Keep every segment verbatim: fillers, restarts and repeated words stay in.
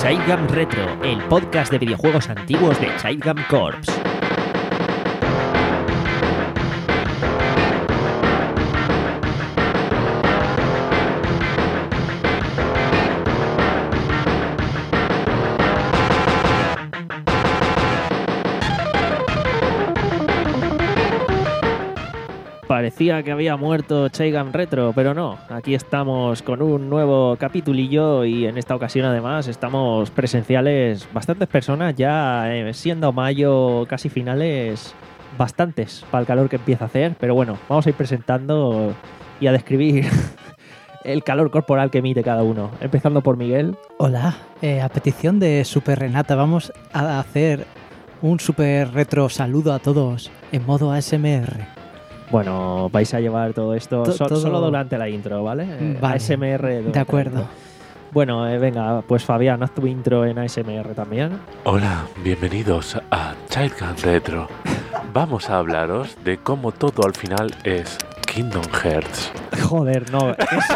Childgam Retro, el podcast de videojuegos antiguos de Childgam Corps. Parecía que había muerto Childgam Retro, pero no. Aquí estamos con un nuevo capitulillo y en esta ocasión además estamos presenciales bastantes personas, ya eh, siendo mayo casi finales, bastantes para el calor que empieza a hacer. Pero bueno, vamos a ir presentando y a describir el calor corporal que emite cada uno. Empezando por Miguel. Hola, eh, a petición de Super Renata vamos a hacer un super retro saludo a todos en modo A S M R. Bueno, vais a llevar todo esto To- so- todo... solo durante la intro, ¿vale? Eh, Vale, A S M R. de acuerdo. Bueno, eh, venga, pues Fabián, haz tu intro en A S M R también. Hola, bienvenidos a Childgam Retro. Vamos a hablaros de cómo todo al final es Kingdom Hearts. Joder, no, eso...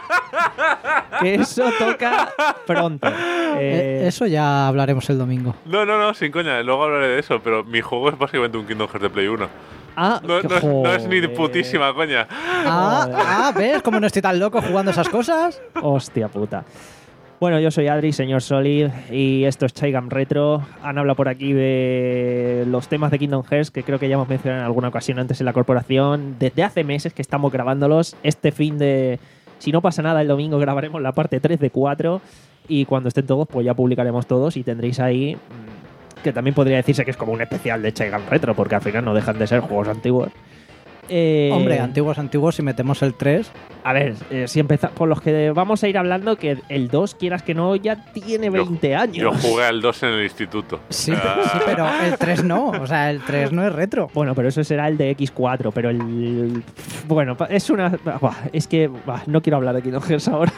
que eso toca pronto. Eh, Eh, eso ya hablaremos el domingo. No, no, no, sin coña, luego hablaré de eso, pero mi juego es básicamente un Kingdom Hearts de Play uno. ah, No, no, es- no es ni de joder. putísima coña. Ah, ah, ¿ves cómo no estoy tan loco jugando esas cosas? Hostia puta. Bueno, yo soy Adri, señor Solid, y esto es Childgam Retro. Han hablado por aquí de los temas de Kingdom Hearts, que creo que ya hemos mencionado en alguna ocasión antes en la corporación. Desde hace meses que estamos grabándolos. Este fin de... Si no pasa nada, el domingo grabaremos la parte tres de cuatro, y cuando estén todos, pues ya publicaremos todos y tendréis ahí... que también podría decirse que es como un especial de Childgam Retro, porque al final no dejan de ser juegos antiguos. Eh, Hombre, antiguos, antiguos, si metemos el tres. A ver, eh, si empeza- por los que vamos a ir hablando, que el dos, quieras que no, ya tiene veinte Yo años. jugué al dos en el instituto. Sí, Ah. sí, pero el tres no. O sea, el tres no es retro. Bueno, pero eso será el de equis cuatro, pero el... Bueno, pa- es una... Buah, es que buah, no quiero hablar de Kingdom Hearts ahora.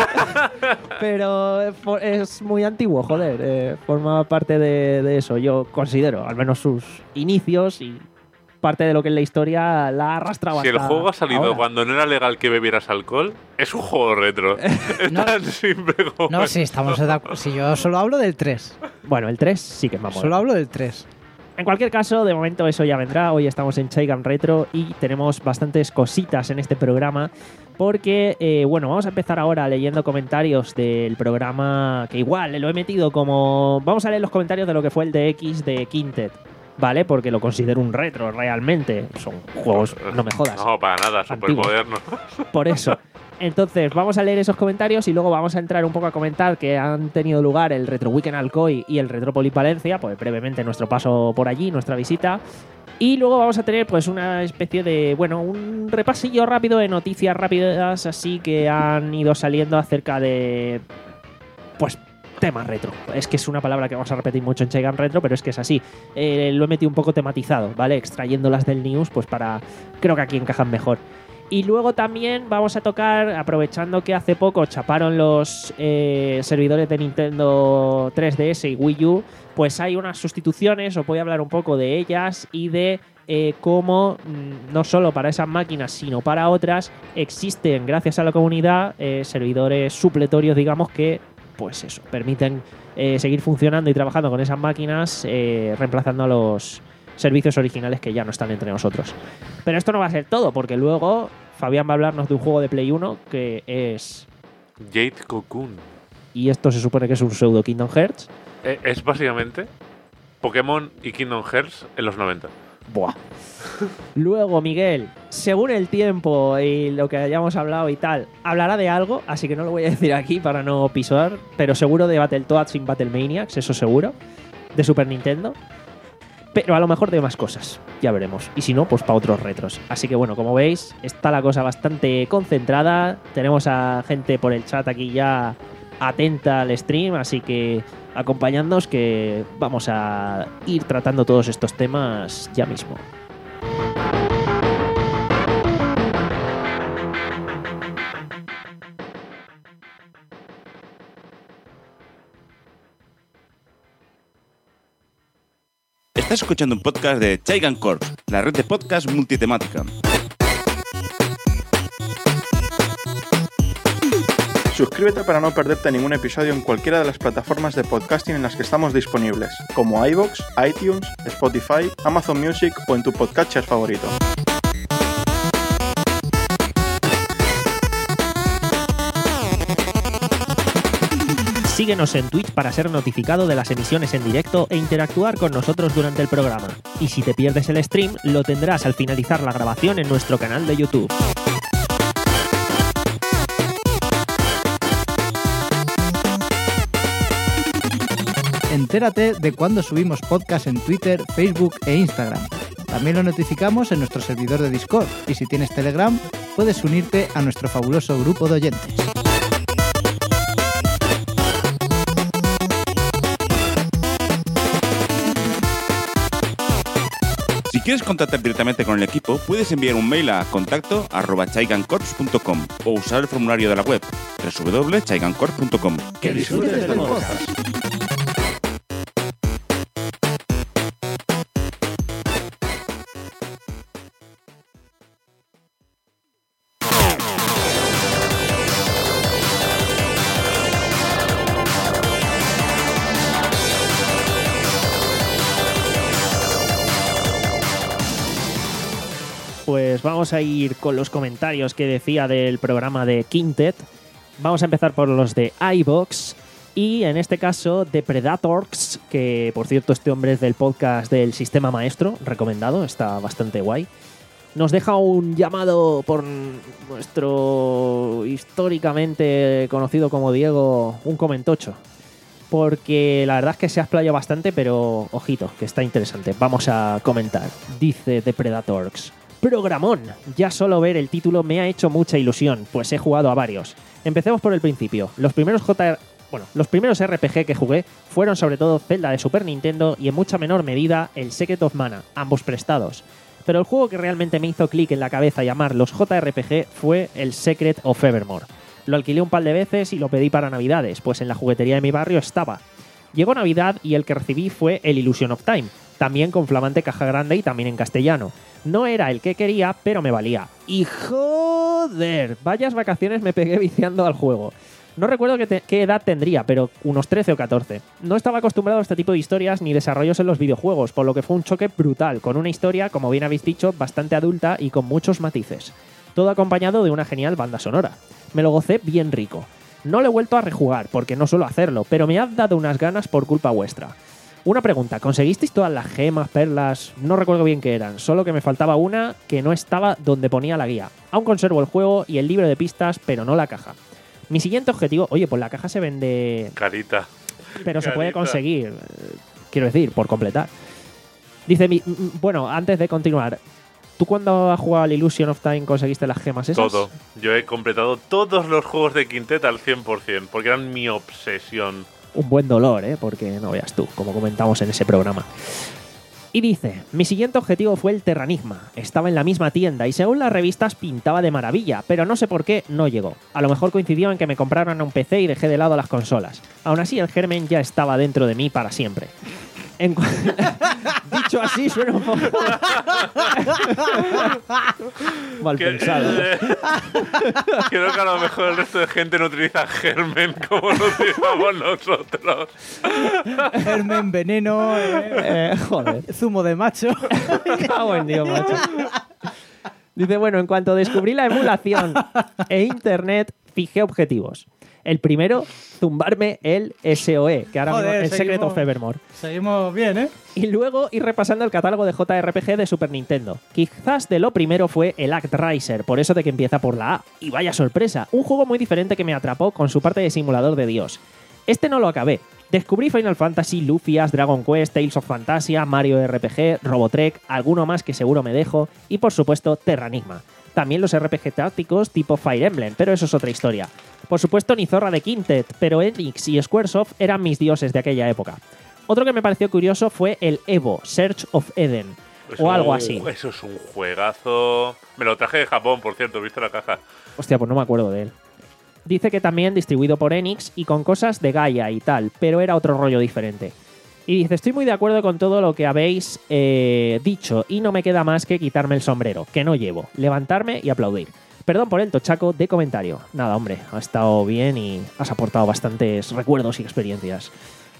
Pero eh, fo- es muy antiguo, joder. eh, forma parte de, de eso, yo considero. Al menos sus inicios y parte de lo que es la historia la ha arrastrado Si el hasta juego ha salido ahora. cuando no era legal que bebieras alcohol, es un juego retro. Es No. tan simple como No, eso. sí, estamos de acu- Si yo solo hablo del tres. Bueno, el tres sí que es más Solo moderno. hablo del tres. En cualquier caso, de momento eso ya vendrá. Hoy estamos en Childgam Retro y tenemos bastantes cositas en este programa porque, eh, bueno, vamos a empezar ahora leyendo comentarios del programa que igual lo he metido como... Vamos a leer los comentarios de lo que fue el D X de Quintet, ¿vale? Porque lo considero un retro realmente. Son juegos, no me jodas. No, para nada, súper Antiguo. moderno. Por eso. Entonces, vamos a leer esos comentarios y luego vamos a entrar un poco a comentar que han tenido lugar el Retro Weekend Alcoy y el Retropolis Valencia, pues brevemente nuestro paso por allí, nuestra visita. Y luego vamos a tener pues una especie de, bueno, un repasillo rápido de noticias rápidas así que han ido saliendo acerca de, pues, temas retro. Es que es una palabra que vamos a repetir mucho en Childgam Retro, pero es que es así. Eh, lo he metido un poco tematizado, ¿vale? Extrayéndolas del news, pues para... Creo que aquí encajan mejor. Y luego también vamos a tocar, aprovechando que hace poco chaparon los eh, servidores de Nintendo tres D S y Wii U, pues hay unas sustituciones, os voy a hablar un poco de ellas y de eh, cómo, mm, no solo para esas máquinas, sino para otras, existen, gracias a la comunidad, eh, servidores supletorios, digamos, que, pues eso, permiten eh, seguir funcionando y trabajando con esas máquinas, eh, reemplazando a los servicios originales que ya no están entre nosotros. Pero esto no va a ser todo, porque luego Fabián va a hablarnos de un juego de Play uno que es... Jade Cocoon. Y esto se supone que es un pseudo Kingdom Hearts. Eh, Es básicamente Pokémon y Kingdom Hearts en los noventa. Buah. Luego, Miguel, según el tiempo y lo que hayamos hablado y tal, hablará de algo, así que no lo voy a decir aquí para no pisar, pero seguro de Battletoads sin Battlemaniacs, eso seguro, de Super Nintendo. Pero a lo mejor de más cosas, ya veremos. Y si no, pues para otros retros. Así que bueno, como veis, está la cosa bastante concentrada. Tenemos a gente por el chat aquí ya atenta al stream, así que acompañadnos que vamos a ir tratando todos estos temas ya mismo. Estás escuchando un podcast de Childgam Corps, la red de podcast multitemática. Suscríbete para no perderte ningún episodio en cualquiera de las plataformas de podcasting en las que estamos disponibles, como iVoox, iTunes, Spotify, Amazon Music o en tu podcatcher favorito. Síguenos en Twitch para ser notificado de las emisiones en directo e interactuar con nosotros durante el programa. Y si te pierdes el stream, lo tendrás al finalizar la grabación en nuestro canal de YouTube. Entérate de cuando subimos podcast en Twitter, Facebook e Instagram. También lo notificamos en nuestro servidor de Discord. Y si tienes Telegram, puedes unirte a nuestro fabuloso grupo de oyentes. Si quieres contactar directamente con el equipo, puedes enviar un mail a contacto arroba chaigancorps punto com o usar el formulario de la web doble u doble u doble u punto chaigancorps punto com. ¡Que disfrutes del podcast! Pues vamos a ir con los comentarios que decía del programa de Quintet. Vamos a empezar por los de iVoox y en este caso de Predators, que por cierto este hombre es del podcast del Sistema Maestro, recomendado, está bastante guay. Nos deja un llamado por nuestro históricamente conocido como Diego, un comentocho. Porque la verdad es que se ha explayado bastante, pero ojito, que está interesante. Vamos a comentar. Dice The Predators: programón. Ya solo ver el título me ha hecho mucha ilusión, pues he jugado a varios. Empecemos por el principio. Los primeros J... Bueno, los primeros R P G que jugué fueron sobre todo Zelda de Super Nintendo y en mucha menor medida el Secret of Mana, ambos prestados. Pero el juego que realmente me hizo clic en la cabeza llamar los J R P G fue el Secret of Evermore. Lo alquilé un par de veces y lo pedí para Navidades, pues en la juguetería de mi barrio estaba. Llegó Navidad y el que recibí fue el Illusion of Time, también con flamante caja grande y también en castellano. No era el que quería, pero me valía. Y joder, vayas vacaciones me pegué viciando al juego. No recuerdo qué, te- qué edad tendría, pero unos trece o catorce. No estaba acostumbrado a este tipo de historias ni desarrollos en los videojuegos, por lo que fue un choque brutal, con una historia, como bien habéis dicho, bastante adulta y con muchos matices. Todo acompañado de una genial banda sonora. Me lo gocé bien rico. No lo he vuelto a rejugar, porque no suelo hacerlo, pero me ha dado unas ganas por culpa vuestra. Una pregunta, ¿conseguisteis todas las gemas, perlas? No recuerdo bien qué eran, solo que me faltaba una que no estaba donde ponía la guía. Aún conservo el juego y el libro de pistas, pero no la caja. Mi siguiente objetivo... Oye, pues la caja se vende... Carita. Pero se Carita. puede conseguir, eh, quiero decir, por completar. Dice, mi, m- bueno, antes de continuar, ¿tú cuando has jugado al Illusion of Time conseguiste las gemas esas? Todo. Yo he completado todos los juegos de Quintet al cien por cien, porque eran mi obsesión. Un buen dolor, ¿eh? Porque no veas tú, como comentamos en ese programa. Y dice, mi siguiente objetivo fue el Terranigma. Estaba en la misma tienda y según las revistas pintaba de maravilla, pero no sé por qué no llegó. A lo mejor coincidió en que me compraron un P C y dejé de lado las consolas. Aún así, el germen ya estaba dentro de mí para siempre. En cu- Dicho así, suena un poco... Mal Que- pensado. Creo que a lo mejor el resto de gente no utiliza germen como lo utilizamos nosotros. Germen, veneno, eh, Eh, joder. zumo de macho. Me cago en Dios, macho. Dice, bueno, en cuanto descubrí la emulación e internet, fijé objetivos. El primero, zumbarme el S O E, que ahora Joder, mismo el Secret seguimos. of Evermore. Seguimos bien, ¿eh? Y luego ir repasando el catálogo de J R P G de Super Nintendo. Quizás de lo primero fue el Actraiser, por eso de que empieza por la A. Y vaya sorpresa, un juego muy diferente que me atrapó con su parte de simulador de Dios. Este no lo acabé. Descubrí Final Fantasy, Lufias, Dragon Quest, Tales of Fantasia, Mario R P G, Robotrek, alguno más que seguro me dejo, y por supuesto Terranigma. También los R P G tácticos tipo Fire Emblem, pero eso es otra historia. Por supuesto ni zorra de Quintet, pero Enix y Squaresoft eran mis dioses de aquella época. Otro que me pareció curioso fue el Evo, Search of Eden, Eso- o algo así. Eso es un juegazo. Me lo traje de Japón, por cierto, ¿viste la caja? Hostia, pues no me acuerdo de él. Dice que también distribuido por Enix y con cosas de Gaia y tal, pero era otro rollo diferente. Y dice, estoy muy de acuerdo con todo lo que habéis eh, dicho y no me queda más que quitarme el sombrero, que no llevo, levantarme y aplaudir. Perdón por el tochaco de comentario. Nada, hombre, ha estado bien y has aportado bastantes recuerdos y experiencias.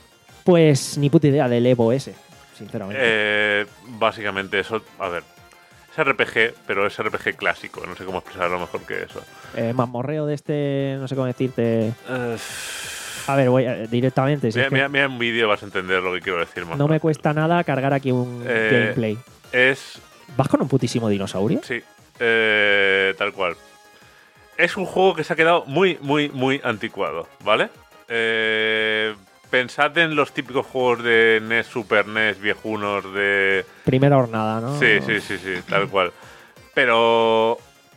Pues ni puta idea del Evo ese, sinceramente. Eh, básicamente eso, a ver, es R P G, pero es R P G clásico, no sé cómo expresarlo mejor que eso. Eh, mazmorreo de este, no sé cómo decirte. Eh, A ver, voy a- directamente. Si mira, es que mira, mira un vídeo, vas a entender lo que quiero decir más. no me fácil. cuesta nada cargar aquí un Eh, gameplay. Es, ¿Vas con un putísimo dinosaurio? sí, eh, tal cual. Es un juego que se ha quedado muy, muy, muy anticuado, ¿vale? Eh, pensad en los típicos juegos de N E S, Super N E S, viejunos de... Primera hornada, ¿no? Sí, sí, sí, sí, tal cual. Pero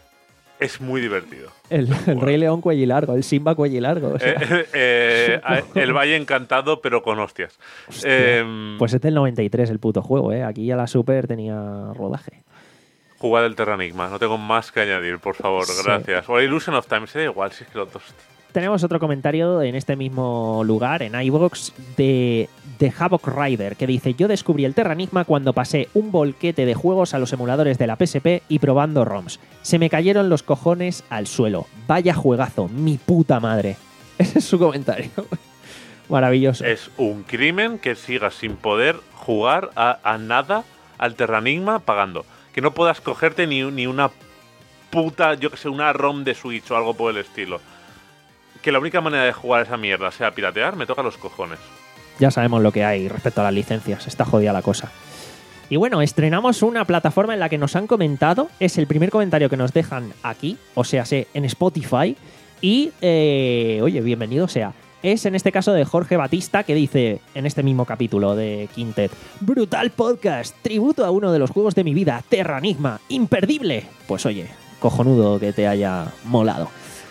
es muy divertido. El, el Rey León cuello largo, el Simba cuello largo. O sea, Eh, eh, eh, el Valle Encantado, pero con hostias. hostia. Eh, Pues es del noventa y tres el puto juego, ¿eh? Aquí ya la Super tenía rodaje. Jugad el Terranigma, no tengo más que añadir, por favor, Sí. gracias. O Illusion of Time, se da igual, si es que los dos... Tenemos otro comentario en este mismo lugar, en iVoox, de, de Havoc Rider, que dice: yo descubrí el Terranigma cuando pasé un volquete de juegos a los emuladores de la P S P y probando ROMs. Se me cayeron los cojones al suelo. Vaya juegazo, mi puta madre. Ese es su comentario. Maravilloso. Es un crimen que sigas sin poder jugar a, a nada al Terranigma pagando. Que no puedas cogerte ni, ni una puta, yo que sé, una ROM de Switch o algo por el estilo. Que la única manera de jugar esa mierda sea piratear, me toca los cojones. Ya sabemos lo que hay respecto a las licencias. Está jodida la cosa. Y bueno, estrenamos una plataforma en la que nos han comentado. Es el primer comentario que nos dejan aquí, o sea, sé, en Spotify. Y, eh, oye, bienvenido sea. Es en este caso de Jorge Batista, que dice en este mismo capítulo de Quintet: brutal podcast, tributo a uno de los juegos de mi vida, Terranigma, imperdible. Pues oye, cojonudo que te haya molado.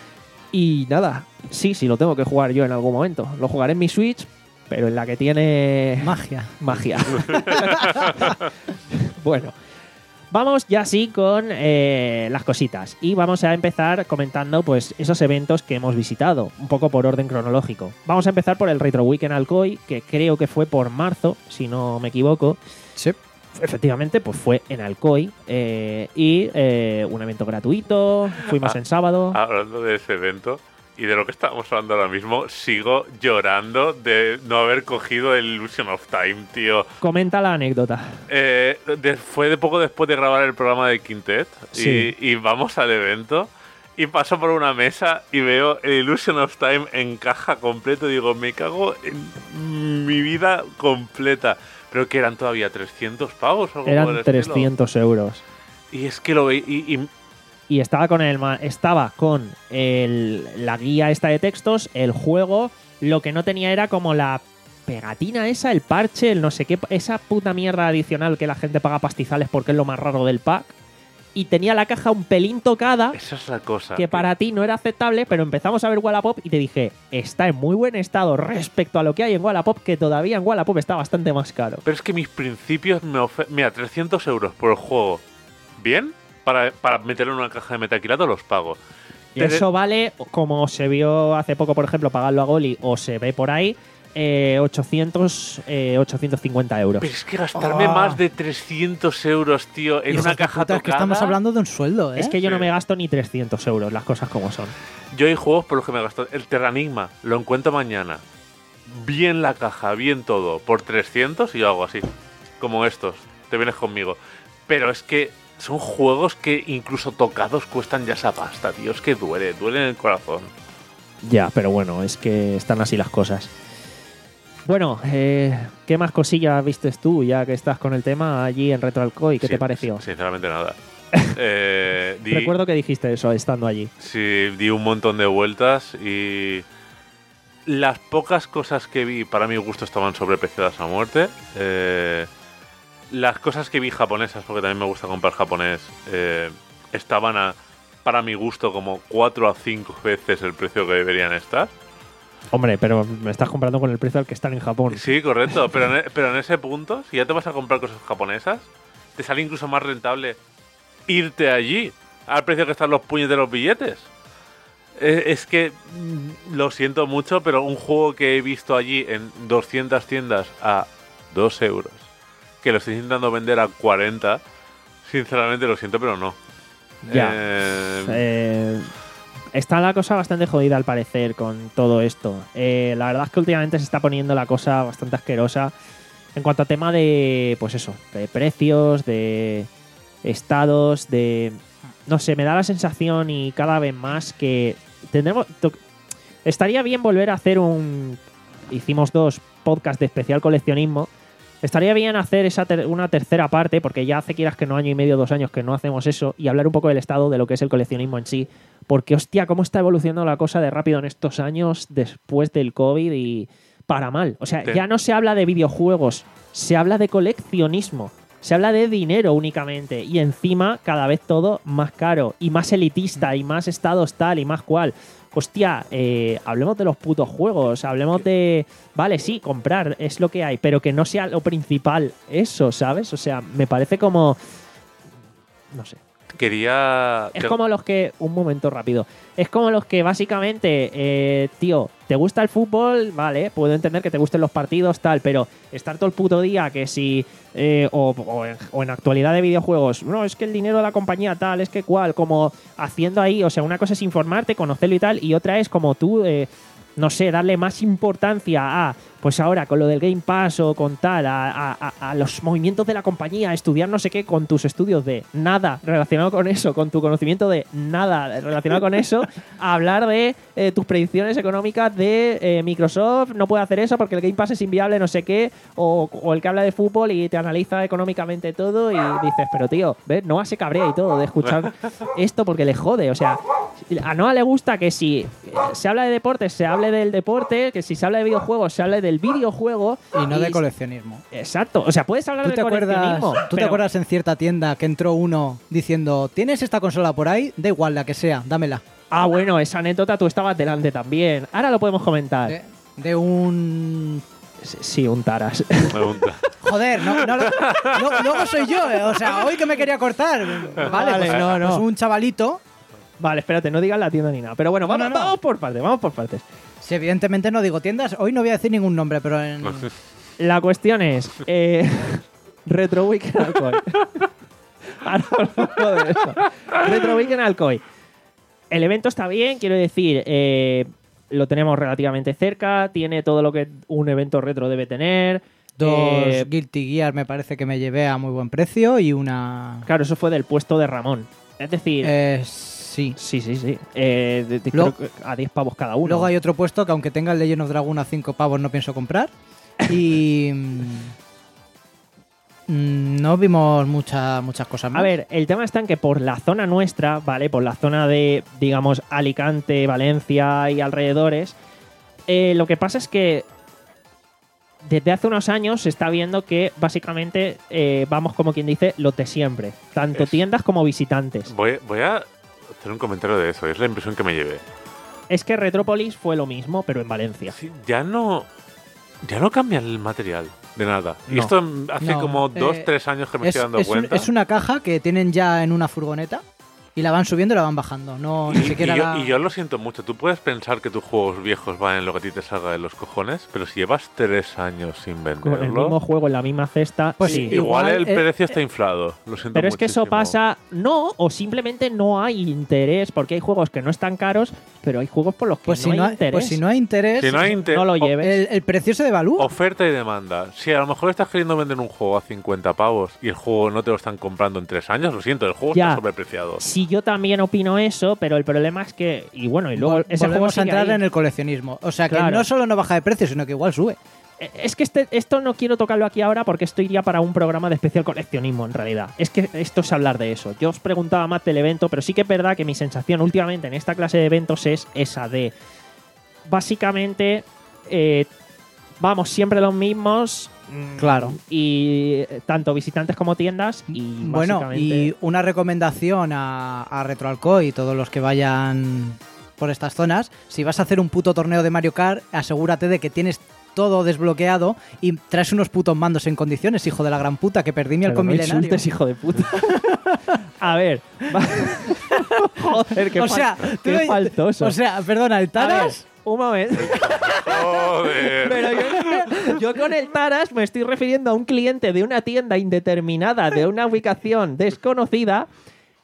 Y nada, sí, sí, lo tengo que jugar yo en algún momento. Lo jugaré en mi Switch, pero en la que tiene Magia. magia. Bueno, vamos ya sí con eh, las cositas. Y vamos a empezar comentando pues esos eventos que hemos visitado, un poco por orden cronológico. Vamos a empezar por el Retro Weekend Alcoy, que creo que fue por marzo, si no me equivoco. Sí. Efectivamente, pues fue en Alcoy. eh, y eh, un evento gratuito. Fuimos Ah, en sábado. Hablando de ese evento y de lo que estábamos hablando ahora mismo, sigo llorando de no haber cogido el Illusion of Time, tío. Comenta la anécdota. Eh, de- fue de poco después de grabar el programa de Quintet Sí. y, y vamos al evento y paso por una mesa y veo el Illusion of Time en caja completo y digo, me cago en mi vida completa. Pero que eran todavía trescientos pavos o algo por el Eran estilo. trescientos euros. Y es que lo veí y, y Y estaba con el ma- estaba con el, la guía esta de textos, el juego. Lo que no tenía era como la pegatina esa, el parche, el no sé qué, esa puta mierda adicional que la gente paga pastizales porque es lo más raro del pack. Y tenía la caja un pelín tocada, esa es la cosa. que para ti no era aceptable, pero empezamos a ver Wallapop y te dije, está en muy buen estado respecto a lo que hay en Wallapop, que todavía en Wallapop está bastante más caro. Pero es que mis principios me ofrecen... Mira, trescientos euros por el juego. ¿Bien? Para, para meterlo en una caja de metaquilato los pago. Y eso vale, como se vio hace poco, por ejemplo, pagarlo a Goli, o se ve por ahí, eh, ochocientos, eh, ochocientos cincuenta euros. Pero es que gastarme Oh. más de trescientos euros, tío, en Hijos una de caja puta, tocada... es que estamos hablando de un sueldo, ¿eh? Es que yo no Sí. me gasto ni trescientos euros, las cosas como son. Yo hay juegos por los que me gasto. El Terranigma, lo encuentro mañana. Bien la caja, bien todo. Por trescientos y yo hago así. Como estos. Te vienes conmigo. Pero es que son juegos que incluso tocados cuestan ya esa pasta, tío. Es que duele, duele en el corazón. Ya, pero bueno, es que están así las cosas. Bueno, eh, ¿qué más cosillas vistes tú ya que estás con el tema allí en Retro Alcoy? ¿Qué Sí, te pareció? Sinceramente nada. eh, di, Recuerdo que dijiste eso estando allí. Sí, di un montón de vueltas y las pocas cosas que vi para mi gusto estaban sobrepreciadas a muerte. Eh, las cosas que vi japonesas, porque también me gusta comprar japonés, eh, estaban a, para mi gusto como cuatro a cinco veces el precio que deberían estar. Hombre, pero me estás comprando con el precio al que están en Japón. Sí, correcto, pero en, e- pero en ese punto, si ya te vas a comprar cosas japonesas, te sale incluso más rentable irte allí al precio que están los puños de los billetes. Eh, es que mm, lo siento mucho, pero un juego que he visto allí en doscientas tiendas a dos euros, que lo estoy intentando vender a cuarenta, sinceramente lo siento, pero no. Ya. Eh, Eh, está la cosa bastante jodida al parecer con todo esto. Eh, la verdad es que últimamente se está poniendo la cosa bastante asquerosa en cuanto a tema de, pues eso, de precios, de estados, de... No sé, me da la sensación y cada vez más que tendremos... to- Estaría bien volver a hacer un... Hicimos dos podcasts de especial coleccionismo. Estaría bien hacer esa ter- una tercera parte, porque ya hace quieras que no año y medio, dos años que no hacemos eso, y hablar un poco del estado de lo que es el coleccionismo en sí. Porque, hostia, cómo está evolucionando la cosa de rápido en estos años después del COVID y para mal. O sea, Te- ya no se habla de videojuegos, se habla de coleccionismo. Se habla de dinero únicamente y encima cada vez todo más caro y más elitista y más estados tal y más cual. Hostia, eh, hablemos de los putos juegos, hablemos de... Vale, sí, comprar es lo que hay, pero que no sea lo principal eso, ¿sabes? O sea, me parece como... No sé. quería. Es te- como los que... Un momento rápido. Es como los que básicamente, eh, tío, ¿te gusta el fútbol? Vale, puedo entender que te gusten los partidos, tal, pero estar todo el puto día que si... eh, o, o en, o en actualidad de videojuegos, no, es que el dinero de la compañía tal, es que cual, como haciendo ahí, o sea, una cosa es informarte, conocerlo y tal, y otra es como tú... Eh, no sé, darle más importancia a, pues ahora con lo del Game Pass o con tal, a, a- a- a los movimientos de la compañía, a estudiar no sé qué con tus estudios de nada relacionado con eso, con tu conocimiento de nada relacionado con eso, a hablar de eh, tus predicciones económicas de eh, Microsoft, no puede hacer eso porque el Game Pass es inviable, no sé qué, o, o el que habla de fútbol y te analiza económicamente todo y dices, pero tío, ¿ves? Noah se cabrea y todo de escuchar esto porque le jode, o sea, a Noah le gusta que si eh, se habla de deportes, se hable del deporte, que si se habla de videojuegos, se hable del videojuego. Y no de y- coleccionismo. Exacto. O sea, puedes hablar ¿Tú de te, acuerdas, coleccionismo. ¿Tú te pero- acuerdas en cierta tienda que entró uno diciendo, ¿tienes esta consola por ahí? Da igual, la que sea, dámela. Ah, bueno, esa anécdota tú estabas delante también. Ahora lo podemos comentar. De, de un... Sí, un taras. Pregunta. Joder, no, no, lo- no- luego soy yo, eh, o sea, hoy que me quería cortar. Vale, Vale, pues, no, no. pues un chavalito. Vale, espérate, no digas la tienda ni nada. Pero bueno, No, vamos, no, no. vamos por partes, vamos por partes. Si evidentemente no digo tiendas, hoy no voy a decir ningún nombre, pero en... La cuestión es... Eh, Retro Weekend Alcoy. Ahora hablamos de eso. Retro Weekend Alcoy. El evento está bien, quiero decir... Eh, lo tenemos relativamente cerca, tiene todo lo que un evento retro debe tener. Dos Eh, Guilty Gear me parece que me llevé a muy buen precio y una... Claro, eso fue del puesto de Ramón. Es decir, Eh, sí. sí, sí, sí. Eh, de- de- Luego- creo que a diez pavos cada uno. Luego hay otro puesto que aunque tenga el Legend of Dragon a cinco pavos no pienso comprar. Y... mm, no vimos muchas muchas cosas más. A ver, el tema está en que por la zona nuestra, ¿vale? Por la zona de, digamos, Alicante, Valencia y alrededores, eh, lo que pasa es que desde hace unos años se está viendo que básicamente eh, vamos como quien dice los de siempre, tanto Es- tiendas como visitantes. Voy, voy a hacer un comentario de eso. Es la impresión que me llevé. Es que Retrópolis fue lo mismo, pero en Valencia. Sí, ya no. Ya no cambia el material de nada. Y No. esto hace No, como dos, eh, tres años que me es, estoy dando es un- cuenta. es una caja que tienen ya en una furgoneta y la van subiendo y la van bajando. No, Y, ni siquiera y yo, la- y yo lo siento mucho. Tú puedes pensar que tus juegos viejos van en lo que a ti te salga de los cojones, pero si llevas tres años sin Con el venderlo, mismo juego en la misma cesta. Pues sí. sí, igual, igual, el eh, precio eh, está inflado. Lo siento Pero es que eso muchísimo. pasa, no, o simplemente no hay interés, porque hay juegos que no están caros, pero hay juegos por los que pues, no, si hay no hay, interés. pues si no hay interés, Si no hay inter- no lo o- lleves. el, el precio se devalúa. Oferta y demanda. Si a lo mejor estás queriendo vender un juego a cincuenta pavos y el juego no te lo están comprando en tres años, lo siento, el juego Ya. está sobrepreciado. Sí, yo también opino eso, pero el problema es que, y bueno, y luego Vol- ese juego Volvemos a sigue entrar ahí. en el coleccionismo. O sea que Claro. no solo no baja de precio, sino que igual sube. Eh, Es que este, esto no quiero tocarlo aquí ahora porque esto iría para un programa de especial coleccionismo, en realidad. Es que esto es hablar de eso. Yo os preguntaba más del evento, pero sí que es verdad que mi sensación últimamente en esta clase de eventos es esa de, básicamente, eh, vamos siempre los mismos. mm, Claro. Y eh, tanto visitantes como tiendas. Y Bueno, básicamente- y una recomendación a, a RetroAlcoy y todos los que vayan por estas zonas, si vas a hacer un puto torneo de Mario Kart, asegúrate de que tienes todo desbloqueado y traes unos putos mandos en condiciones, hijo de la gran puta, que perdí mi Pero halcón no milenario. insultes, hijo de puta. A ver. va- Joder, qué, o sea, fal- tú qué no- faltoso. O sea, perdona, el A ver, Taras... un momento. Joder. Pero yo, yo con el Taras me estoy refiriendo a un cliente de una tienda indeterminada de una ubicación desconocida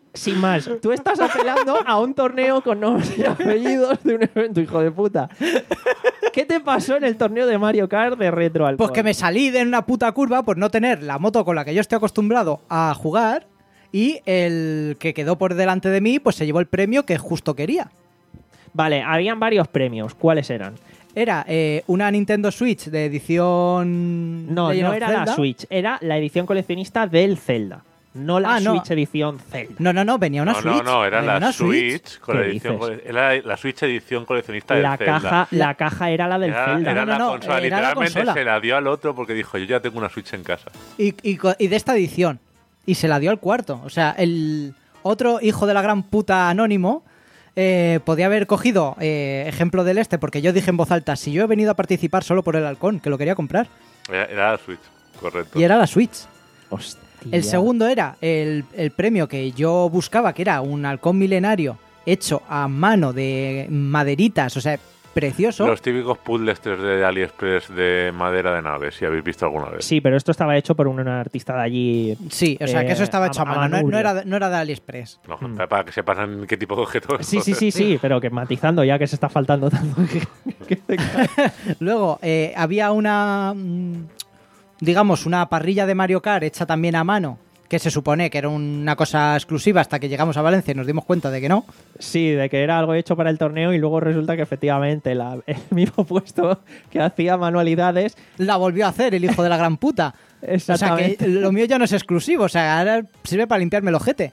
sin más, tú estás apelando a un torneo con nombres y apellidos de un evento, hijo de puta. ¿Qué te pasó en el torneo de Mario Kart de Retro Alcohol? Pues que me salí de una puta curva por no tener la moto con la que yo estoy acostumbrado a jugar y el que quedó por delante de mí pues se llevó el premio que justo quería. Vale, habían varios premios. ¿Cuáles eran? Era eh, una Nintendo Switch de edición... No, Legend no of era Zelda. la Switch, era la edición coleccionista del Zelda. No la Ah, no. Switch edición Zelda. No, no, no, venía una no, Switch. no, no, era venía la una Switch, con la ¿Qué edición, dices? era la Switch edición coleccionista La del Zelda. caja, la caja era la del Era, Zelda. era No, no, la no, consola, era la literalmente consola. se la dio al otro porque dijo, yo ya tengo una Switch en casa. Y, y, co- y de esta edición. Y se la dio al cuarto. O sea, el otro hijo de la gran puta anónimo eh, podía haber cogido eh, ejemplo del este, porque yo dije en voz alta, si yo he venido a participar solo por el halcón, que lo quería comprar. Era, era la Switch, correcto. Y era la Switch. Hostia. El segundo era el, el premio que yo buscaba, que era un halcón milenario hecho a mano de maderitas, o sea, precioso. Los típicos puzzles tres D de AliExpress de madera de naves, si habéis visto alguna vez. Sí, pero esto estaba hecho por un artista de allí. Sí, o sea, que eso Eh, estaba hecho a a- a mano, no, no manubrio. era, no era de AliExpress. No, Mm. para- para que sepan qué tipo de objetos. Sí, sí, sí, sí, pero que matizando ya que se está faltando tanto. que- que- Luego, eh, había una, mm, digamos, una parrilla de Mario Kart hecha también a mano, que se supone que era una cosa exclusiva hasta que llegamos a Valencia y nos dimos cuenta de que no. Sí, de que era algo hecho para el torneo y luego resulta que efectivamente la- el mismo puesto que hacía manualidades. La volvió a hacer el hijo de la gran puta. O sea Exactamente. que lo mío ya no es exclusivo, o sea, ahora sirve para limpiarme el ojete.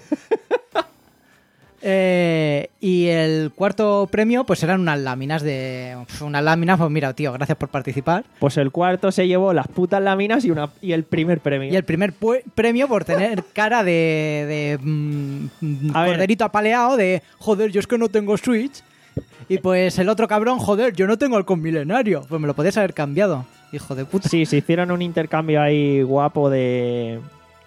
Eh, y el cuarto premio, pues eran unas láminas de. Unas láminas, pues mira, tío, gracias por participar. Pues el cuarto se llevó las putas láminas y, una, y el primer premio. Y el primer pu- premio por tener cara de, de mm, mm, A ver. corderito apaleado, de joder, yo es que no tengo Switch. Y pues el otro cabrón, joder, yo no tengo halcón milenario. Pues me lo podías haber cambiado, hijo de puta. Sí, se hicieron un intercambio ahí guapo de.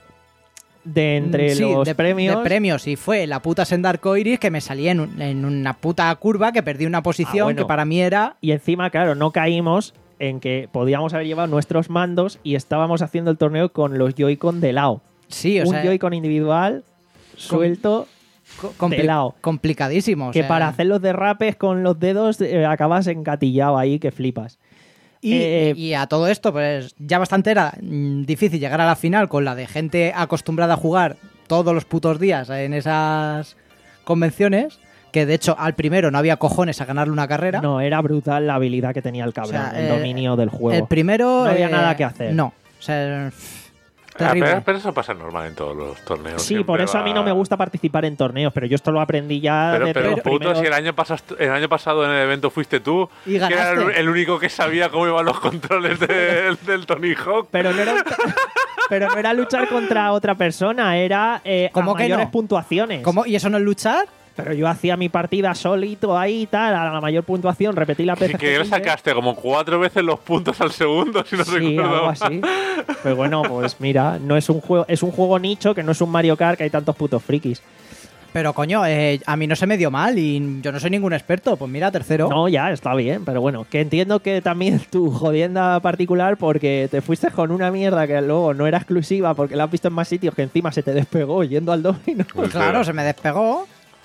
de entre Mm, sí, los de, premios. de premios. Y fue la puta senda arcoiris que me salía en, un- en una puta curva que perdí una posición Ah, bueno. que para mí era. Y encima, claro, no caímos en que podíamos haber llevado nuestros mandos y estábamos haciendo el torneo con los Joy-Con de lado. Sí, o un sea, Joy-Con individual suelto co- compli- de lado. complicadísimo. o que sea. para hacer los derrapes con los dedos eh, acabas encatillado ahí que flipas. Y, Eh, y a todo esto, pues ya bastante era mm, difícil llegar a la final con la de gente acostumbrada a jugar todos los putos días en esas convenciones, que de hecho al primero no había cojones a ganarle una carrera. No, era brutal la habilidad que tenía el cabrón, O sea, el eh, dominio del juego. El primero... No había eh, nada que hacer. No, o sea, Ah, terrible. pero, pero eso pasa normal en todos los torneos. Sí, siempre por eso a mí no va- me gusta participar en torneos, pero yo esto lo aprendí ya Pero, desde pero los puto, primeros- si el año, pasado, el año pasado en el evento fuiste tú, Y que era el, ganaste. el único que sabía cómo iban los controles del, del Tony Hawk. Pero no era, pero no era luchar contra otra persona, era eh, ¿Cómo a que mayores no? puntuaciones. ¿Cómo? ¿Y eso no es luchar? Pero yo hacía mi partida solito ahí y tal, a la mayor puntuación, repetí la Sí, veces que le posible. sacaste como cuatro veces los puntos al segundo, si no Sí, recuerdo algo mal. así. Pues bueno, pues mira, no es un juego, es un juego nicho que no es un Mario Kart que hay tantos putos frikis. Pero coño, eh, a mí no se me dio mal y yo no soy ningún experto. Pues mira, tercero. No, ya, está bien, pero bueno, que entiendo que también tu jodienda particular porque te fuiste con una mierda que luego no era exclusiva porque la has visto en más sitios que encima se te despegó yendo al domino. Pues Claro, pero- se me despegó.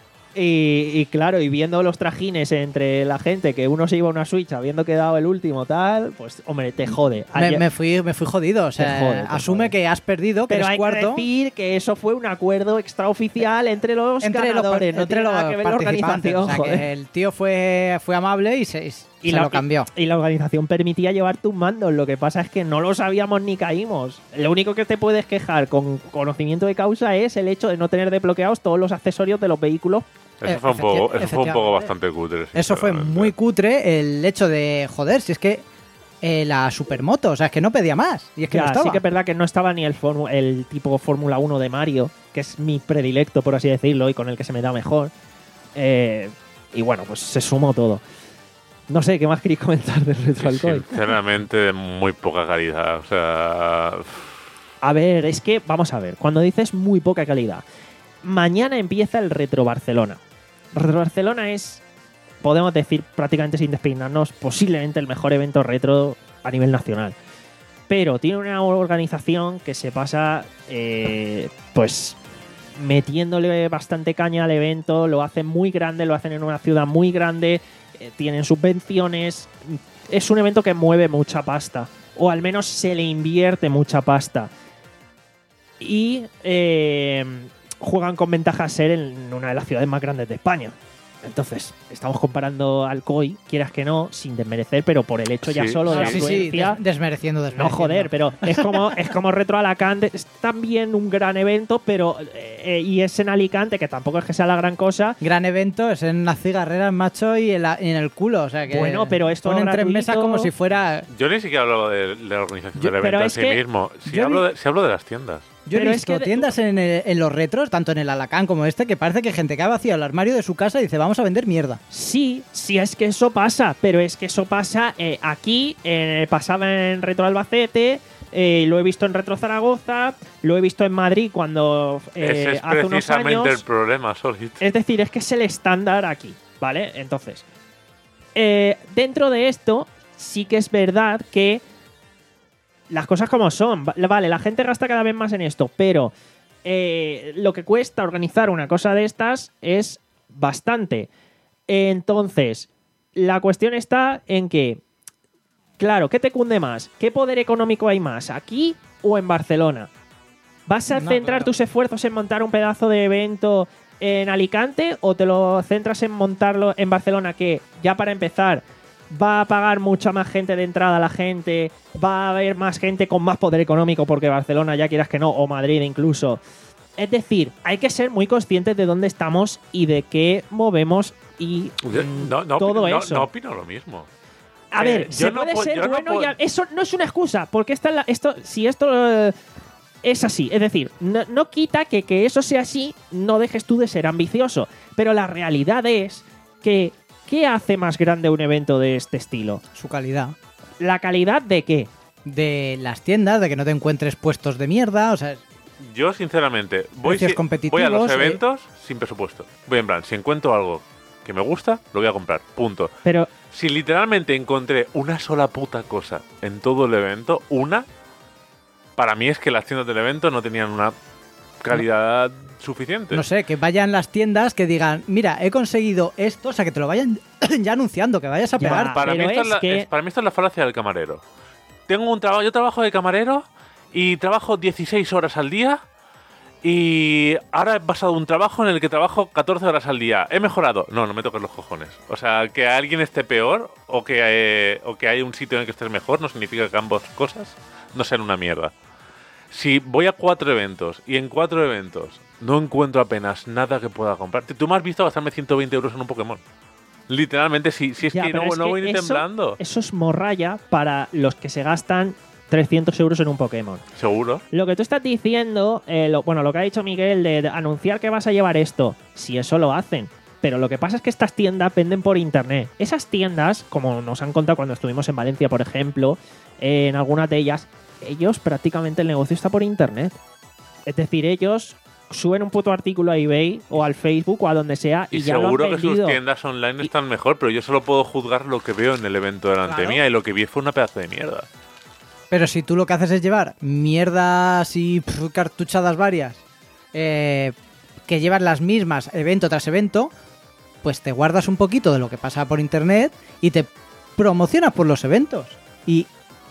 Y, y claro, y viendo los trajines entre la gente, que uno se iba a una Switch habiendo quedado el último tal, pues hombre, te jode. Me, Ayer- me fui, me fui jodido. O sea, Te jode, te asume jode. que has perdido, que Pero eres hay cuarto. que decir que eso fue un acuerdo extraoficial entre los entre los, par- ganadores, no entre tiene los nada que ver la participantes. organización. O sea, joder. que el tío fue, fue amable y se, y Y se la, lo cambió. Y la organización permitía llevar tus mandos. Lo que pasa es que no lo sabíamos ni caímos. Lo único que te puedes quejar con conocimiento de causa es el hecho de no tener desbloqueados todos los accesorios de los vehículos. Eso fue un poco, eso fue un poco Efectivamente. bastante cutre. Eso fue sinceramente. muy cutre el hecho de, joder, si es que eh, la supermoto, o sea, es que no pedía más. Y es que Ya, no estaba. sí que es verdad que no estaba ni el, formu- el tipo Fórmula uno de Mario, que es mi predilecto, por así decirlo, y con el que se me da mejor. Eh, y bueno, pues se sumó todo. No sé, ¿qué más queréis comentar del Retro Alcohol? Sinceramente, de muy poca calidad. O sea, A ver, es que, vamos a ver, cuando dices muy poca calidad, mañana empieza el Retro Barcelona. Retro Barcelona es, podemos decir prácticamente sin despeinarnos, posiblemente el mejor evento retro a nivel nacional. Pero tiene una organización que se pasa, eh, pues, metiéndole bastante caña al evento, lo hacen muy grande, lo hacen en una ciudad muy grande, eh, tienen subvenciones. Es un evento que mueve mucha pasta, o al menos se le invierte mucha pasta. Y eh, juegan con ventaja a ser en una de las ciudades más grandes de España. Entonces, estamos comparando al C O I, quieras que no, sin desmerecer, pero por el hecho ya Sí, solo de la sí, sí, influencia. des- desmereciendo, desmereciendo. No, joder, pero es como, es como Retro Alicante. Es también un gran evento, pero eh, y es en Alicante, que tampoco es que sea la gran cosa. Gran evento es en las cigarreras, macho, y en, la- y en el culo. O sea que Bueno, pero esto ponen tres gratuito. mesas como si fuera. Yo ni siquiera hablo de, de la organización Yo- del pero evento en es sí que mismo. Si yo hablo, ni- de, si hablo de las tiendas. Yo he Pero es visto que de- tiendas en, el- en los retros, tanto en el Alacán como este, que parece que gente que ha vaciado el armario de su casa y dice, vamos a vender mierda. Sí, sí, es que eso pasa, pero es que eso pasa eh, aquí, eh, pasaba en Retro Albacete, eh, lo he visto en Retro Zaragoza, lo he visto en Madrid cuando eh, Ese es hace unos precisamente años. el problema, Solid. Es decir, es que es el estándar aquí, ¿vale? Entonces, eh, dentro de esto, sí que es verdad que las cosas como son. Va- Vale, la gente gasta cada vez más en esto, pero eh, lo que cuesta organizar una cosa de estas es bastante. Entonces, la cuestión está en que, claro, ¿qué te cunde más? ¿Qué poder económico hay más? ¿Aquí o en Barcelona? ¿Vas a No, centrar claro. tus esfuerzos en montar un pedazo de evento en Alicante o te lo centras en montarlo en Barcelona, que ya para empezar va a pagar mucha más gente de entrada a la gente, va a haber más gente con más poder económico porque Barcelona, ya quieras que no, o Madrid incluso? Es decir, hay que ser muy conscientes de dónde estamos y de qué movemos y mm, No, no, todo no, eso. no opino lo mismo. A Eh, ver, yo se no puede po- ser yo no bueno po- y a- eso no es una excusa, porque esta es la- esto, si esto eh, es así, es decir, no, no quita que que eso sea así, no dejes tú de ser ambicioso, pero la realidad es que ¿qué hace más grande un evento de este estilo? Su calidad. ¿La calidad de qué? De las tiendas, de que no te encuentres puestos de mierda, o sea, es- Yo, sinceramente, voy, Precios si- competitivos, voy a los eh. eventos sin presupuesto. Voy en plan, si encuentro algo que me gusta, lo voy a comprar. Punto. Pero Si literalmente encontré una sola puta cosa en todo el evento, una, para mí es que las tiendas del evento no tenían una calidad suficiente. no sé, que vayan las tiendas que digan, mira, he conseguido esto, o sea, que te lo vayan ya anunciando, que vayas a Ya. pegar. Para mí, pero esto es es la, que- es- para mí esto es la falacia del camarero. Tengo un trabajo, yo trabajo de camarero y trabajo dieciséis horas al día y ahora he pasado un trabajo en el que trabajo catorce horas al día. ¿He mejorado? No, no me toques los cojones. O sea, que alguien esté peor o que, eh, o que haya un sitio en el que estés mejor no significa que ambas cosas no sean una mierda. Si voy a cuatro eventos y en cuatro eventos no encuentro apenas nada que pueda comprar. Tú me has visto gastarme ciento veinte euros en un Pokémon. Literalmente, si, si es ya, que pero no, es no que voy ni eso- temblando. Eso es morralla para los que se gastan trescientos euros en un Pokémon. Seguro. Lo que tú estás diciendo, eh, lo- bueno, lo que ha dicho Miguel de, de anunciar que vas a llevar esto, si eso lo hacen. Pero lo que pasa es que estas tiendas venden por internet. Esas tiendas, como nos han contado cuando estuvimos en Valencia, por ejemplo, eh, en algunas de ellas, ellos prácticamente el negocio está por internet. Es decir, ellos suben un puto artículo a eBay o al Facebook o a donde sea y, Y, ya lo han seguro que sus vendido. tiendas online están mejor, pero yo solo puedo juzgar lo que veo en el evento delante Claro. mía y lo que vi fue una pedazo de mierda. Pero si tú lo que haces es llevar mierdas y pf, cartuchadas varias, eh, que llevas las mismas evento tras evento, pues te guardas un poquito de lo que pasa por internet y te promocionas por los eventos. Y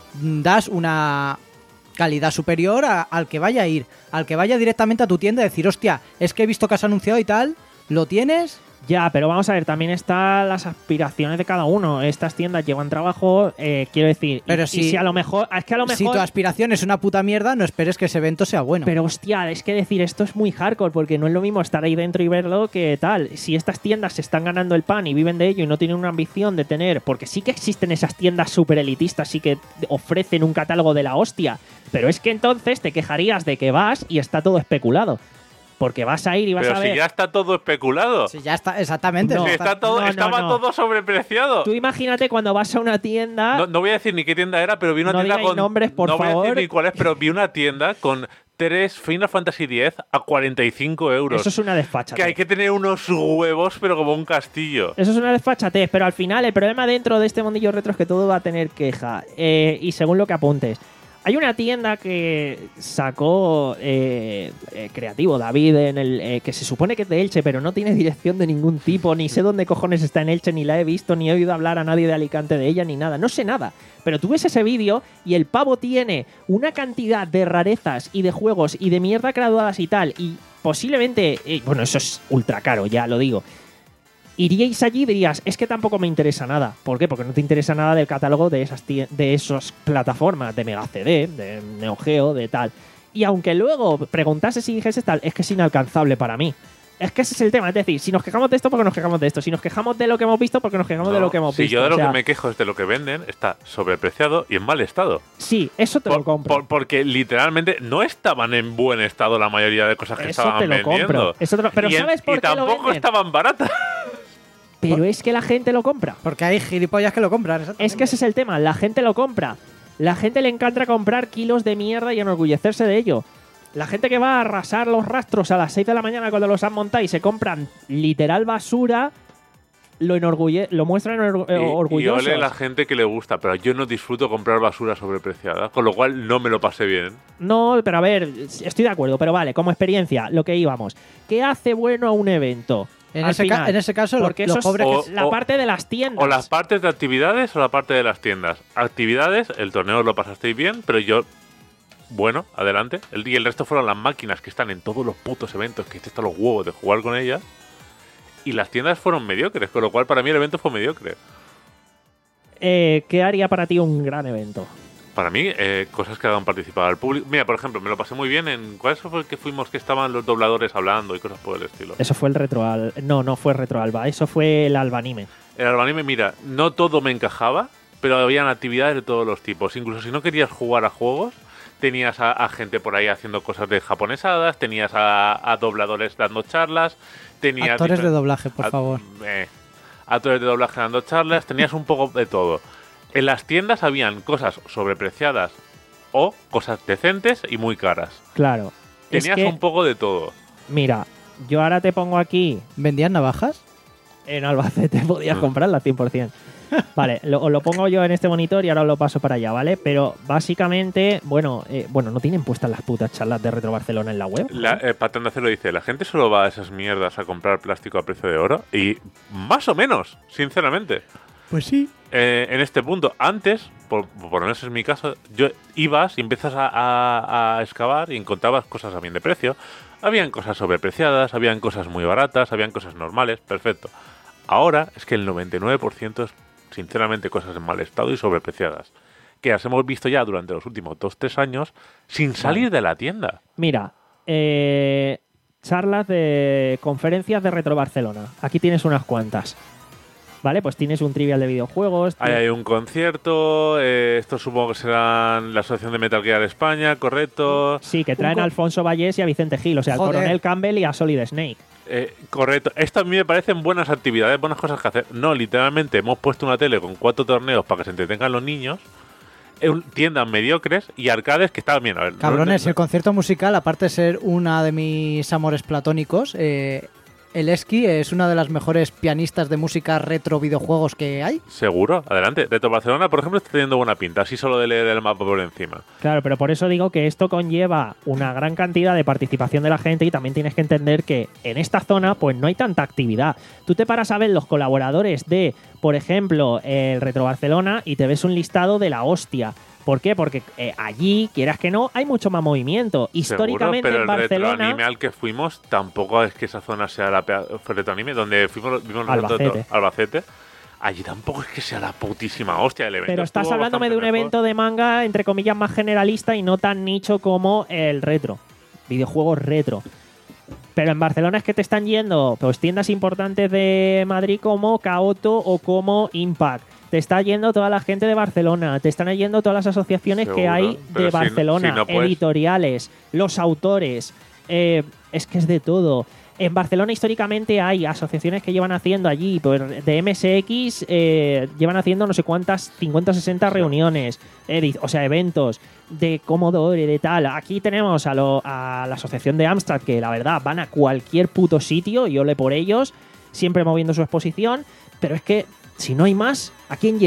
das una calidad superior a- al que vaya a ir, al que vaya directamente a tu tienda y decir, hostia, es que he visto que has anunciado y tal, ¿lo tienes? Ya, pero vamos a ver, también están las aspiraciones de cada uno. Estas tiendas llevan trabajo, eh, quiero decir. Pero y, si- y si a lo mejor. Es que a lo mejor. Si tu aspiración es una puta mierda, no esperes que ese evento sea bueno. Pero hostia, es que decir esto es muy hardcore porque no es lo mismo estar ahí dentro y verlo que tal. Si estas tiendas se están ganando el pan y viven de ello y no tienen una ambición de tener, porque sí que existen esas tiendas super elitistas, sí que ofrecen un catálogo de la hostia, pero es que entonces te quejarías de que vas y está todo especulado. Porque vas a ir y vas Pero a si ver. ya está todo especulado. Si ya está, exactamente. No. Si está todo, no, no, estaba no. todo sobrepreciado. Tú imagínate cuando vas a una tienda. No, no voy a decir ni qué tienda era, pero vi una No tienda digáis con. nombres, por no voy a favor. decir ni cuál es, pero vi una tienda con tres Final Fantasy diez a cuarenta y cinco euros. Eso es una desfachatez. Que hay que tener unos huevos, pero como un castillo. Eso es una desfachatez, pero al final el problema dentro de este mundillo retro es que todo va a tener queja. Eh, y según lo que apuntes. Hay una tienda que sacó eh, eh, Creativo David, en el eh, que se supone que es de Elche, pero no tiene dirección de ningún tipo, ni sé dónde cojones está en Elche, ni la he visto, ni he oído hablar a nadie de Alicante de ella, ni nada. No sé nada. Pero tú ves ese vídeo y el pavo tiene una cantidad de rarezas y de juegos y de mierda graduadas y tal, y posiblemente... Eh, bueno, eso es ultra caro, ya lo digo. Iríais allí y dirías, es que tampoco me interesa nada. ¿Por qué? Porque no te interesa nada del catálogo de esas, de esas plataformas, de Mega C D, de Neo Geo, de tal. Y aunque luego preguntases y dijese tal, es que es inalcanzable para mí. Es que ese es el tema. Es decir, si nos quejamos de esto, porque nos quejamos de esto. Si nos quejamos de lo que hemos visto, porque nos quejamos No, de lo que hemos si visto. yo de lo O sea, que me quejo es de lo que venden, está sobrepreciado y en mal estado. Sí, eso te Por- lo compro. por- porque literalmente no estaban en buen estado la mayoría de cosas que Eso estaban te lo vendiendo. compro. Eso te lo- pero y en- ¿sabes por y qué lo tampoco venden? estaban baratas. Pero es que la gente lo compra. Porque hay gilipollas que lo compran. Exactamente. Es que ese es el tema. La gente lo compra. La gente le encanta comprar kilos de mierda y enorgullecerse de ello. La gente que va a arrasar los rastros a las seis de la mañana cuando los han montado y se compran literal basura, lo, enorgulle lo muestran orgu- Y, y orgullosos. ole la gente que le gusta, pero yo no disfruto comprar basura sobrepreciada, con lo cual no me lo pasé bien. No, pero a ver, estoy de acuerdo, pero vale, como experiencia, lo que íbamos. ¿Qué hace bueno a un evento? En Al ese, ca- final? en ese caso, lo- Porque los eso es pobres O- que... la o- parte de las tiendas. O las partes de actividades o la parte de las tiendas. Actividades, el torneo lo pasasteis bien, pero yo, bueno, adelante. El, y el resto fueron las máquinas que están en todos los putos eventos, que están los huevos de jugar con ellas. Y las tiendas fueron mediocres, con lo cual para mí el evento fue mediocre. Eh, ¿Qué haría para ti un gran evento? Para mí, eh, cosas que hagan participar al público. Mira, por ejemplo, me lo pasé muy bien en. ¿Cuál fue el que fuimos que estaban los dobladores hablando y cosas por el estilo? Eso fue el retro al... No, no fue retro alba, eso fue el alba anime. El albanime, mira, no todo me encajaba, pero habían actividades de todos los tipos. Incluso si no querías jugar a juegos, tenías a, a gente por ahí haciendo cosas de japonesadas, tenías a, a dobladores dando charlas, tenías... Actores de difer- doblaje, por a- favor. eh, actores de doblaje dando charlas, tenías un poco de todo. En las tiendas habían cosas sobrepreciadas o cosas decentes y muy caras. Claro. Es Tenías que, un poco de todo. mira, yo ahora te pongo aquí ¿Vendían navajas? en Albacete, podías comprarla cien por ciento. Vale, lo, os lo pongo yo en este monitor y ahora os lo paso para allá, ¿vale? Pero básicamente, bueno, eh, bueno, no tienen puestas las putas charlas de Retro Barcelona en la web. La, eh, Patán de Acero dice, la gente solo va a esas mierdas a comprar plástico a precio de oro. Y más o menos, sinceramente. Pues sí. Eh, en este punto, antes, por, por lo menos es mi caso, yo ibas y empiezas a, a- a excavar y encontrabas cosas a bien de precio. Habían cosas sobrepreciadas, habían cosas muy baratas, habían cosas normales, perfecto. Ahora es que el noventa y nueve por ciento es, sinceramente, cosas en mal estado y sobrepreciadas. Que las hemos visto ya durante los últimos dos tres años sin salir de la tienda. Mira, eh, charlas de conferencias de Retro Barcelona. Aquí tienes unas cuantas. Vale, pues tienes un trivial de videojuegos. Ahí hay un concierto, eh, esto supongo que serán la Asociación de Metal Gear España, correcto. Sí, que traen co- a Alfonso Vallés y a Vicente Gil, o sea, al Joder. Coronel Campbell y a Solid Snake. Eh, correcto. Esto a mí me parecen buenas actividades, buenas cosas que hacer. No, literalmente hemos puesto una tele con cuatro torneos para que se entretengan los niños, eh, un- tiendas mediocres y arcades que estaban bien. A ver, Cabrones, no- el concierto musical, aparte de ser una de mis amores platónicos, eh, el Esqui es una de las mejores pianistas de música retro videojuegos que hay. Seguro, adelante. Retro Barcelona, por ejemplo, está teniendo buena pinta, así solo de leer el mapa por encima. Claro, pero por eso digo que esto conlleva una gran cantidad de participación de la gente y también tienes que entender que en esta zona pues no hay tanta actividad. Tú te paras a ver los colaboradores de, por ejemplo, el Retro Barcelona y te ves un listado de la hostia. ¿Por qué? Porque eh, allí, quieras que no, hay mucho más movimiento. Históricamente Seguro, pero en el Barcelona... retroanime al que fuimos tampoco es que esa zona sea la peor retroanime, donde fuimos, vimos Albacete. nosotros, Albacete. Allí tampoco es que sea la putísima hostia del evento. Pero estás Estuvo hablándome de un bastante evento mejor. de manga, entre comillas, más generalista y no tan nicho como el retro. Videojuegos retro. Pero en Barcelona es que te están yendo pues tiendas importantes de Madrid como Kaoto o como Impact. Te está yendo toda la gente de Barcelona, te están yendo todas las asociaciones que Seguro, hay pero de si- Barcelona, si no puedes- editoriales, los autores, eh, es que es de todo. En Barcelona históricamente hay asociaciones que llevan haciendo allí, pues de M S X eh, llevan haciendo no sé cuántas, cincuenta o sesenta reuniones, edi- o sea, eventos de Commodore, de tal. Aquí tenemos a, lo- a la asociación de Amstrad, que la verdad van a cualquier puto sitio, y ole por ellos, siempre moviendo su exposición, pero es que si no hay más, ¿a quién llevas?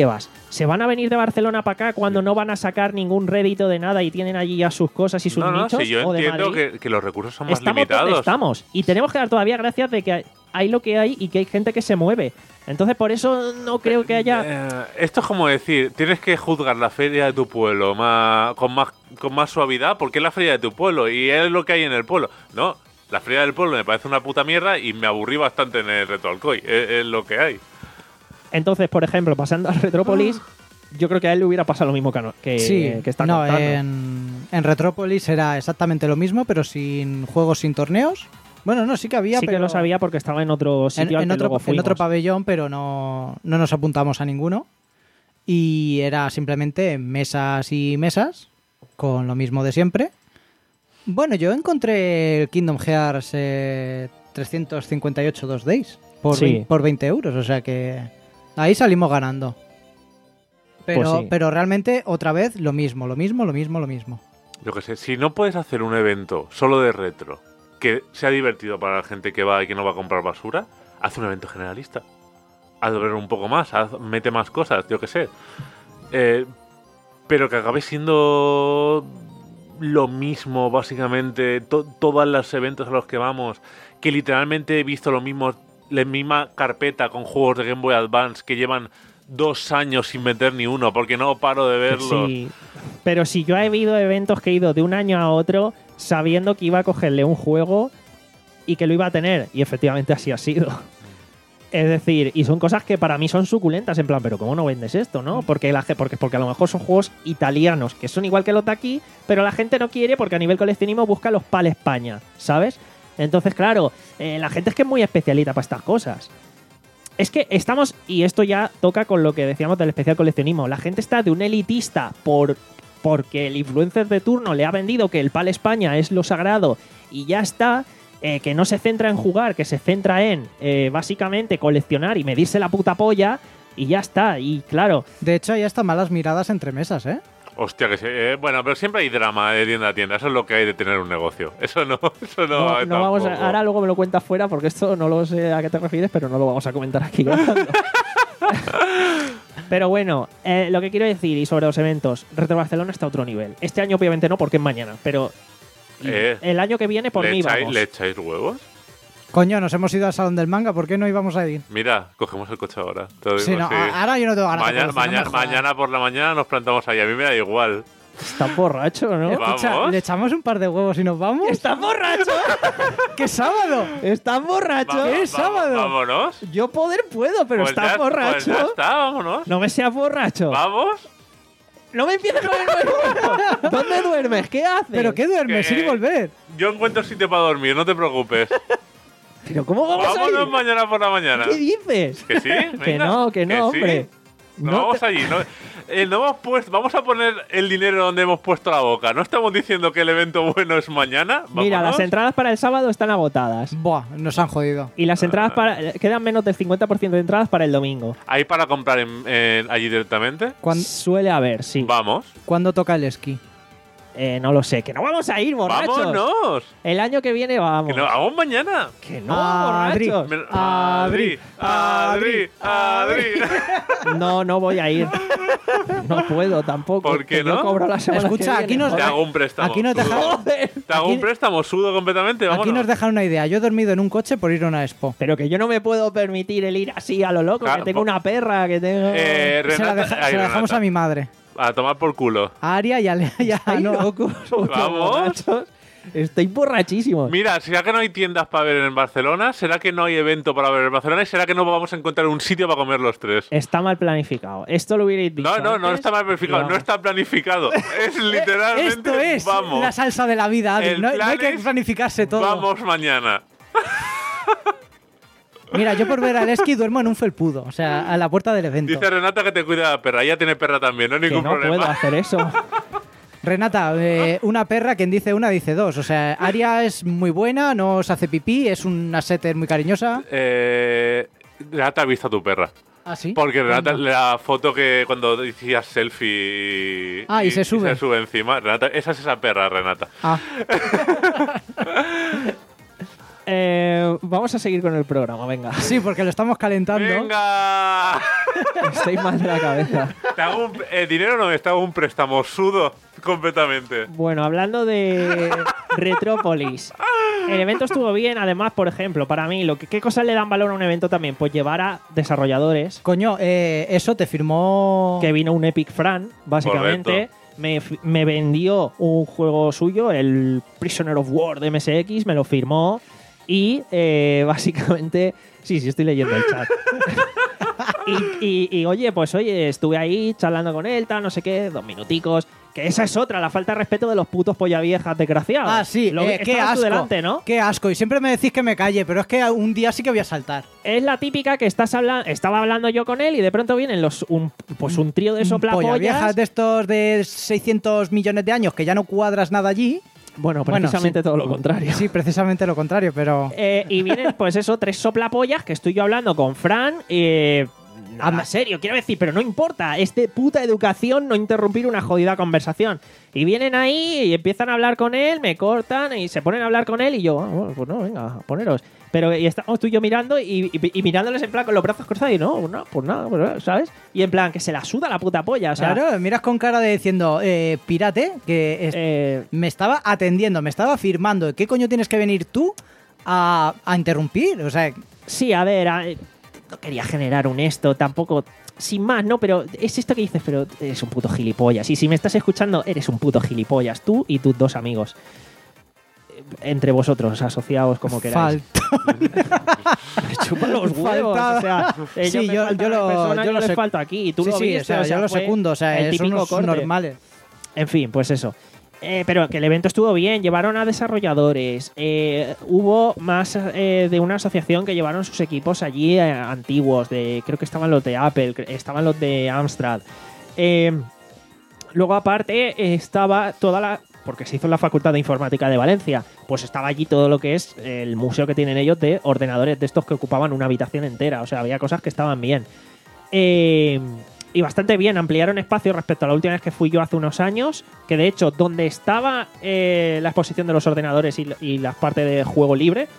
¿Se van a venir de Barcelona para acá cuando no van a sacar ningún rédito de nada y tienen allí ya sus cosas y sus no, no, nichos? sí, yo ¿O de entiendo Madrid? que, que los recursos son más Estamos limitados. donde estamos. Y tenemos que dar todavía gracias de que hay lo que hay y que hay gente que se mueve. Entonces, por eso no creo que haya... Eh, esto es como decir, tienes que juzgar la feria de tu pueblo más, con, más, con más suavidad porque es la feria de tu pueblo y es lo que hay en el pueblo. No, la feria del pueblo me parece una puta mierda y me aburrí bastante en el Retro Alcoy. Es, es lo que hay. Entonces, por ejemplo, pasando al Retrópolis, yo creo que a él le hubiera pasado lo mismo que, que, Sí, que está no, contando. en, en Retrópolis era exactamente lo mismo, pero sin juegos, sin torneos. Bueno, no, sí que había, Sí pero que lo sabía porque estaba en otro en, sitio al en que otro, luego en fuimos. otro pabellón, pero no, no nos apuntamos a ninguno. Y era simplemente mesas y mesas, con lo mismo de siempre. Bueno, yo encontré el Kingdom Hearts eh, trescientos cincuenta y ocho dos Days por, Sí. veinte, por veinte euros, o sea que ahí salimos ganando. Pero, Pues sí. pero realmente, otra vez, lo mismo, lo mismo, lo mismo, lo mismo. Yo qué sé, si no puedes hacer un evento solo de retro que sea divertido para la gente que va y que no va a comprar basura, haz un evento generalista. Haz ver un poco más, haz- mete más cosas, yo qué sé. Eh, pero que acabe siendo lo mismo, básicamente, to- todos los eventos a los que vamos, que literalmente he visto lo mismo, la misma carpeta con juegos de Game Boy Advance que llevan dos años sin meter ni uno, porque no paro de verlos. Sí. Pero si yo he habido eventos que he ido de un año a otro sabiendo que iba a cogerle un juego y que lo iba a tener. Y efectivamente así ha sido. Es decir, y son cosas que para mí son suculentas, en plan, pero ¿cómo no vendes esto, no? Porque, la, ge- porque, porque a lo mejor son juegos italianos, que son igual que los de aquí, pero la gente no quiere porque a nivel coleccionismo busca los PAL España, ¿sabes? Entonces, claro, eh, la gente es que es muy especialita para estas cosas. Es que estamos, y esto ya toca con lo que decíamos del especial coleccionismo, la gente está de un elitista por, porque el influencer de turno le ha vendido que el PAL España es lo sagrado y ya está, eh, que no se centra en jugar, que se centra en eh, básicamente coleccionar y medirse la puta polla y ya está. Y claro, De hecho, hay hasta malas miradas entre mesas, ¿eh? Hostia, que sí. eh, bueno, pero siempre hay drama de tienda a tienda. Eso es lo que hay de tener un negocio. Eso no, eso no, no, hay no vamos a- tampoco. ahora luego me lo cuentas fuera porque esto no lo sé a qué te refieres, pero no lo vamos a comentar aquí. Pero bueno, eh, lo que quiero decir, y sobre los eventos, Retro Barcelona está a otro nivel. Este año obviamente no, porque es mañana, pero Eh, el año que viene por ¿Le mí echáis, vamos. ¿Le echáis huevos? Coño, nos hemos ido al Salón del Manga, ¿por qué no íbamos a ir? Mira, cogemos el coche ahora. Te lo Sí, digo no, así. a- ahora yo no tengo ganas de mañana, coleccionar, mañana, no me jodas. mañana por la mañana nos plantamos ahí. A mí me da igual. Estás borracho, ¿no? Va. Escucha, ¿Vamos? ¿le echamos un par de huevos y nos vamos? ¡Estás borracho! ¡Qué sábado! ¡Estás borracho! Va- ¿Qué va- es sábado? Vámonos. Yo poder puedo, pero Pues estás ya- borracho. Pues ya está, vámonos. No me seas borracho. Vamos. No me empieces con el nuevo. ¿Dónde duermes? ¿Qué haces? ¿Pero qué duermes? Que- Ir y volver. Yo encuentro sitio para dormir, no te preocupes. ¿Pero cómo vamos a Vámonos ir? mañana por la mañana. ¿Qué dices? ¿Que sí? Que Venga. no, que no, sí. hombre. No, No vamos te- allí. No, eh, no hemos puesto, vamos a poner el dinero donde hemos puesto la boca. No estamos diciendo que el evento bueno es mañana. Mira, Vámonos. las entradas para el sábado están agotadas. Buah, nos han jodido. Y las entradas para. Quedan menos del cincuenta por ciento de entradas para el domingo. ¿Hay para comprar en- en- allí directamente? ¿Cuán- Suele haber, sí. Vamos. ¿Cuándo toca el esquí? Eh, no lo sé. Que no vamos a ir, borrachos. ¡Vámonos! El año que viene vamos. Que no, vamos mañana. Que no, Adri. borrachos. Me- Adri, Adri, Adri, Adri. No, no voy a ir. No puedo tampoco. ¿Por qué que yo no? cobro la semana Escucha, que aquí viene, nos- Te joder. hago un préstamo. Aquí nos sudo. deja- Joder. Te hago un aquí- préstamo, sudo completamente. Vámonos. Aquí nos dejan una idea. Yo he dormido en un coche por ir a una expo. Pero que yo no me puedo permitir el ir así a lo loco. Claro, que tengo po- una perra, que tengo. Eh, se la, Renata, deja- ay, se la dejamos Renata. a mi madre. A tomar por culo. A Aria y a Lea y a Ay, Noa. locos, putos Vamos. borrachos. Estoy borrachísimo. Mira, ¿será que no hay tiendas para ver en Barcelona? ¿Será que no hay evento para ver en Barcelona? ¿Y será que no vamos a encontrar un sitio para comer los tres? Está mal planificado. Esto lo hubierais dicho. No, no, no antes, está mal planificado. y No vamos. está planificado. Es literalmente. Esto es Vamos. la salsa de la vida, Adri. El No, no plan hay que es, planificarse todo. Vamos mañana. Mira, yo por ver al esquí duermo en un felpudo, o sea, a la puerta del evento. Dice Renata que te cuida la perra. Ella tiene perra también, no hay Que ningún no problema. puedo hacer eso. Renata, eh, una perra, quien dice una dice dos. O sea, Aria es muy buena, no se hace pipí, es una setter muy cariñosa. Eh, Renata ha visto a tu perra. ¿Ah, sí? Porque Renata, ¿Cuándo? la foto que cuando decías selfie. Ah, y se sube. se sube encima. Renata, esa es esa perra, Renata. Ah, Eh, vamos a seguir con el programa, venga. Sí, porque lo estamos calentando. ¡Venga! Estoy mal de la cabeza. Te hago un, eh, dinero no, te hago un préstamo sudo completamente. Bueno, hablando de Retrópolis, el evento estuvo bien. Además, por ejemplo, para mí, lo que, ¿qué cosas le dan valor a un evento también? Pues llevar a desarrolladores. Coño, eh, eso te firmó... Que vino un Epic Fran, básicamente. Me, me vendió un juego suyo, el Prisoner of War de M S X, me lo firmó. Y eh, básicamente... Sí, sí, estoy leyendo el chat. y, y, y oye, pues oye, estuve ahí charlando con él, tal, no sé qué, dos minuticos. Que esa es otra, la falta de respeto de los putos polla viejas desgraciados. Ah, sí, Lo, eh, qué estabas tú asco. delante, ¿no? Qué asco. Y siempre me decís que me calle, pero es que un día sí que voy a saltar. Es la típica que estás habla estaba hablando yo con él y de pronto vienen los un, pues un trío de Polla soplapollas. viejas de estos de seiscientos millones de años que ya no cuadras nada allí. Bueno, Bueno, precisamente sí. todo lo contrario. Sí, precisamente lo contrario, pero... Eh, y vienen, pues eso, tres soplapollas que estoy yo hablando con Fran. Eh, nada serio, quiero decir, pero no importa. Es de puta educación no interrumpir una jodida conversación. Y vienen ahí y empiezan a hablar con él, me cortan y se ponen a hablar con él y yo, ah, bueno, pues no, venga, poneros. Pero y estamos tú y yo mirando y, y, y mirándoles en plan con los brazos cruzados y no, no, pues nada, pues, ¿sabes? Y en plan que se la suda la puta polla, o sea, Claro, miras con cara de diciendo, eh, pirate, que es- eh, me estaba atendiendo, me estaba firmando. ¿Qué coño tienes que venir tú a, a interrumpir? O sea, sí, a ver, a- no quería generar un esto, tampoco, sin más, ¿no? Pero es esto que dices, pero eres un puto gilipollas. Y si me estás escuchando, eres un puto gilipollas, tú y tus dos amigos. Eh, Entre vosotros, asociados como queráis. falta. Me chupan los huevos, Faltaba. o sea, ellos Sí, me yo- faltan yo en lo- persona, yo lo les sec- falto aquí. Y tú sí, lo sí, viste, o sea, o sea, yo lo fue secundo, o sea, el son típico unos corte. normales. En fin, pues eso. Eh, pero que el evento estuvo bien, llevaron a desarrolladores, eh, hubo más eh, de una asociación que llevaron sus equipos allí eh, antiguos, de creo que estaban los de Apple, cre- estaban los de Amstrad. Eh, luego aparte eh, estaba toda la... porque se hizo en la Facultad de Informática de Valencia, pues estaba allí todo lo que es el museo que tienen ellos de ordenadores de estos que ocupaban una habitación entera, o sea, había cosas que estaban bien. Eh... Y bastante bien, ampliaron espacio respecto a la última vez que fui yo hace unos años, que de hecho, donde estaba eh, la exposición de los ordenadores y, y la parte de juego libre,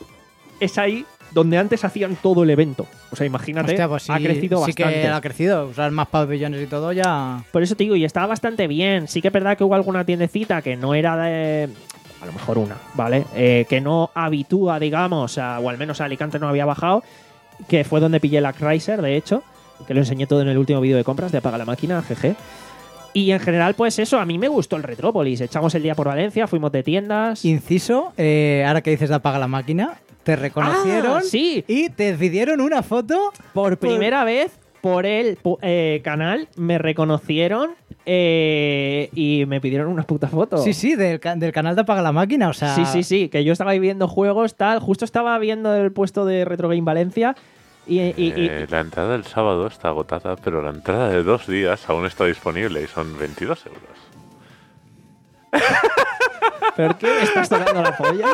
es ahí donde antes hacían todo el evento. O sea, imagínate, Hostia, pues sí, ha crecido sí bastante. que ha crecido. Usar más pabellones y todo ya... Por eso te digo, y estaba bastante bien. Sí que es verdad que hubo alguna tiendecita que no era de... A lo mejor una, ¿vale? Eh, que no habitúa, digamos, a- o al menos a Alicante no había bajado, que fue donde pillé la Chrysler, de hecho, que lo enseñé todo en el último vídeo de compras de Apaga la Máquina, jeje. Y en general, pues eso, a mí me gustó el Retrópolis. Echamos el día por Valencia, fuimos de tiendas. Inciso, eh, ahora que dices de apaga la máquina, te reconocieron Ah, sí. y te pidieron una foto. Por primera vez, por el pu- eh, canal, me reconocieron eh, y me pidieron unas putas fotos. Sí, sí, del, ca- del canal de apaga la máquina, o sea... Sí, sí, sí, que yo estaba ahí viendo juegos, tal. Justo estaba viendo el puesto de Retro Game Valencia y, y- y- Eh, la entrada del sábado está agotada, pero la entrada de dos días aún está disponible y son veintidós euros. ¿Pero qué? ¿Me estás tocando la polla?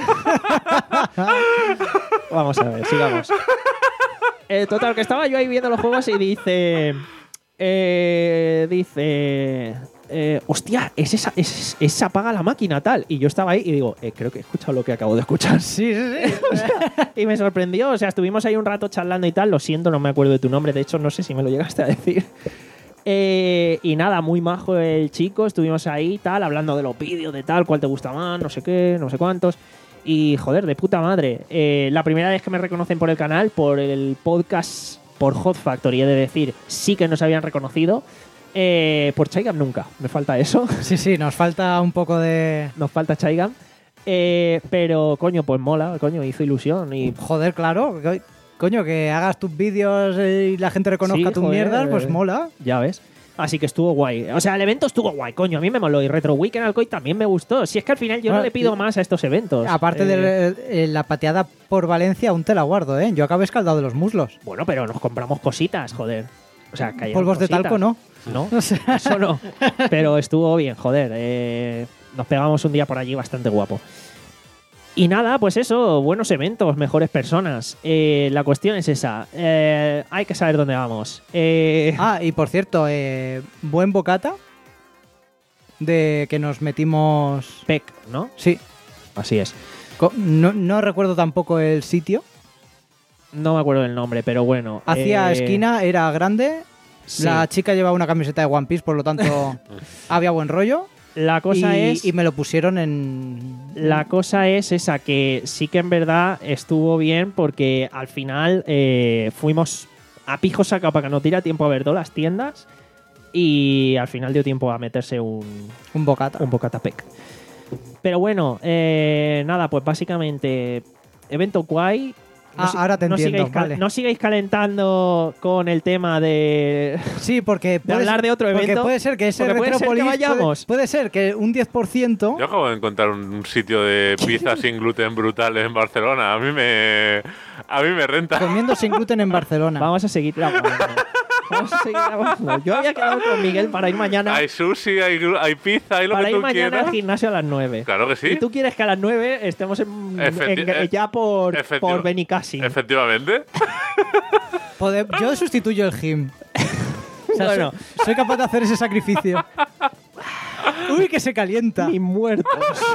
Vamos a ver, sigamos. Eh, total, que estaba yo ahí viendo los juegos y dice... Eh, dice... eh, hostia, es esa, es, es apaga la máquina, tal. Y yo estaba ahí y digo, eh, creo que he escuchado lo que acabo de escuchar. Sí, sí, sí. Y me sorprendió, o sea, estuvimos ahí un rato charlando y tal. Lo siento, no me acuerdo de tu nombre, de hecho, no sé si me lo llegaste a decir. Eh, y nada, muy majo el chico, estuvimos ahí tal, hablando de los vídeos, de tal, cuál te gusta más, no sé qué, no sé cuántos. Y joder, de puta madre. Eh, la primera vez que me reconocen por el canal, por el podcast, por Hot Factory, he de decir, sí que nos habían reconocido. Eh, por Chaigam nunca, me falta eso. Sí, sí, nos falta un poco de... Nos falta Chaigam. Eh, pero, coño, pues mola, coño, hizo ilusión. Y Joder, claro. co- Coño, que hagas tus vídeos y la gente reconozca Sí, tus joder, mierdas, pues eh. mola. ya ves. Así que estuvo guay. O sea, el evento estuvo guay, coño. A mí me moló. Y Retro Weekend Alcoy también me gustó. Si es que al final yo no Ah, le pido más a estos eventos. Aparte Eh, de eh, la pateada por Valencia, aún te la guardo, ¿eh? Yo acabé escaldado de los muslos. Bueno, pero nos compramos cositas, joder. O sea, que hayan Polvos de cositas. talco, ¿no? No, O sea, eso no. Pero estuvo bien, joder. Eh, nos pegamos un día por allí bastante guapo. Y nada, pues eso, buenos eventos, mejores personas. Eh, la cuestión es esa. Eh, hay que saber dónde vamos. Eh, Ah, y por cierto, eh, buen bocata de que nos metimos... P E C, ¿no? Sí, Así es. co- no, no recuerdo tampoco el sitio, No me acuerdo del nombre, pero bueno. Hacía eh, esquina, era grande. sí. La chica llevaba una camiseta de One Piece, por lo tanto había buen rollo. La cosa y, es. y me lo pusieron en. La cosa es esa, que sí que en verdad estuvo bien porque al final eh, fuimos a pijo saca para que no tira tiempo a ver todas las tiendas y al final dio tiempo a meterse un, Un bocata. un bocata pec. Pero bueno, eh, nada, pues básicamente evento guay. Ah, si- ahora te no entiendo, sigáis cal- vale. No sigáis calentando con el tema de... Sí, porque puede, hablar de otro porque evento, puede ser que ese porque puede ser que Retropolis puede- vayamos. Puede, ser que un diez por ciento. Yo acabo de encontrar un sitio de pizza sin gluten brutal en Barcelona. A mí me, a mí me renta. Comiendo sin gluten en Barcelona. Vamos a seguir grabando. Vamos a seguir grabando. Yo había quedado con Miguel para ir mañana, Hay sushi, hay, glu- hay pizza, hay lo para que ir tú mañana quieras. al gimnasio a las nueve. Claro que sí. Y tú quieres que a las nueve estemos en, Efecti- en- eh, ya por, efectiva- por Benicassim. Efectivamente. Pode- Yo sustituyo el gym. O sea, Bueno. soy, soy capaz de hacer ese sacrificio. Uy, que se calienta. Ni muertos.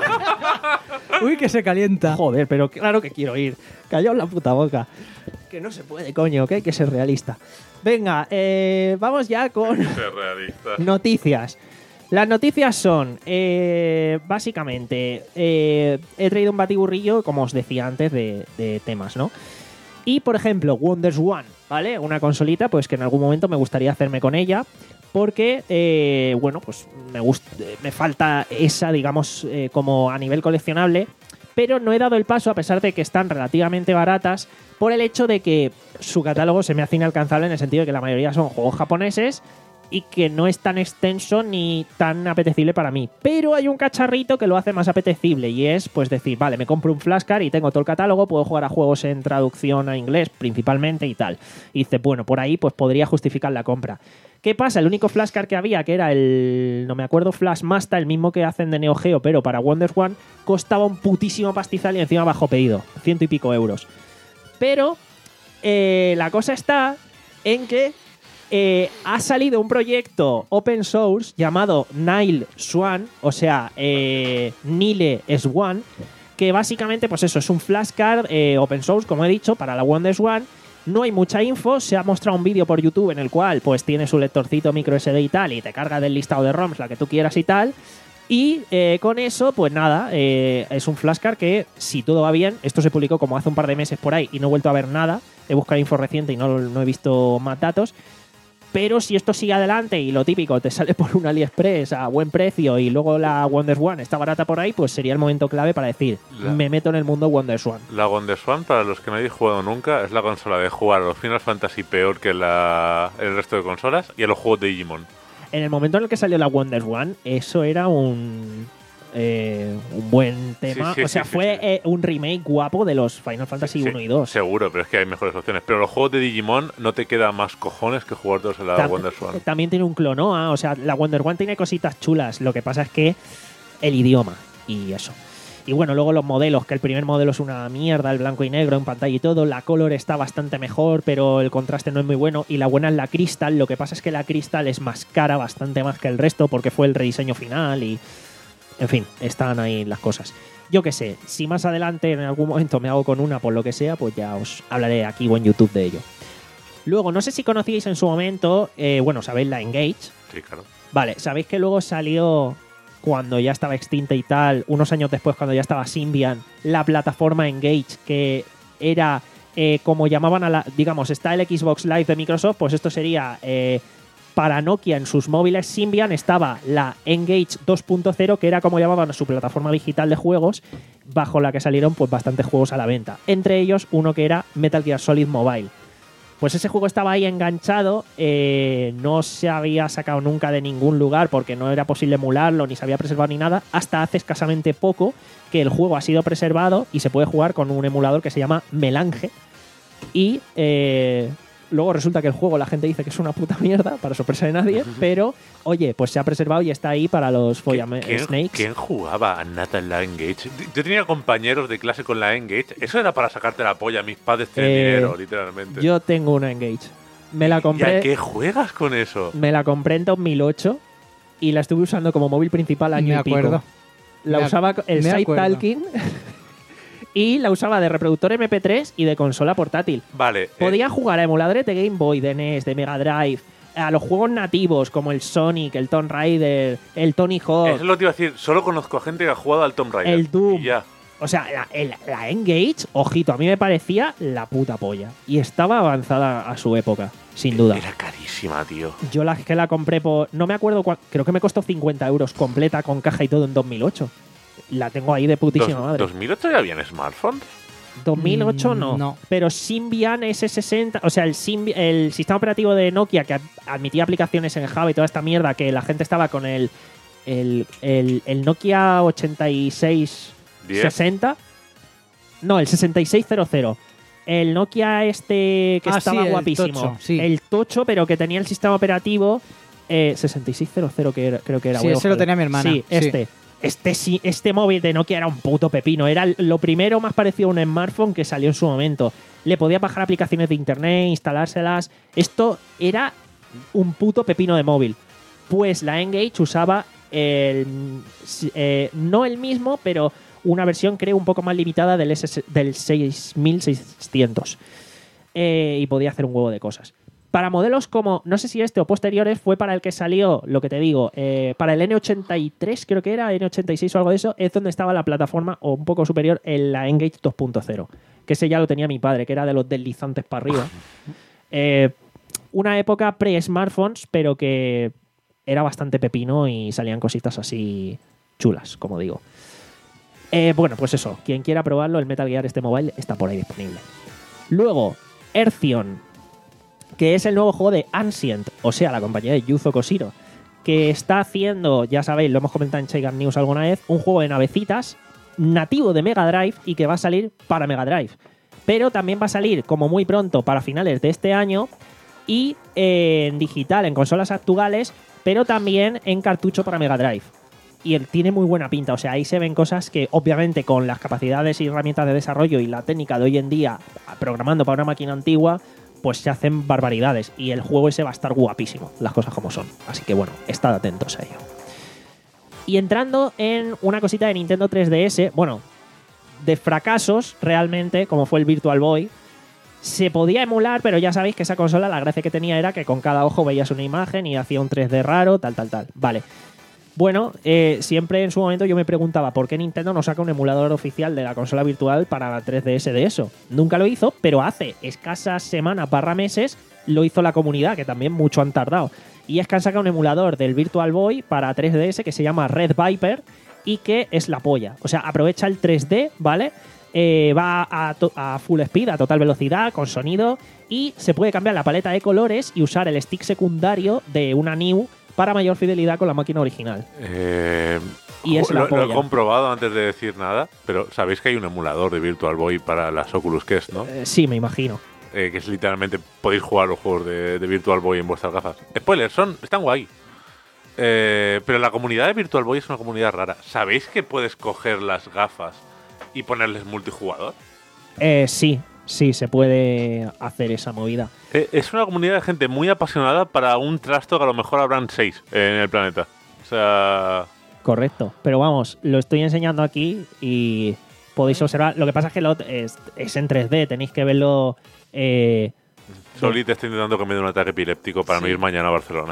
Uy, que se calienta. Joder, pero claro que quiero ir. Callaos la puta boca. Que no se puede, coño, que hay que ser realista. Venga, eh, vamos ya con Ser realista. noticias. Las noticias son, eh, básicamente, eh, he traído un batiburrillo, como os decía antes, de, de temas, ¿no? Y, por ejemplo, Wonders One, ¿vale? Una consolita, pues que en algún momento me gustaría hacerme con ella, porque, eh, bueno, pues me, gust- me falta esa, digamos, eh, como a nivel coleccionable, pero no he dado el paso, a pesar de que están relativamente baratas, por el hecho de que su catálogo se me hace inalcanzable en el sentido de que la mayoría son juegos japoneses y que no es tan extenso ni tan apetecible para mí. Pero hay un cacharrito que lo hace más apetecible y es, pues decir, vale, me compro un flashcard y tengo todo el catálogo, puedo jugar a juegos en traducción a inglés principalmente y tal. Y dice, bueno, por ahí pues podría justificar la compra. ¿Qué pasa? El único flashcard que había, que era el, no me acuerdo, Flash Master, el mismo que hacen de Neo Geo, pero para Wonders One, costaba un putísimo pastizal y encima bajo pedido, ciento y pico euros. Pero eh, la cosa está en que eh, ha salido un proyecto open source llamado Nile Swan, o sea, eh, Nile Swan, que básicamente, pues eso, es un flashcard eh, open source, como he dicho, para la Wonders One. No hay mucha info, se ha mostrado un vídeo por YouTube en el cual pues tiene su lectorcito micro ese de y tal, y te carga del listado de ROMs la que tú quieras y tal. Y eh, con eso, pues nada, eh, es un flashcard que, si todo va bien, esto se publicó como hace un par de meses por ahí y no he vuelto a ver nada, he buscado info reciente y no, no he visto más datos. Pero si esto sigue adelante y lo típico te sale por un AliExpress a buen precio y luego la Wonders One está barata por ahí, pues sería el momento clave para decir, La- me meto en el mundo Wonders One. La Wonder Swan, para los que no hayáis jugado nunca, es la consola de jugar a los Final Fantasy peor que la, el resto de consolas y a los juegos de Digimon. En el momento en el que salió la Wonders One, eso era un, eh, un buen tema. Sí, sí, o sea, sí, sí, fue sí. eh, un remake guapo de los Final Fantasy Sí, uno y dos. Seguro, pero es que hay mejores opciones. Pero los juegos de Digimon no te queda más cojones que jugar todos en la Tam- Wonder Swan. También tiene un Clonoa, o sea, la Wonder One tiene cositas chulas. Lo que pasa es que el idioma y eso. Y bueno, luego los modelos, que el primer modelo es una mierda, el blanco y negro en pantalla y todo. La Color está bastante mejor, pero el contraste no es muy bueno. Y la buena es la Crystal. Lo que pasa es que la Crystal es más cara, bastante más que el resto, porque fue el rediseño final y... En fin, están ahí las cosas. Yo qué sé, si más adelante en algún momento me hago con una por lo que sea, pues ya os hablaré aquí o en YouTube de ello. Luego, no sé si conocíais en su momento, eh, bueno, sabéis la Engage. Sí, claro. Vale, sabéis que luego salió, cuando ya estaba extinta y tal, unos años después, cuando ya estaba Symbian, la plataforma Engage, que era eh, como llamaban a la. Digamos, está el Xbox Live de Microsoft, pues esto sería. Eh, para Nokia en sus móviles Symbian estaba la Engage dos punto cero, que era como llamaban a su plataforma digital de juegos, bajo la que salieron pues bastantes juegos a la venta. Entre ellos uno que era Metal Gear Solid Mobile. Pues ese juego estaba ahí enganchado, eh, no se había sacado nunca de ningún lugar porque no era posible emularlo, ni se había preservado ni nada, hasta hace escasamente poco que el juego ha sido preservado y se puede jugar con un emulador que se llama Melange. Y eh, luego resulta que el juego la gente dice que es una puta mierda, para sorpresa de nadie, pero oye, pues se ha preservado y está ahí para los Follame ¿Quién, Snakes. ¿Quién jugaba a nada en la Engage? Yo tenía compañeros de clase con la Engage. Eso era para sacarte la polla. Mis padres tienen Eh, dinero, literalmente. Yo tengo una Engage. Me la ¿Y a compré. qué juegas con eso? Me la compré en dos mil ocho y la estuve usando como móvil principal año Me y pico. acuerdo. La Me ac- usaba co- el me Side acuerdo. Talking Y la usaba de reproductor eme pe tres y de consola portátil. Vale. Podía eh, jugar a emuladores de Game Boy, de N E S, de Mega Drive, a los juegos nativos como el Sonic, el Tomb Raider, el Tony Hawk, Eso es lo que te iba a decir. Solo conozco a gente que ha jugado al Tomb Raider. el Doom. Y ya. O sea, la, el- la N-Gage, ojito, a mí me parecía la puta polla. Y estaba avanzada a su época, sin duda. Era carísima, tío. Yo la que la compré por. No me acuerdo cuál. Creo que me costó cincuenta euros completa con caja y todo en dos mil ocho. La tengo ahí de putísima Dos- madre. ¿dos mil ocho ya había en smartphones? dos mil ocho Mm, no. no. Pero Symbian ese sesenta, o sea, el, Symbi- el sistema operativo de Nokia que ad- admitía aplicaciones en Java y toda esta mierda, que la gente estaba con el, el, el, el Nokia ochenta y seis sesenta. No, el sesenta y seis cero cero. El Nokia este que Ah, estaba sí, el guapísimo. tocho, sí. El tocho, pero que tenía el sistema operativo eh, sesenta y seis cero cero, que era- creo que era. Sí, voy a ese lo buscarlo. tenía mi hermana, Sí, sí. este. Este, sí, este móvil de Nokia era un puto pepino. Era lo primero más parecido a un smartphone que salió en su momento. Le podía bajar aplicaciones de internet, instalárselas. Esto era un puto pepino de móvil. Pues la N-Gage usaba el, eh, no el mismo, pero una versión creo un poco más limitada del, S S del seis mil seiscientos. Eh, y podía hacer un huevo de cosas. Para modelos como, no sé si este o posteriores, fue para el que salió, lo que te digo, eh, para el ene ochenta y tres, creo que era, ene ochenta y seis o algo de eso, es donde estaba la plataforma, o un poco superior, en la N-Gage dos punto cero. Que ese ya lo tenía mi padre, que era de los deslizantes para arriba. Eh, una época pre-smartphones, pero que era bastante pepino y salían cositas así chulas, como digo. Eh, bueno, pues eso, quien quiera probarlo, el Metal Gear este mobile está por ahí disponible. Luego, Earthion, que es el nuevo juego de Ancient, o sea, la compañía de Yuzo Koshiro, que está haciendo, ya sabéis, lo hemos comentado en Sega News alguna vez, un juego de navecitas nativo de Mega Drive y que va a salir para Mega Drive. Pero también va a salir, como muy pronto, para finales de este año y eh, en digital, en consolas actuales, pero también en cartucho para Mega Drive. Y él tiene muy buena pinta, o sea, ahí se ven cosas que obviamente con las capacidades y herramientas de desarrollo y la técnica de hoy en día, programando para una máquina antigua, pues se hacen barbaridades. Y el juego ese va a estar guapísimo, las cosas como son. Así que bueno, estad atentos a ello. Y entrando en una cosita de Nintendo tres D S, bueno, de fracasos realmente, como fue el Virtual Boy, se podía emular, pero ya sabéis que esa consola la gracia que tenía era que con cada ojo veías una imagen y hacía un tres D raro, tal, tal, tal. Vale. Bueno, eh, siempre en su momento yo me preguntaba por qué Nintendo no saca un emulador oficial de la consola virtual para la tres D S de eso. Nunca lo hizo, pero hace escasas semanas barra meses lo hizo la comunidad, que también mucho han tardado. Y es que han sacado un emulador del Virtual Boy para tres D S que se llama Red Viper y que es la polla. O sea, aprovecha el tres D, ¿vale? Eh, va a, to- a full speed, a total velocidad, con sonido, y se puede cambiar la paleta de colores y usar el stick secundario de una New para mayor fidelidad con la máquina original. Eh, Y es la lo, lo he polla. comprobado antes de decir nada, pero sabéis que hay un emulador de Virtual Boy para las Oculus Quest, ¿no? Eh, sí, me imagino. Eh, que es literalmente podéis jugar los juegos de, de Virtual Boy en vuestras gafas. Spoilers, son, están guay. Eh, pero la comunidad de Virtual Boy es una comunidad rara. ¿Sabéis que puedes coger las gafas y ponerles multijugador? Eh, sí, sí, se puede hacer esa movida. Eh, es una comunidad de gente muy apasionada para un trasto que a lo mejor habrán seis en el planeta. O sea... Correcto. Pero vamos, lo estoy enseñando aquí y podéis observar. Lo que pasa es que lo es, es en tres D, tenéis que verlo. Eh, Soli te estoy intentando que me dé un ataque epiléptico para no ir mañana a Barcelona.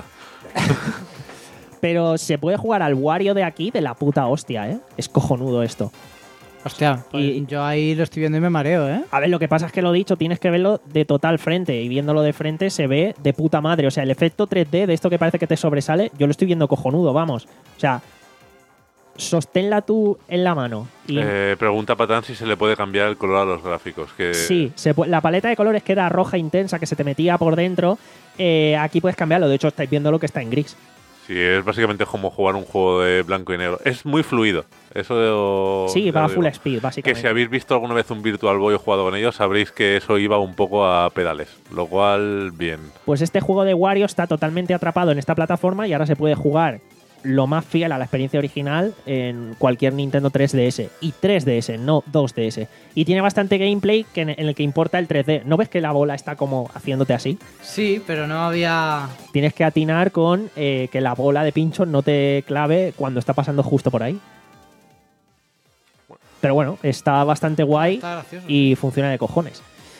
pero se puede jugar al Wario de aquí de la puta hostia, ¿eh? Es cojonudo esto. Hostia, pues Y- yo ahí lo estoy viendo y me mareo, ¿eh? A ver, lo que pasa es que lo dicho, tienes que verlo de total frente y viéndolo de frente se ve de puta madre. O sea, el efecto tres D de esto que parece que te sobresale, yo lo estoy viendo cojonudo, vamos. O sea, sosténla tú en la mano. Y Eh, pregunta Patán si se le puede cambiar el color a los gráficos. Que sí, se pu- la paleta de colores que era roja intensa, que se te metía por dentro, eh, aquí puedes cambiarlo. De hecho, estáis viendo lo que está en gris. Sí, es básicamente como jugar un juego de blanco y negro. Es muy fluido. Eso de, Sí, ya va a lo full digo. speed, Que básicamente. si habéis visto alguna vez un Virtual Boy o jugado con ellos, sabréis que eso iba un poco a pedales. Lo cual, bien. Pues este juego de Wario está totalmente atrapado en esta plataforma y ahora se puede jugar lo más fiel a la experiencia original en cualquier Nintendo tres D S. Y tres D S, no dos D S. Y tiene bastante gameplay que en en el que importa el tres D. ¿No ves que la bola está como haciéndote así? Sí, pero no había... Tienes que atinar con eh, que la bola de pincho no te clave cuando está pasando justo por ahí. pero bueno, está bastante guay Está gracioso. y funciona de cojones.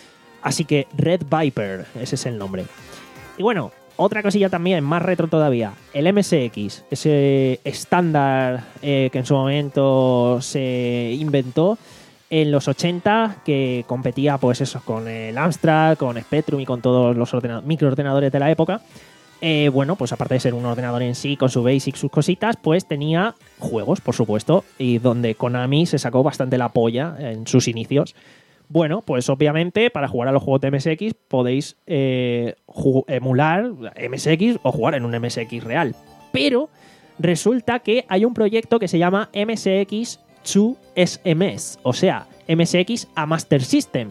Así que Red Viper, ese es el nombre. Y bueno, otra cosilla también, más retro todavía, el M S X, ese estándar eh, que en su momento se inventó en los ochenta, que competía pues eso con el Amstrad, con Spectrum y con todos los ordena- microordenadores de la época. Eh, bueno, pues aparte de ser un ordenador en sí, con su BASIC, sus cositas, pues tenía juegos, por supuesto, y donde Konami se sacó bastante la polla en sus inicios. Bueno, pues obviamente para jugar a los juegos de M S X podéis eh, ju- emular M S X o jugar en un M S X real. Pero resulta que hay un proyecto que se llama M S X dos S M S, o sea, M S X a Master System.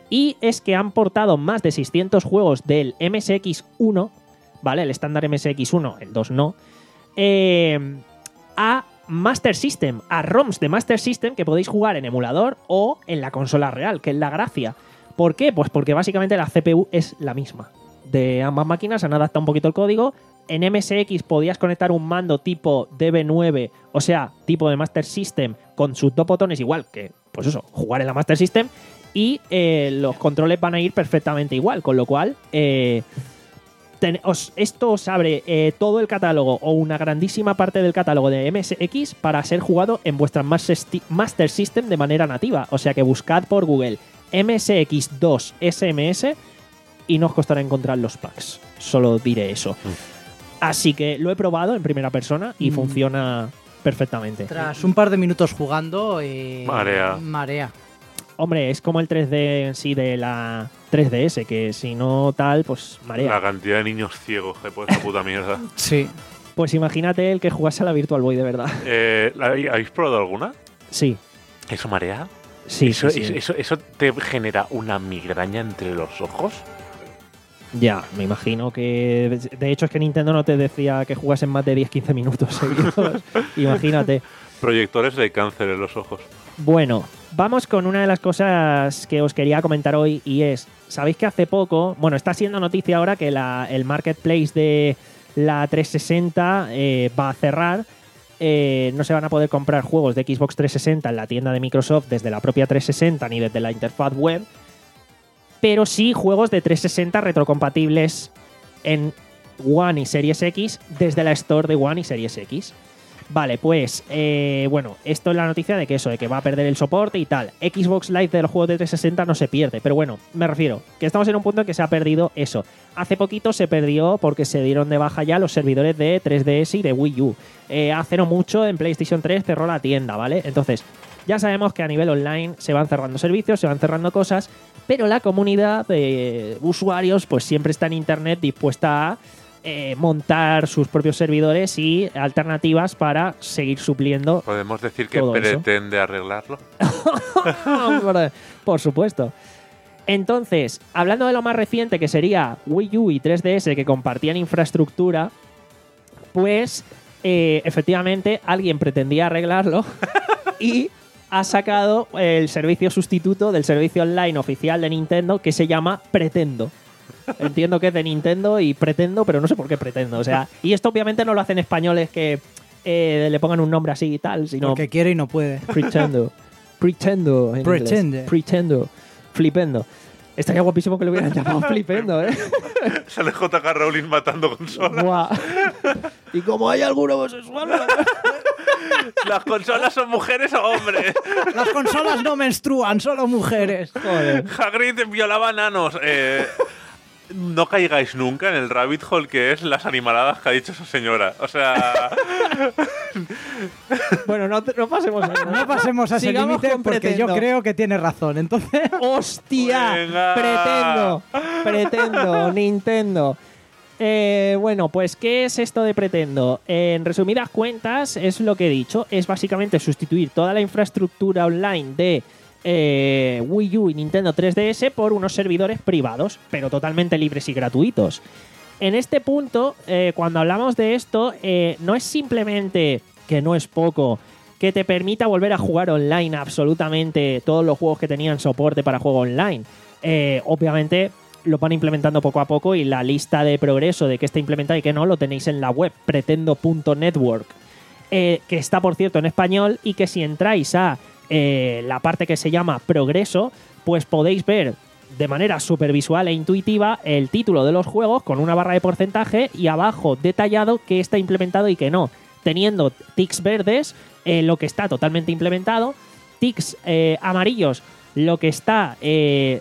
Y es que han portado más de seiscientos juegos del M S X uno, ¿vale? El estándar M S X uno, el dos no, eh, a Master System, a ROMs de Master System que podéis jugar en emulador o en la consola real, que es la gracia. ¿Por qué? Pues porque básicamente la C P U es la misma de ambas máquinas, han adaptado un poquito el código. En M S X podías conectar un mando tipo D B nueve, o sea, tipo de Master System, con sus dos botones igual que, pues eso, jugar en la Master System, y eh, los controles van a ir perfectamente igual, con lo cual eh, ten, os, esto os abre eh, todo el catálogo o una grandísima parte del catálogo de M S X para ser jugado en vuestra Master System de manera nativa. O sea que buscad por Google M S X dos S M S y no os costará encontrar los packs. Solo diré eso. Así que lo he probado en primera persona y Mm. funciona perfectamente. Tras un par de minutos jugando, eh, Marea. Marea. Hombre, es como el tres D en sí de la tres D S, que si no tal, pues marea. La cantidad de niños ciegos que puede esa puta mierda. Sí. Pues imagínate el que jugase a la Virtual Boy de verdad. Eh, ¿la- ¿Habéis probado alguna? Sí, ¿Eso marea? sí, ¿Eso, sí, sí. Eso, ¿Eso te genera una migraña entre los ojos? Ya, me imagino que... De hecho, es que Nintendo no te decía que jugasen más de diez a quince minutos seguidos. Imagínate. Proyectores de cáncer en los ojos. Bueno, vamos con una de las cosas que os quería comentar hoy y es, ¿sabéis que hace poco, bueno, está siendo noticia ahora que la, el marketplace de la trescientos sesenta eh, va a cerrar? Eh, no se van a poder comprar juegos de Xbox trescientos sesenta en la tienda de Microsoft desde la propia trescientos sesenta ni desde la interfaz web, pero sí juegos de trescientos sesenta retrocompatibles en One y Series X desde la Store de One y Series X. Vale, pues, eh, bueno, esto es la noticia de que eso, de que va a perder el soporte y tal. Xbox Live de los juegos de trescientos sesenta no se pierde, pero bueno, me refiero, que estamos en un punto en que se ha perdido eso. Hace poquito se perdió porque se dieron de baja ya los servidores de tres D S y de Wii U. Eh, hace no mucho en PlayStation tres cerró la tienda, ¿vale? Entonces, ya sabemos que a nivel online se van cerrando servicios, se van cerrando cosas, pero la comunidad de usuarios pues siempre está en internet dispuesta a eh, montar sus propios servidores y alternativas para seguir supliendo. ¿Podemos decir que Todo eso. pretende arreglarlo? por, por supuesto. Entonces, hablando de lo más reciente, que sería Wii U y tres D S que compartían infraestructura, pues eh, efectivamente alguien pretendía arreglarlo y ha sacado el servicio sustituto del servicio online oficial de Nintendo que se llama Pretendo. Entiendo que es de Nintendo y pretendo, pero no sé por qué pretendo. O sea, y esto obviamente no lo hacen españoles que eh, le pongan un nombre así y tal, sino Porque quiere y no puede. Pretendo. Pretendo. En Pretende. inglés. Pretendo. Flipendo. Estaría guapísimo que lo hubieran llamado Flipendo, ¿eh? Sale J K Rowling matando consolas. Buah. Y como hay alguno homosexual, ¿Las consolas son mujeres o hombres? Las consolas no menstruan, solo mujeres. joder. Hagrid violaba nanos. Eh, no caigáis nunca en el rabbit hole que es las animaladas que ha dicho esa señora. O sea... Bueno, no, no pasemos a No pasemos a ese Sigamos límite con porque yo Pretendo. creo que tiene razón. Entonces, ¡Hostia! Venga. Pretendo. Pretendo. Nintendo. Eh, bueno, pues, ¿qué es esto de Pretendo? En resumidas cuentas, es lo que he dicho. Es básicamente sustituir toda la infraestructura online de eh, Wii U y Nintendo tres D S por unos servidores privados, pero totalmente libres y gratuitos. En este punto, eh, cuando hablamos de esto, eh, no es simplemente, que no es poco, que te permita volver a jugar online absolutamente todos los juegos que tenían soporte para juego online. Eh, obviamente lo van implementando poco a poco y la lista de progreso de que está implementado y que no lo tenéis en la web pretendo punto network, eh, que está por cierto en español, y que si entráis a eh, la parte que se llama progreso, pues podéis ver de manera súper visual e intuitiva el título de los juegos con una barra de porcentaje y abajo detallado qué está implementado y qué no, teniendo tics verdes eh, lo que está totalmente implementado, tics eh, amarillos lo que está eh,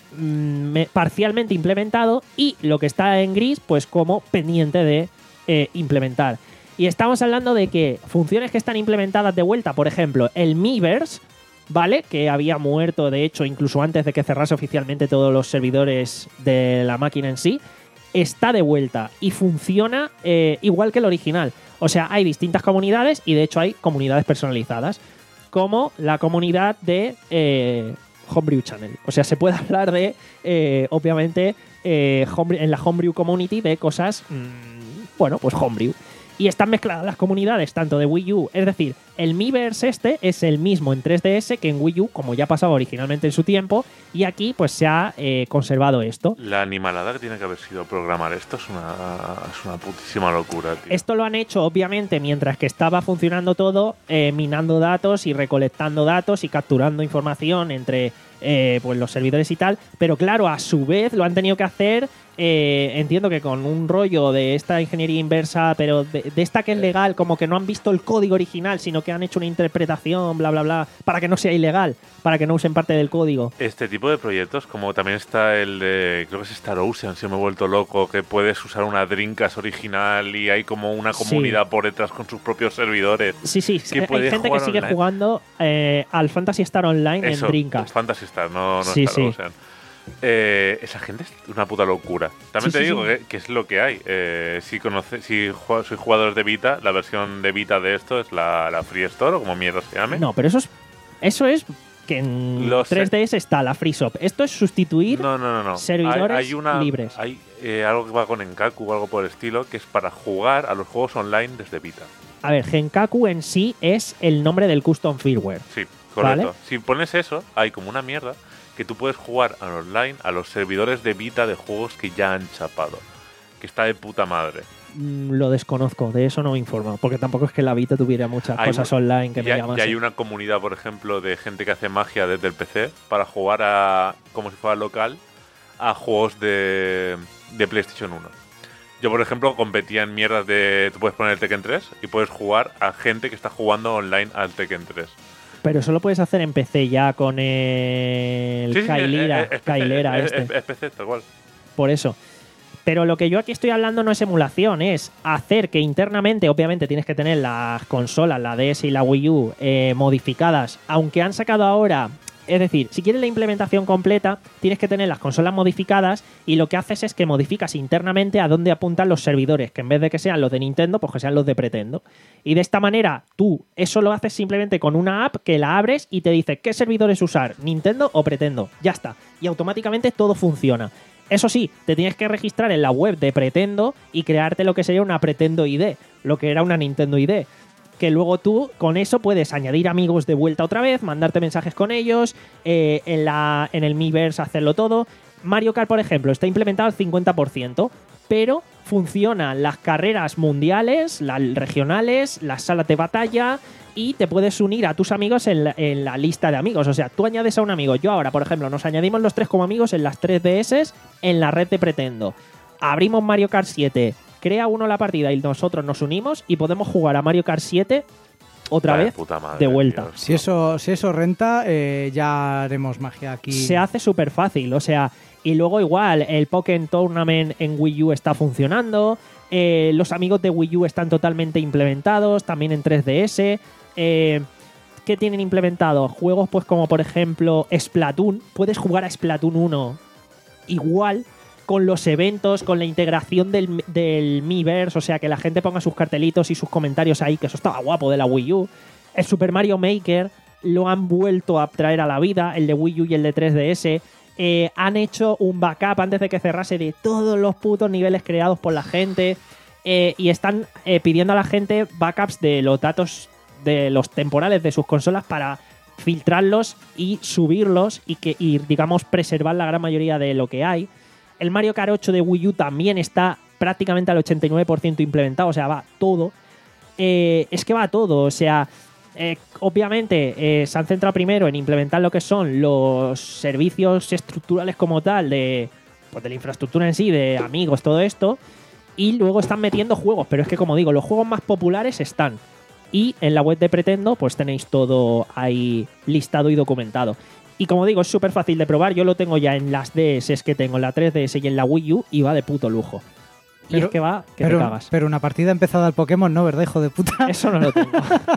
mm, parcialmente implementado y lo que está en gris pues como pendiente de eh, implementar. Y estamos hablando de que funciones que están implementadas de vuelta, por ejemplo, el Miiverse, ¿vale? Que había muerto, de hecho, incluso antes de que cerrase oficialmente todos los servidores de la máquina en sí, está de vuelta y funciona eh, igual que el original. O sea, hay distintas comunidades y de hecho hay comunidades personalizadas, como la comunidad de eh, Homebrew Channel. O sea, se puede hablar de, eh, obviamente, eh, homebrew, en la Homebrew Community de cosas, mmm, bueno, pues Homebrew. Y están mezcladas las comunidades tanto de Wii U, es decir, el Miiverse este es el mismo en tres D S que en Wii U, como ya pasaba originalmente en su tiempo, y aquí pues se ha eh, conservado esto. La animalada que tiene que haber sido programar esto es una, es una putísima locura, tío. Esto lo han hecho, obviamente, mientras que estaba funcionando todo, eh, minando datos y recolectando datos y capturando información entre eh, pues los servidores y tal, pero claro, a su vez lo han tenido que hacer... Eh, entiendo que con un rollo de esta ingeniería inversa, pero de, de esta que es legal, como que no han visto el código original, sino que han hecho una interpretación, bla, bla, bla, para que no sea ilegal, para que no usen parte del código. Este tipo de proyectos, como también está el de, creo que es Star Ocean, si me he vuelto loco, que puedes usar una Dreamcast original y hay como una comunidad sí. por detrás con sus propios servidores. Sí, sí, hay gente que sigue online. jugando eh, al Fantasy Star Online Eso, en Dreamcast. Fantasy Star, no, no sí, Star sí. Ocean. Eh, esa gente es una puta locura. También sí, te sí, digo sí. Que, que es lo que hay. Eh, si conoce, si sois jugadores de Vita, la versión de Vita de esto es la, la Free Store o como mierda se llame. No, pero eso es eso es que en Lo tres D S está la Free Shop. Esto es sustituir no, no, no, no. servidores hay, hay una, libres. Hay eh, algo que va con Enkaku o algo por el estilo, que es para jugar a los juegos online desde Vita. A ver, Genkaku en sí es el nombre del custom firmware. Sí, correcto. ¿Vale? Si pones eso, hay como una mierda que tú puedes jugar al online a los servidores de Vita de juegos que ya han chapado. Que está de puta madre. Mm, lo desconozco, de eso no me informo. Porque tampoco es que la Vita tuviera muchas hay cosas un, online que y me hay, llamasen. Y hay una comunidad, por ejemplo, de gente que hace magia desde el P C para jugar a, como si fuera local, a juegos de, de PlayStation uno. Yo, por ejemplo, competía en mierdas de... Tú puedes poner el Tekken tres y puedes jugar a gente que está jugando online al Tekken tres. Pero eso lo puedes hacer en P C ya con el sí, sí, Kailera, es, es, es Kailera es, este. Es, es P C, tal cual. Por eso. Pero lo que yo aquí estoy hablando no es emulación, es hacer que internamente, obviamente tienes que tener las consolas, la D S y la Wii U eh, modificadas, aunque han sacado ahora... Es decir, si quieres la implementación completa, tienes que tener las consolas modificadas y lo que haces es que modificas internamente a dónde apuntan los servidores, que en vez de que sean los de Nintendo, pues que sean los de Pretendo. Y de esta manera, tú eso lo haces simplemente con una app que la abres y te dice qué servidores usar, Nintendo o Pretendo. Ya está. Y automáticamente todo funciona. Eso sí, te tienes que registrar en la web de Pretendo y crearte lo que sería una Pretendo I D, lo que era una Nintendo I D. Que luego tú con eso puedes añadir amigos de vuelta otra vez, mandarte mensajes con ellos, eh, en, la, en el Miiverse hacerlo todo. Mario Kart, por ejemplo, está implementado al cincuenta por ciento, pero funcionan las carreras mundiales, las regionales, las salas de batalla y te puedes unir a tus amigos en la, en la lista de amigos. O sea, tú añades a un amigo. Yo ahora, por ejemplo, nos añadimos los tres como amigos en las tres D S en la red de Pretendo. Abrimos Mario Kart siete. Crea uno la partida y nosotros nos unimos y podemos jugar a Mario Kart siete otra Vale, vez puta madre, de vuelta. Dios, Si eso, si eso renta, eh, ya haremos magia aquí. Se hace súper fácil, o sea, y luego igual el Pokémon Tournament en Wii U está funcionando, eh, los amigos de Wii U están totalmente implementados, también en tres D S. Eh, ¿Qué tienen implementado? Juegos pues como por ejemplo Splatoon, puedes jugar a Splatoon uno igual, con los eventos, con la integración del, del Miiverse, o sea, que la gente ponga sus cartelitos y sus comentarios ahí, que eso estaba guapo de la Wii U. El Super Mario Maker lo han vuelto a traer a la vida, el de Wii U y el de tres D S. Eh, han hecho un backup antes de que cerrase de todos los putos niveles creados por la gente eh, y están eh, pidiendo a la gente backups de los datos de los temporales de sus consolas para filtrarlos y subirlos y, que, y digamos, preservar la gran mayoría de lo que hay. El Mario Kart ocho de Wii U también está prácticamente al ochenta y nueve por ciento implementado, o sea, va todo. Eh, es que va todo, o sea, eh, obviamente eh, se han centrado primero en implementar lo que son los servicios estructurales como tal de, pues, de la infraestructura en sí, de amigos, todo esto, y luego están metiendo juegos, pero es que como digo, los juegos más populares están. Y en la web de Pretendo pues tenéis todo ahí listado y documentado. Y como digo, es súper fácil de probar. Yo lo tengo ya en las D S que tengo, en la tres D S y en la Wii U, y va de puto lujo. Y Pero- es que va, que pero, te cagas. pero una partida empezada al Pokémon, ¿no? ¿Verdad, hijo de puta? Eso no lo tengo.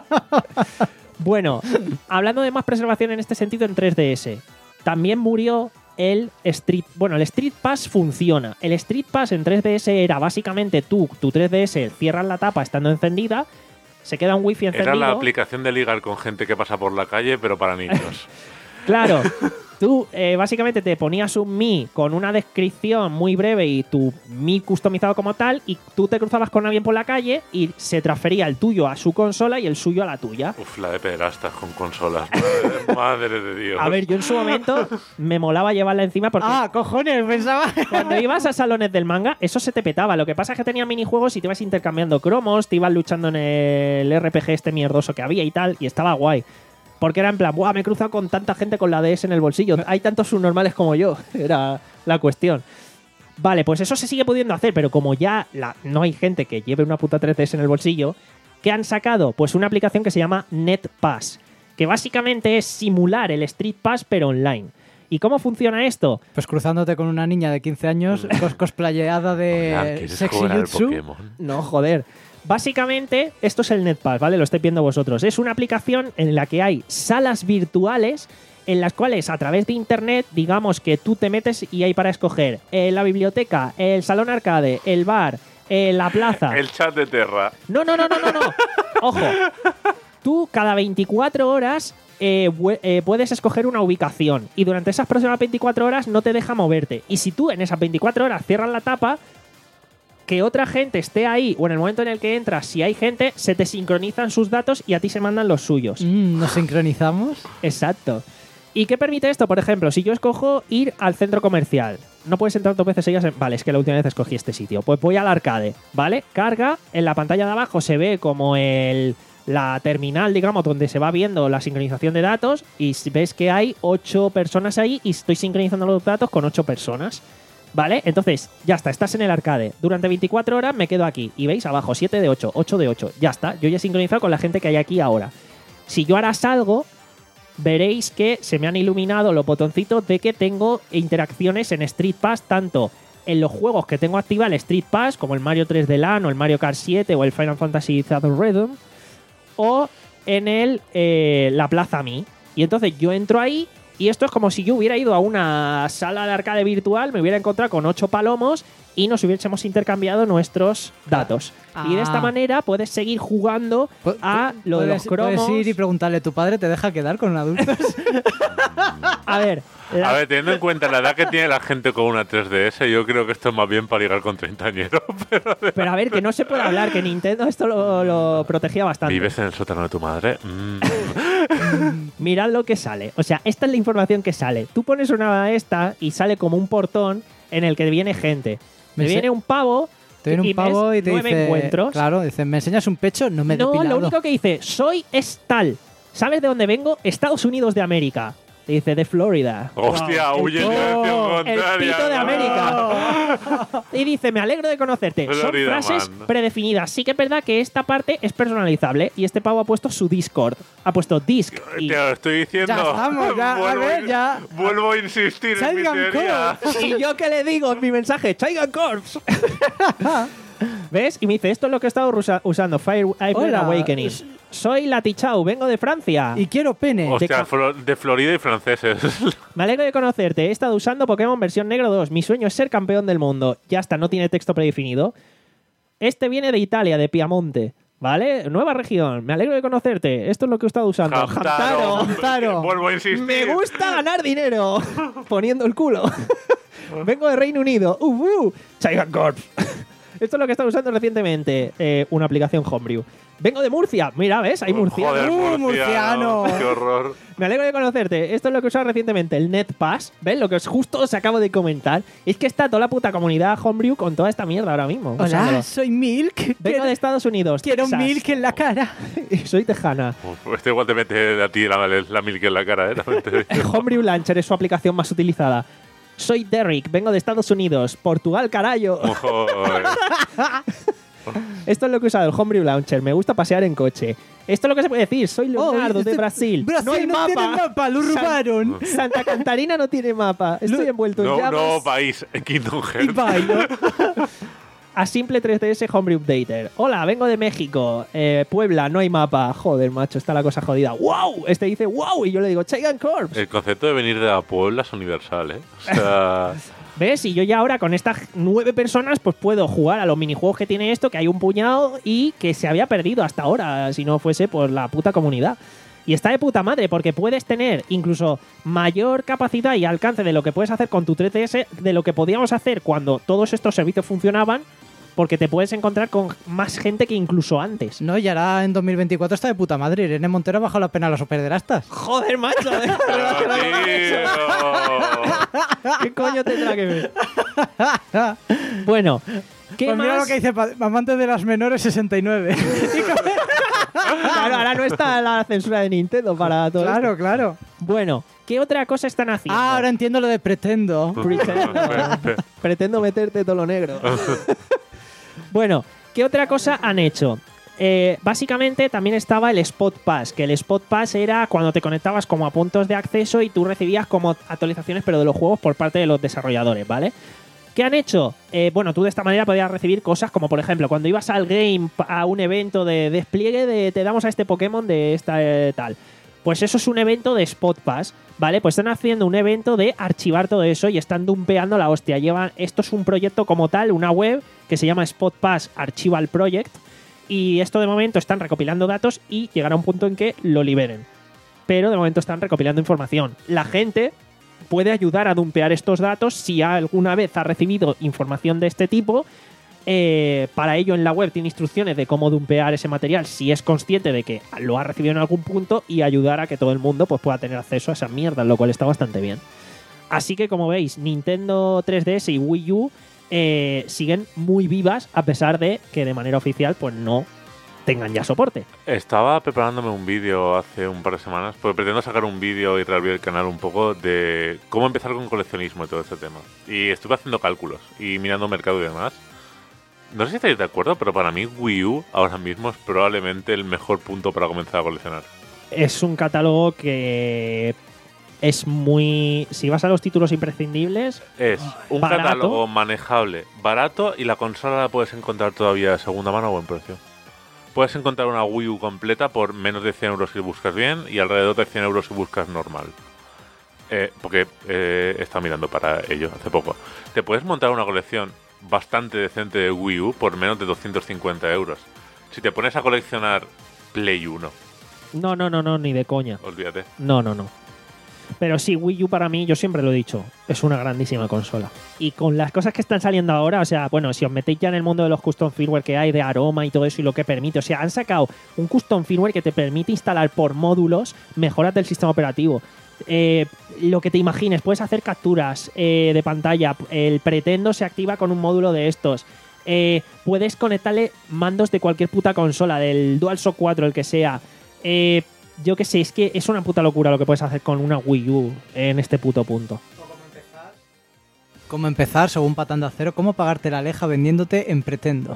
Bueno, hablando de más preservación en este sentido en tres D S, también murió el Street... Bueno, el Street Pass funciona. El Street Pass en tres D S era básicamente tú, tu tres D S, cierras la tapa estando encendida, se queda un wifi encendido... Era la aplicación de ligar con gente que pasa por la calle, pero para niños. Claro, tú eh, básicamente te ponías un Mi con una descripción muy breve y tu Mi customizado como tal, y tú te cruzabas con alguien por la calle y se transfería el tuyo a su consola y el suyo a la tuya. Uf, la de pederastas con consolas. Madre, madre de Dios. A ver, yo en su momento me molaba llevarla encima porque Ah, cojones, pensaba. cuando ibas a salones del manga, eso se te petaba. Lo que pasa es que tenía minijuegos y te ibas intercambiando cromos, te ibas luchando en el R P G este mierdoso que había y tal, y estaba guay. Porque era en plan, ¡buah! Me he cruzado con tanta gente con la D S en el bolsillo. Hay tantos subnormales como yo. Era la cuestión. Vale, pues eso se sigue pudiendo hacer, pero como ya la, no hay gente que lleve una puta tres D S en el bolsillo, ¿qué han sacado? Pues una aplicación que se llama NetPass, que básicamente es simular el Street Pass, pero online. ¿Y cómo funciona esto? Pues cruzándote con una niña de quince años, cos cosplayada Hola, de ¿quieres Sexy jugar al Jutsu. Pokémon? No, joder. Básicamente, esto es el NetPass, ¿vale? Lo estáis viendo vosotros. Es una aplicación en la que hay salas virtuales en las cuales a través de internet, digamos que tú te metes y hay para escoger eh, la biblioteca, el salón arcade, el bar, eh, la plaza. El chat de Terra. No, no, no, no, no, no. Ojo. Tú cada veinticuatro horas eh, pu- eh, puedes escoger una ubicación y durante esas próximas veinticuatro horas no te deja moverte. Y si tú en esas veinticuatro horas cierras la tapa, que otra gente esté ahí o en el momento en el que entras, si hay gente, se te sincronizan sus datos y a ti se mandan los suyos. Mm, ¿Nos sincronizamos? Exacto. ¿Y qué permite esto? Por ejemplo, si yo escojo ir al centro comercial, no puedes entrar dos veces seguidas en... Vale, es que la última vez escogí este sitio. Pues voy al arcade, ¿vale? Carga, en la pantalla de abajo se ve como el... la terminal, digamos, donde se va viendo la sincronización de datos y ves que hay ocho personas ahí y estoy sincronizando los datos con ocho personas. ¿Vale? Entonces, ya está, estás en el arcade. Durante veinticuatro horas me quedo aquí. Y veis abajo, siete de ocho, ocho de ocho. Ya está, yo ya he sincronizado con la gente que hay aquí ahora. Si yo ahora salgo, veréis que se me han iluminado los botoncitos de que tengo interacciones en Street Pass, tanto en los juegos que tengo activa el Street Pass, como el Mario tres D Land o el Mario Kart siete o el Final Fantasy siete Rhythm, o en el eh, la Plaza Mi. Y entonces yo entro ahí y esto es como si yo hubiera ido a una sala de arcade virtual, me hubiera encontrado con ocho palomos y nos hubiésemos intercambiado nuestros datos. Ah. Y de esta manera puedes seguir jugando Pu- a pu- lo de los puedes- cromos. Puedes ir y preguntarle, ¿tu padre te deja quedar con adultos? A ver, la- A ver, teniendo en cuenta la edad que tiene la gente con una tres D S, yo creo que esto es más bien para ligar con treintañeros. Pero pero a ver, que no se puede hablar, que Nintendo esto lo, lo protegía bastante. ¿vives en el sótano de tu madre? Mm. Mirad lo que sale. O sea, esta es la información que sale. Tú pones una esta y sale como un portón en el que viene gente. Me Me sé- viene un pavo. Te viene y un pavo ves y te nueve dice... encuentros. Claro, dice, ¿me enseñas un pecho? No me he No, depilado. lo único que dice, soy es tal. ¿Sabes de dónde vengo? Estados Unidos de América. Te dice, de Florida. Hostia, Wow. huye en El- dirección El contraria. pito de ¿no? América. Y dice, me alegro de conocerte. Son Florida frases man. predefinidas. Sí que es verdad que esta parte es personalizable. Y este pavo ha puesto su Discord. Ha puesto Disc. Y, Te lo estoy diciendo. Ya estamos, ya, a vuelvo, ver, ya. Vuelvo a insistir en mi Salgan teoría. y yo que le digo en mi mensaje, Chaigan Corps. ¿Ves? Y me dice, esto es lo que he estado rusa- usando, Fire Emblem Hola. Awakening. Soy Latichau, vengo de Francia. Y quiero pene. Hostia, ca- Flo- de Florida y franceses. Me alegro de conocerte. He estado usando Pokémon versión negro dos. Mi sueño es ser campeón del mundo. Ya está, no tiene texto predefinido. Este viene de Italia, de Piamonte. ¿Vale? Nueva región. Me alegro de conocerte. Esto es lo que he estado usando. Hamtaro. Hamtaro. Vuelvo a insistir. Me gusta ganar dinero. Poniendo el culo. Vengo de Reino Unido. Uh, uh. Chaigan Corps. Esto es lo que están usando recientemente, eh, una aplicación Homebrew. Vengo de Murcia. Mira, ¿ves? Hay murciano. Joder, ¡Uh, murciano! murciano! ¡Qué horror! Me alegro de conocerte. Esto es lo que he usado recientemente, el NetPass. ¿Ves? Lo que os justo os acabo de comentar. Es que está toda la puta comunidad Homebrew con toda esta mierda ahora mismo. usándolo. Hola, soy Milk. Vengo de Estados Unidos. Quiero Texas. Milk en la cara. Soy tejana. Uf, este igual te mete a ti la, la milk en la cara, ¿eh? También te digo. El Homebrew Launcher es su aplicación más utilizada. Soy Derrick, vengo de Estados Unidos. Portugal, carayo. Joder. Esto es lo que he usado, el Homebrew Launcher. Me gusta pasear en coche. Esto es lo que se puede decir. Soy Leonardo Oh, de este- Brasil. Brasil no hay no mapa. tiene mapa, lo San- robaron. Santa Catarina no tiene mapa. Estoy Lo- envuelto en No, llamas. no país, en Kingdom Y Hearts. bailo. A simple tres D S Homebrew Updater. Hola, vengo de México. Eh, Puebla, no hay mapa. Joder, macho, está la cosa jodida. ¡Wow! Este dice ¡wow! Y yo le digo Chaigan Corps. El concepto de venir de la Puebla es universal, ¿eh? O sea, ¿Ves? Y yo ya ahora con estas nueve personas pues puedo jugar a los minijuegos que tiene esto, que hay un puñado y que se había perdido hasta ahora si no fuese por la puta comunidad. Y está de puta madre porque puedes tener incluso mayor capacidad y alcance de lo que puedes hacer con tu tres D S de lo que podíamos hacer cuando todos estos servicios funcionaban, porque te puedes encontrar con más gente que incluso antes. No, y ahora en dos mil veinticuatro está de puta madre. Irene Montero ha bajado la pena a los superderastas. Joder, macho. pero, tío. ¿Qué coño tendrá que ver? Bueno, ¿qué Pues mira más? lo que dice pa- Amante de las menores sesenta y nueve. Claro, ahora no está la censura de Nintendo para todo Claro, esto. claro. Bueno, ¿qué otra cosa están haciendo? Ah, ahora entiendo lo de pretendo. Pretendo, pretendo meterte todo lo negro. Bueno, ¿qué otra cosa han hecho? Eh, básicamente también estaba el Spot Pass, que el Spot Pass era cuando te conectabas como a puntos de acceso y tú recibías como actualizaciones pero de los juegos por parte de los desarrolladores, ¿vale? ¿Qué han hecho? Eh, bueno, tú de esta manera podías recibir cosas como, por ejemplo, cuando ibas al game a un evento de despliegue de te damos a este Pokémon de esta eh, tal. Pues eso es un evento de Spot Pass, ¿vale? Pues están haciendo un evento de archivar todo eso y están dumpeando la hostia. Llevan, esto es un proyecto como tal, una web que se llama Spot Pass Archival Project. Y esto de momento están recopilando datos y llegará un punto en que lo liberen. Pero de momento están recopilando información. La gente puede ayudar a dumpear estos datos si alguna vez ha recibido información de este tipo. Eh, para ello en la web tiene instrucciones de cómo dumpear ese material si es consciente de que lo ha recibido en algún punto y ayudar a que todo el mundo pues, pueda tener acceso a esa mierda, lo cual está bastante bien. Así que como veis, Nintendo tres D S y Wii U eh, siguen muy vivas a pesar de que de manera oficial pues no tengan ya soporte. Estaba preparándome un vídeo hace un par de semanas, porque pretendo sacar un vídeo y reabrir el canal un poco de cómo empezar con coleccionismo y todo este tema. Y estuve haciendo cálculos y mirando mercado y demás. No sé si estáis de acuerdo, pero para mí Wii U ahora mismo es probablemente el mejor punto para comenzar a coleccionar. Es un catálogo que es muy... Si vas a los títulos imprescindibles, Es un Barato. catálogo manejable, barato, y la consola la puedes encontrar todavía de segunda mano a buen precio. Puedes encontrar una Wii U completa por menos de cien euros si buscas bien y alrededor de cien euros si buscas normal. Eh, porque eh, he estado mirando para ello hace poco. Te puedes montar una colección bastante decente de Wii U por menos de doscientos cincuenta euros. Si te pones a coleccionar Play uno, no, no, no, no, ni de coña. olvídate. No, no, no. Pero sí, Wii U para mí, yo siempre lo he dicho, es una grandísima consola. Y con las cosas que están saliendo ahora, o sea, bueno, si os metéis ya en el mundo de los custom firmware que hay, de aroma y todo eso y lo que permite, o sea, han sacado un custom firmware que te permite instalar por módulos mejoras del sistema operativo. Eh, lo que te imagines, puedes hacer capturas eh, de pantalla, el Pretendo se activa con un módulo de estos. Eh, puedes conectarle mandos de cualquier puta consola, del DualShock cuatro, el que sea. Eh, yo qué sé, es que es una puta locura lo que puedes hacer con una Wii U en este puto punto. ¿Cómo empezar, según Patanda Cero? ¿Cómo pagarte la aleja vendiéndote en Pretendo?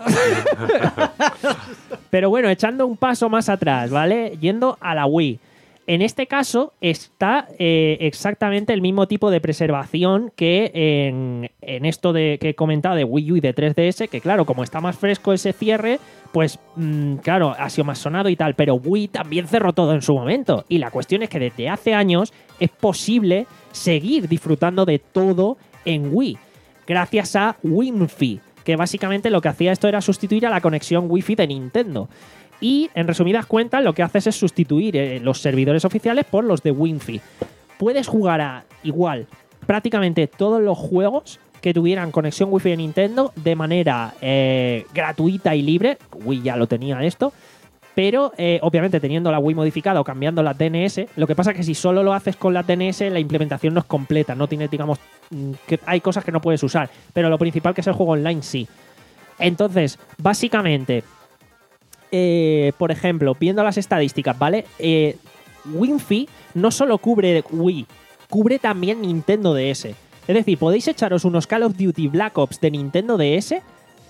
Pero bueno, echando un paso más atrás, ¿vale? Yendo a la Wii. En este caso está eh, exactamente el mismo tipo de preservación que en, en esto de, que he comentado de Wii U y de tres D S, que claro, como está más fresco ese cierre, pues mmm, claro, ha sido más sonado y tal, pero Wii también cerró todo en su momento. Y la cuestión es que desde hace años es posible seguir disfrutando de todo en Wii, gracias a WinFi, que básicamente lo que hacía esto era sustituir a la conexión Wi-Fi de Nintendo. Y, en resumidas cuentas, lo que haces es sustituir eh, los servidores oficiales por los de WinFi. Puedes jugar a, igual, prácticamente todos los juegos que tuvieran conexión Wi-Fi de Nintendo de manera eh, gratuita y libre. Wii ya lo tenía esto. Pero, eh, obviamente, teniendo la Wii modificada o cambiando la D N S, lo que pasa es que si solo lo haces con la D N S, la implementación no es completa. No tiene, digamos, que hay cosas que no puedes usar. Pero lo principal, que es el juego online, sí. Entonces, básicamente, eh, por ejemplo, viendo las estadísticas, ¿vale? Eh, Wi-Fi no solo cubre Wii, cubre también Nintendo D S. Es decir, podéis echaros unos Call of Duty Black Ops de Nintendo D S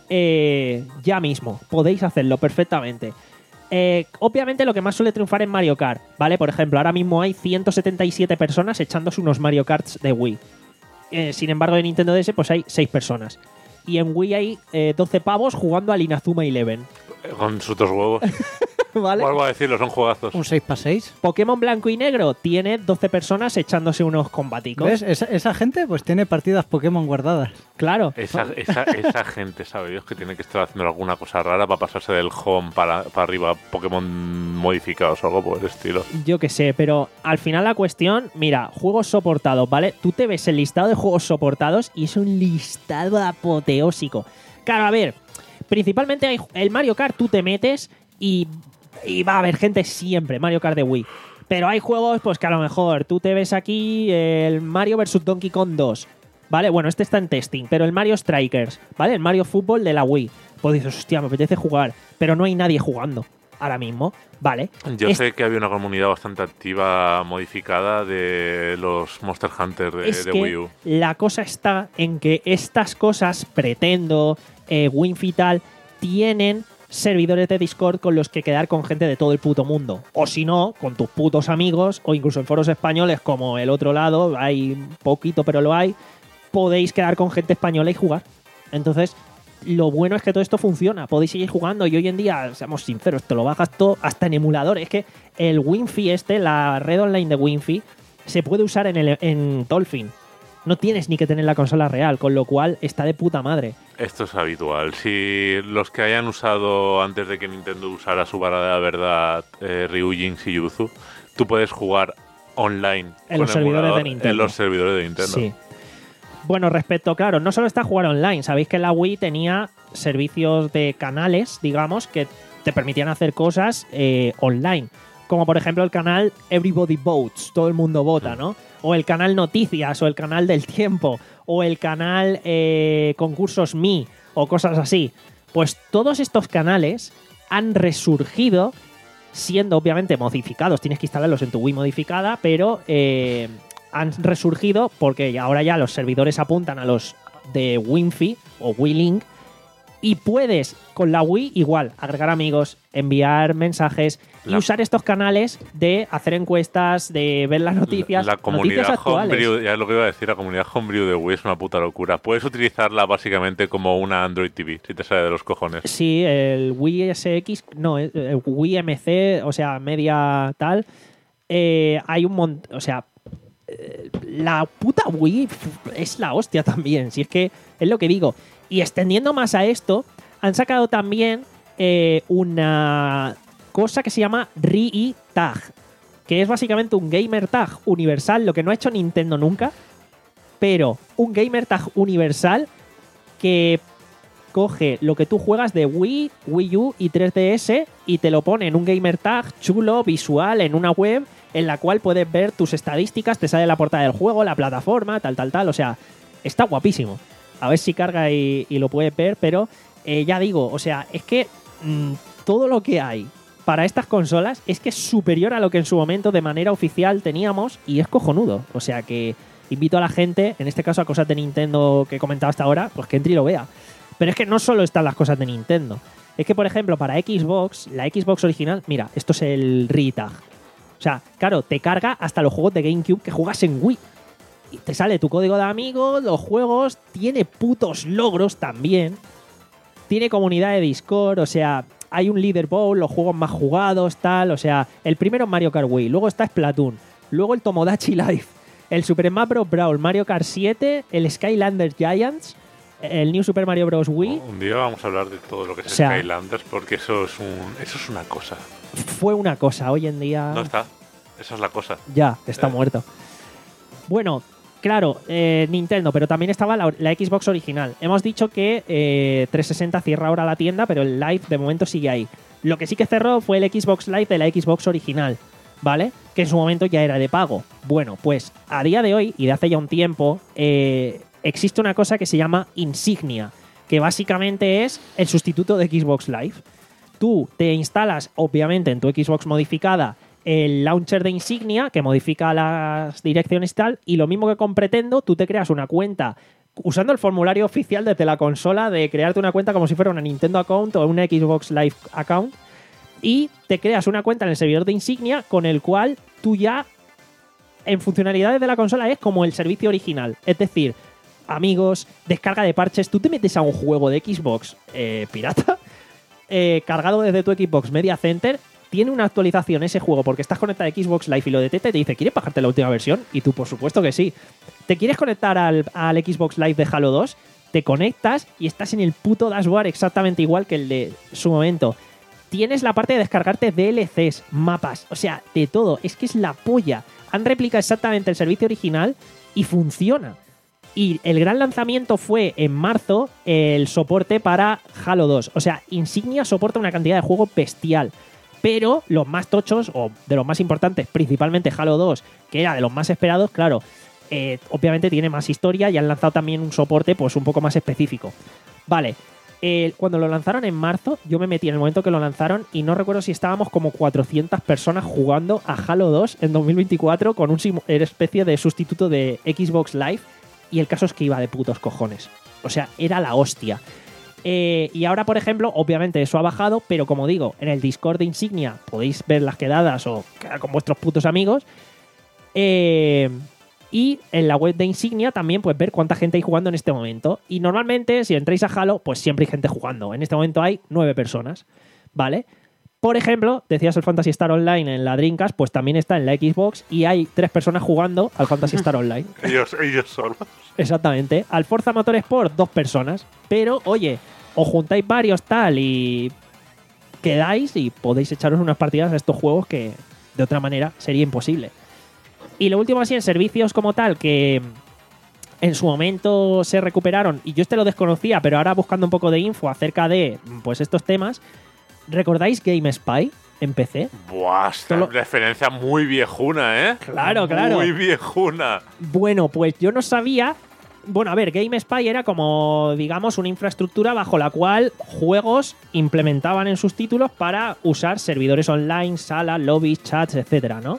eh, ya mismo. Podéis hacerlo perfectamente. Eh, obviamente lo que más suele triunfar es Mario Kart, ¿vale? Por ejemplo, ahora mismo hay ciento setenta y siete personas echándose unos Mario Karts de Wii. Eh, sin embargo, de Nintendo D S pues hay seis personas. Y en Wii hay eh, doce pavos jugando al Inazuma Eleven. Con sus dos huevos. ¿Vale? Vuelvo a decirlo, son juegazos. Un seis para seis. Pokémon Blanco y Negro tiene doce personas echándose unos combaticos. ¿Ves? Esa, esa gente pues tiene partidas Pokémon guardadas. Claro. Esa, esa, esa gente, sabe Dios, que tiene que estar haciendo alguna cosa rara para pasarse del home para, para arriba Pokémon modificados o algo por el estilo. Yo qué sé, pero al final la cuestión, mira, juegos soportados, ¿vale? Tú te ves el listado de juegos soportados y es un listado apoteósico. Claro, a ver, principalmente hay el Mario Kart, tú te metes y, y va a haber gente siempre, Mario Kart de Wii. Pero hay juegos, pues que a lo mejor tú te ves aquí el Mario versus. Donkey Kong dos, ¿vale? Bueno, este está en testing, pero el Mario Strikers, ¿vale? El Mario Fútbol de la Wii. Pues dices, hostia, me apetece jugar, pero no hay nadie jugando ahora mismo, ¿vale? Yo es, sé que había una comunidad bastante activa modificada de los Monster Hunter de, es de que Wii U. La cosa está en que estas cosas, pretendo, eh, Wi-Fi y tal, tienen servidores de Discord con los que quedar con gente de todo el puto mundo. O si no, con tus putos amigos, o incluso en foros españoles como el otro lado, hay poquito pero lo hay, podéis quedar con gente española y jugar. Entonces, lo bueno es que todo esto funciona, podéis seguir jugando y hoy en día, seamos sinceros, te lo bajas todo hasta en emulador. Es que el Wi-Fi este, la red online de Wi-Fi, se puede usar en, el, en Dolphin. No tienes ni que tener la consola real, con lo cual está de puta madre. Esto es habitual. Si los que hayan usado antes de que Nintendo usara su vara de la verdad eh, Ryujin y Yuzu, tú puedes jugar online en los servidores de Nintendo. En los servidores de Nintendo. Sí. Bueno, respecto, claro, no solo está jugar online. Sabéis que la Wii tenía servicios de canales, digamos, que te permitían hacer cosas eh, online. Como por ejemplo el canal Everybody Votes, todo el mundo vota, ¿no? O el canal Noticias, o el canal del Tiempo, o el canal eh, Concursos Me, o cosas así. Pues todos estos canales han resurgido siendo obviamente modificados. Tienes que instalarlos en tu Wii modificada, pero eh, han resurgido porque ahora ya los servidores apuntan a los de Wi-Fi o Wii Link y puedes con la Wii igual agregar amigos, enviar mensajes la, y usar estos canales de hacer encuestas, de ver las noticias, la, la comunidad noticias actuales. Homebrew, ya es lo que iba a decir, la comunidad Homebrew de Wii es una puta locura. Puedes utilizarla básicamente como una Android T V, si te sale de los cojones. Sí, el Wii S X, no, el Wii M C, o sea, media tal, eh, hay un montón, o sea, eh, la puta Wii es la hostia también, si es que es lo que digo. Y extendiendo más a esto, han sacado también eh, una cosa que se llama R I I Tag, que es básicamente un Gamer Tag universal, lo que no ha hecho Nintendo nunca, pero un Gamer Tag universal que coge lo que tú juegas de Wii, Wii U y tres D S y te lo pone en un Gamer Tag chulo, visual, en una web en la cual puedes ver tus estadísticas, te sale la portada del juego, la plataforma, tal, tal, tal. O sea, está guapísimo. A ver si carga y, y lo puedes ver, pero eh, ya digo, o sea, es que mmm, todo lo que hay para estas consolas es que es superior a lo que en su momento de manera oficial teníamos y es cojonudo. O sea que invito a la gente, en este caso a cosas de Nintendo que he comentado hasta ahora, pues que entre y lo vea. Pero es que no solo están las cosas de Nintendo. Es que, por ejemplo, para Xbox, la Xbox original, mira, esto es el R I I Tag. O sea, claro, te carga hasta los juegos de GameCube que juegas en Wii. Y te sale tu código de amigos, los juegos, tiene putos logros también. Tiene comunidad de Discord, o sea, hay un leaderboard, los juegos más jugados, tal. O sea, el primero es Mario Kart Wii, luego está Splatoon, luego el Tomodachi Life, el Super Smash Bros. Brawl, Mario Kart siete, el Skylanders Giants, el New Super Mario Bros. Wii. Un día vamos a hablar de todo lo que es o sea, Skylanders, porque eso es, un, eso es una cosa. Fue una cosa, hoy en día... No está, esa es la cosa. Ya, está eh. muerto. Bueno, Claro, eh, Nintendo, pero también estaba la, la Xbox original. Hemos dicho que eh, trescientos sesenta cierra ahora la tienda, pero el Live de momento sigue ahí. Lo que sí que cerró fue el Xbox Live de la Xbox original, ¿vale? Que en su momento ya era de pago. Bueno, pues a día de hoy, y de hace ya un tiempo, eh, existe una cosa que se llama Insignia, que básicamente es el sustituto de Xbox Live. Tú te instalas, obviamente, en tu Xbox modificada el launcher de Insignia, que modifica las direcciones y tal, y lo mismo que con Pretendo, tú te creas una cuenta usando el formulario oficial desde la consola de crearte una cuenta como si fuera una Nintendo account o una Xbox Live account, y te creas una cuenta en el servidor de Insignia con el cual tú ya, en funcionalidades de la consola, es como el servicio original. Es decir, amigos, descarga de parches, tú te metes a un juego de Xbox eh, pirata, eh, cargado desde tu Xbox Media Center, tiene una actualización ese juego porque estás conectado a Xbox Live y lo detecta y te dice, ¿quieres bajarte la última versión? Y tú, por supuesto que sí. ¿Te quieres conectar al, al Xbox Live de Halo dos? Te conectas y estás en el puto dashboard exactamente igual que el de su momento. Tienes la parte de descargarte D L Cs, mapas, o sea, de todo. Es que es la polla. Han replicado exactamente el servicio original y funciona. Y el gran lanzamiento fue en marzo el soporte para Halo dos. O sea, Insignia soporta una cantidad de juego bestial. Pero los más tochos, o de los más importantes, principalmente Halo dos, que era de los más esperados, claro, eh, obviamente tiene más historia y han lanzado también un soporte pues un poco más específico. Vale, eh, cuando lo lanzaron en marzo, yo me metí en el momento que lo lanzaron y no recuerdo si estábamos como cuatrocientas personas jugando a Halo dos en dos mil veinticuatro con una especie de sustituto de Xbox Live, y el caso es que iba de putos cojones. O sea, era la hostia. Eh, y ahora, por ejemplo, obviamente eso ha bajado, pero como digo, en el Discord de Insignia podéis ver las quedadas o quedar con vuestros putos amigos. Eh, y en la web de Insignia también puedes ver cuánta gente hay jugando en este momento. Y normalmente, si entráis a Halo, pues siempre hay gente jugando. En este momento hay nueve personas, ¿vale? Por ejemplo, decías el Phantasy Star Online en la Dreamcast, pues también está en la Xbox y hay tres personas jugando al Phantasy Star Online. ellos, ellos solos. Exactamente. Al Forza Motorsport, dos personas. Pero, oye, os juntáis varios tal y quedáis y podéis echaros unas partidas a estos juegos que de otra manera sería imposible. Y lo último así en servicios como tal, que en su momento se recuperaron, y yo este lo desconocía, pero ahora buscando un poco de info acerca de pues estos temas, ¿recordáis GameSpy en P C? Buah, esta Solo- referencia muy viejuna, ¿eh? Claro, claro. Muy viejuna. Bueno, pues yo no sabía. Bueno, a ver, GameSpy era como, digamos, una infraestructura bajo la cual juegos implementaban en sus títulos para usar servidores online, salas, lobbies, chats, etcétera, ¿no?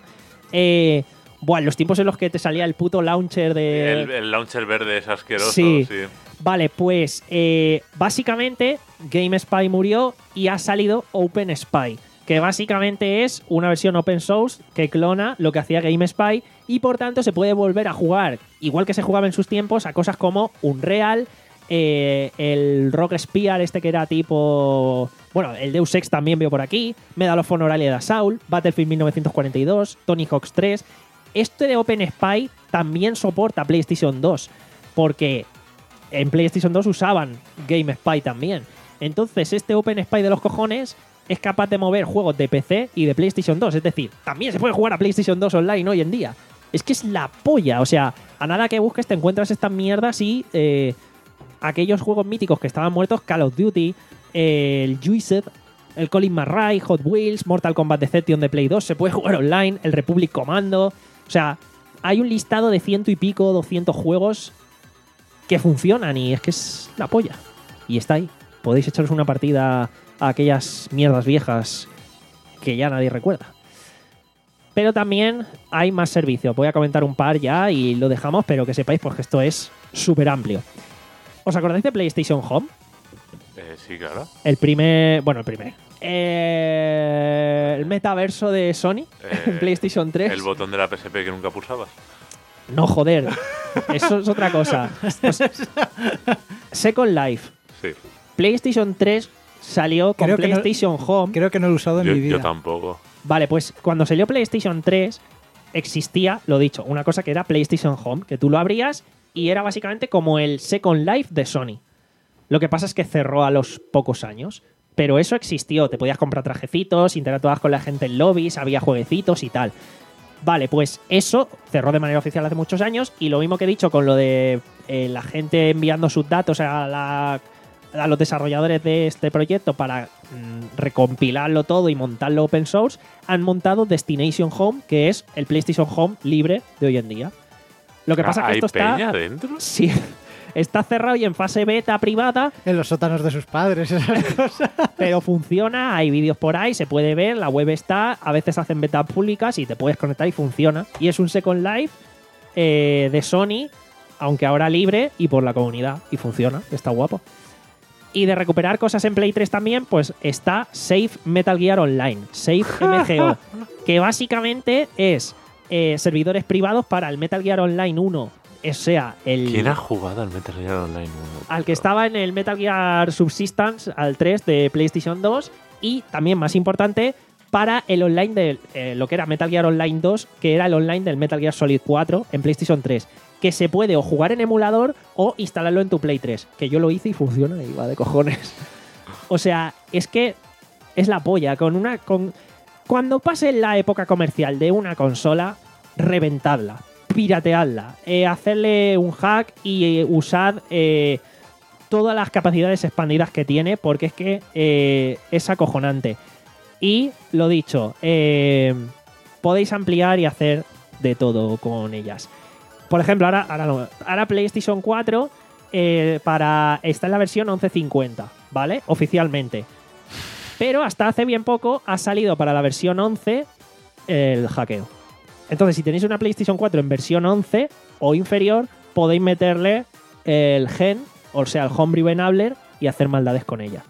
Eh, bueno, los tiempos en los que te salía el puto launcher de... El, el launcher verde es asqueroso, Sí. sí. Vale, pues eh, básicamente GameSpy murió y ha salido OpenSpy, que básicamente es una versión open source que clona lo que hacía GameSpy y por tanto se puede volver a jugar, igual que se jugaba en sus tiempos, a cosas como Unreal, eh, el Rock Spear este que era tipo... Bueno, el Deus Ex también veo por aquí, Medal of Honor Allied Assault, Battlefield mil novecientos cuarenta y dos, Tony Hawk's tres... Este de OpenSpy también soporta PlayStation dos, porque en PlayStation dos usaban GameSpy también. Entonces este OpenSpy de los cojones es capaz de mover juegos de P C y de PlayStation dos. Es decir, también se puede jugar a PlayStation dos online hoy en día. Es que es la polla. O sea, a nada que busques te encuentras estas mierdas y eh, aquellos juegos míticos que estaban muertos, Call of Duty, eh, el Juiced, el Colin McRae, Hot Wheels, Mortal Kombat Deception de Play dos, se puede jugar online, el Republic Commando. O sea, hay un listado de ciento y pico, doscientos juegos que funcionan y es que es la polla. Y está ahí. Podéis echaros una partida a aquellas mierdas viejas que ya nadie recuerda. Pero también hay más servicios. Voy a comentar un par ya y lo dejamos, pero que sepáis pues, que esto es súper amplio. ¿Os acordáis de PlayStation Home? Eh, sí, claro. El primer... Bueno, el primer. Eh, el metaverso de Sony Eh, en PlayStation tres. El botón de la P S P que nunca pulsabas. No, joder. Eso es otra cosa. Pues, Second Life. Sí. PlayStation tres salió con Creo que no- PlayStation Home. Creo que no lo he usado en Yo, mi vida. yo tampoco. Vale, pues cuando salió PlayStation tres existía, lo dicho, una cosa que era PlayStation Home, que tú lo abrías y era básicamente como el Second Life de Sony. Lo que pasa es que cerró a los pocos años. Pero eso existió. Te podías comprar trajecitos, interactuabas con la gente en lobbies, había jueguecitos y tal. Vale, pues eso cerró de manera oficial hace muchos años y lo mismo que he dicho con lo de eh, la gente enviando sus datos a, la, a los desarrolladores de este proyecto para mm, recompilarlo todo y montarlo open source, han montado Destination Home, que es el PlayStation Home libre de hoy en día. Lo que pasa es que ¿Hay esto está... peña dentro? Sí, está cerrado y en fase beta privada, En los sótanos de sus padres, esas cosas. pero funciona, hay vídeos por ahí, se puede ver, la web está, a veces hacen betas públicas y te puedes conectar y funciona. Y es un Second Life eh, de Sony, aunque ahora libre y por la comunidad, y funciona, está guapo. Y de recuperar cosas en Play tres también, pues está Save Metal Gear Online, Save M G O, que básicamente es eh, servidores privados para el Metal Gear Online uno, o sea, el... ¿Quién ha jugado al Metal Gear Online uno? al que estaba en el Metal Gear Subsistence, al tres de PlayStation dos, y también, más importante, para el online de eh, lo que era Metal Gear Online dos, que era el online del Metal Gear Solid cuatro en PlayStation tres, que se puede o jugar en emulador o instalarlo en tu Play tres, que yo lo hice y funciona y va de cojones. O sea, es que es la polla. Con una, con, cuando pase la época comercial de una consola, reventadla, pirateadla, eh, hacerle un hack y eh, usad eh, todas las capacidades expandidas que tiene, porque es que eh, es acojonante. Y lo dicho, eh, podéis ampliar y hacer de todo con ellas. Por ejemplo, ahora, ahora, no, ahora PlayStation cuatro eh, para, está en la versión once cincuenta, ¿vale? Oficialmente. Pero hasta hace bien poco ha salido para la versión once el hackeo. Entonces, si tenéis una PlayStation cuatro en versión once o inferior, podéis meterle el gen, o sea, el Homebrew Enabler, y hacer maldades con ella.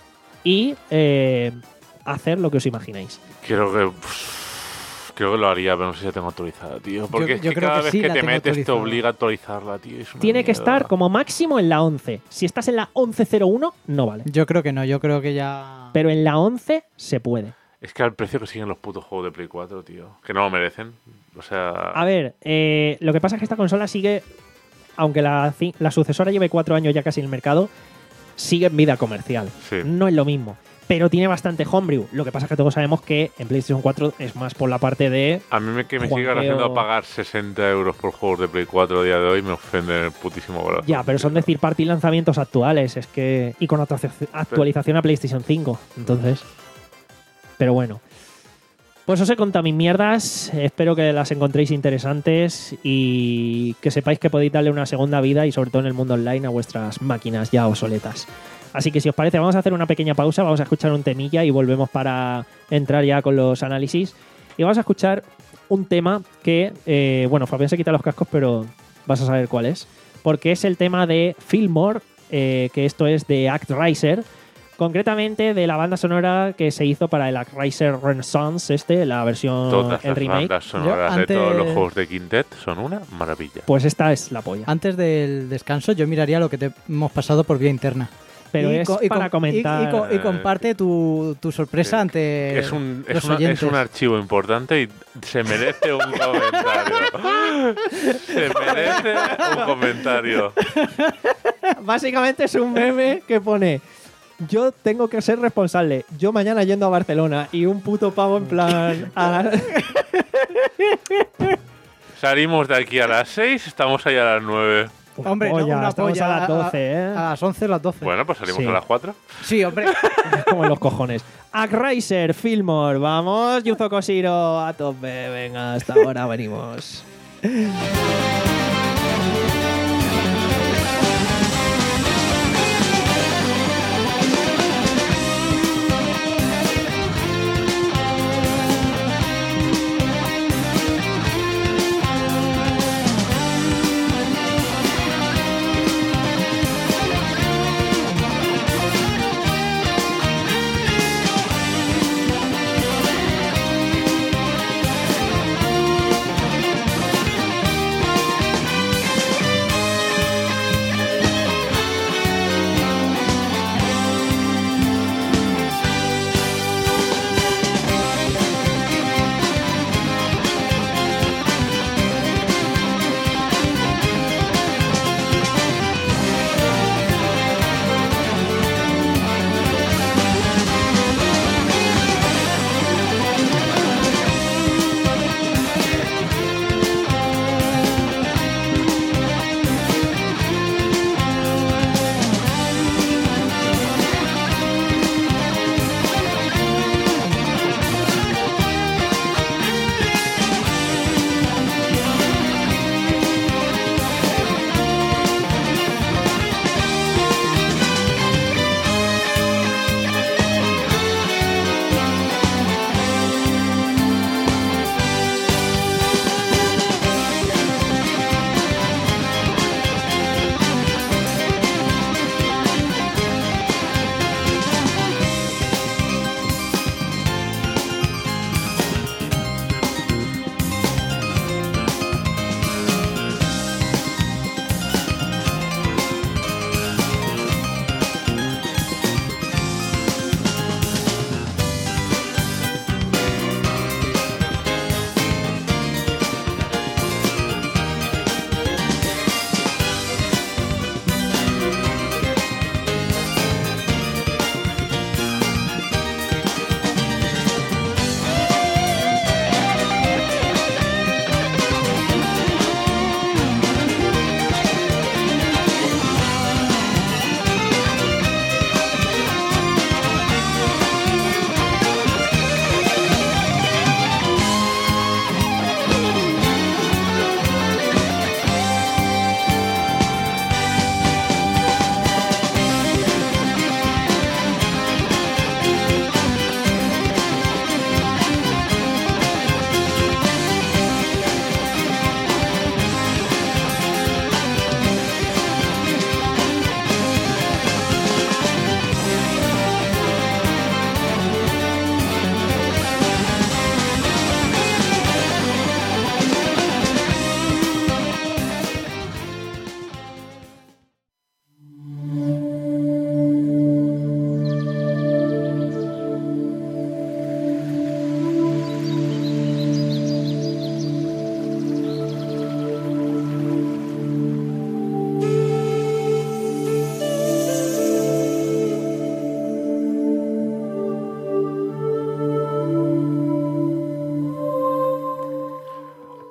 Y eh, hacer lo que os imagináis. Creo que... Pff, creo que lo haría, pero no sé si la tengo autorizada, tío. Porque Yo- es yo que creo cada que vez sí que la te tengo metes te autorizada. obliga a actualizarla, tío. Es una Tiene que mierda. estar como máximo en la once. Si estás en la once cero uno, no vale. Yo creo que no, yo creo que ya... Pero en la once se puede. Es que al precio que siguen los putos juegos de Play cuatro, tío. Que no lo merecen. O sea... A ver, eh, lo que pasa es que esta consola sigue, aunque la, ci- la sucesora lleve cuatro años ya casi en el mercado, sigue en vida comercial. Sí. No es lo mismo. Pero tiene bastante homebrew. Lo que pasa es que todos sabemos que en PlayStation cuatro es más por la parte de... A mí me, que me Juanqueo. sigan haciendo pagar sesenta euros por juegos de Play cuatro a día de hoy me ofende el putísimo valor. Ya, pero son de third party lanzamientos actuales. Es que y con otra actualización a PlayStation cinco. Entonces... Pero bueno. Pues os he contado mis mierdas. Espero que las encontréis interesantes y que sepáis que podéis darle una segunda vida y sobre todo en el mundo online a vuestras máquinas ya obsoletas. Así que si os parece vamos a hacer una pequeña pausa, vamos a escuchar un temilla y volvemos para entrar ya con los análisis. Y vamos a escuchar un tema que, eh, bueno, Fabián se quita los cascos, pero vas a saber cuál es. Porque es el tema de Fillmore, eh, que esto es de Actraiser. Concretamente de la banda sonora que se hizo para el Actraiser Renaissance, este, la versión, Todas el las remake. bandas sonoras Yo de todos antes- los juegos de Quintet son una maravilla. Pues esta es la polla. Antes del descanso yo miraría lo que te hemos pasado por vía interna. Pero Y es co- y para com- y- comentar. Y, co- y comparte tu, tu sorpresa Eh, ante Es un, es, los una- es oyentes. un archivo importante y se merece un comentario. Se merece un comentario. Básicamente es un meme que pone: yo tengo que ser responsable. Yo mañana yendo a Barcelona y un puto pavo en plan. A la- Salimos de aquí a las seis, estamos ahí a las nueve. Hombre, no, Polla, una estamos polla. a las doce, ¿eh? A las once, las doce. Bueno, pues salimos Sí. a las cuatro. Sí, hombre. Como en los cojones. Actraiser, Fillmore, vamos. Yuzo Koshiro a tope. Venga, hasta ahora venimos.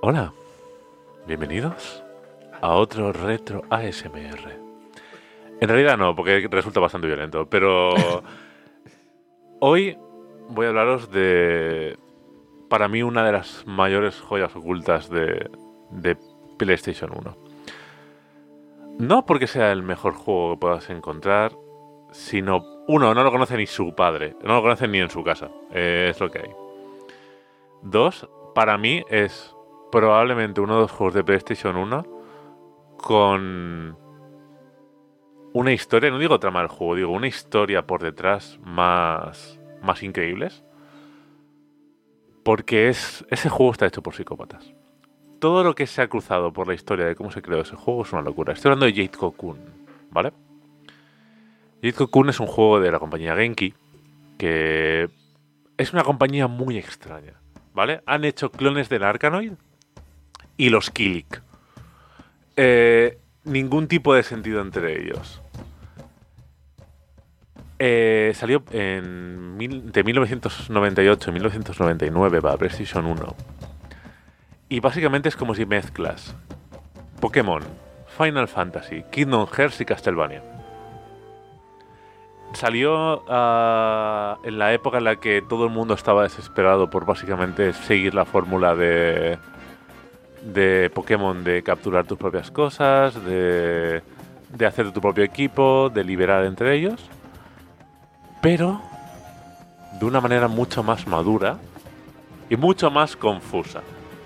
Hola, bienvenidos a otro Retro A S M R. En realidad no, porque resulta bastante violento, pero hoy voy a hablaros de, para mí, una de las mayores joyas ocultas de, de PlayStation uno. No porque sea el mejor juego que puedas encontrar, sino, uno, no lo conoce ni su padre, no lo conoce ni en su casa, eh, es lo que hay. Dos, para mí es probablemente uno de los juegos de PlayStation uno con una historia, no digo trama del juego, digo una historia por detrás más, más increíbles. Porque es, ese juego está hecho por psicópatas. Todo lo que se ha cruzado por la historia de cómo se creó ese juego es una locura. Estoy hablando de Jade Cocoon, ¿vale? Jade Cocoon es un juego de la compañía Genki, que es una compañía muy extraña, ¿vale? Han hecho clones del Arkanoid y los Kilik. Eh, ningún tipo de sentido entre ellos. Eh, salió en mil, de mil novecientos noventa y ocho a mil novecientos noventa y nueve para PlayStation uno. Y básicamente es como si mezclas Pokémon, Final Fantasy, Kingdom Hearts y Castlevania. Salió uh, en la época en la que todo el mundo estaba desesperado por básicamente seguir la fórmula de, de Pokémon, de capturar tus propias cosas, de, de hacer tu propio equipo, de liberar entre ellos, pero de una manera mucho más madura y mucho más confusa.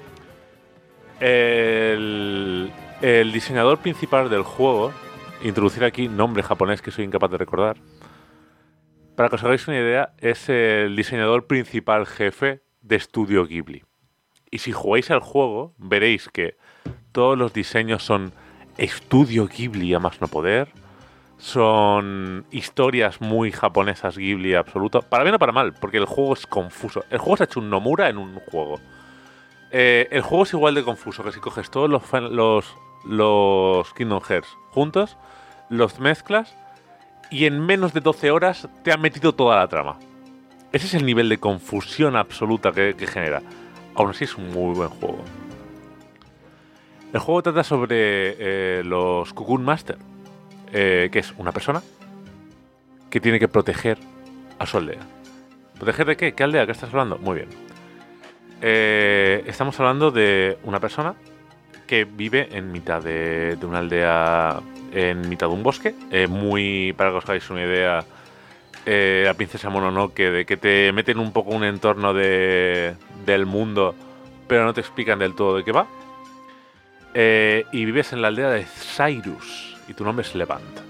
El, el diseñador principal del juego, introducir aquí nombre japonés que soy incapaz de recordar, para que os hagáis una idea, es el diseñador principal jefe de Estudio Ghibli. Y si jugáis al juego, veréis que todos los diseños son Estudio Ghibli a más no poder. Son historias muy japonesas Ghibli absoluto. Para bien o para mal, porque el juego es confuso. El juego se ha hecho un Nomura en un juego. Eh, el juego es igual de confuso que si coges todos los, los, los Kingdom Hearts juntos, los mezclas y en menos de doce horas te han metido toda la trama. Ese es el nivel de confusión absoluta que, que genera. Aún así es un muy buen juego. El juego trata sobre eh, los Cocoon Master, eh, que es una persona que tiene que proteger a su aldea. ¿Proteger de qué? ¿Qué aldea? ¿Qué estás hablando? Muy bien. Eh, estamos hablando de una persona que vive en mitad de, de una aldea, en mitad de un bosque, eh, muy, para que os hagáis una idea, eh, la princesa Mononoke, de que te meten un poco un entorno de, del mundo, pero no te explican del todo de qué va. Eh, y vives en la aldea de Cyrus, y tu nombre es Levant.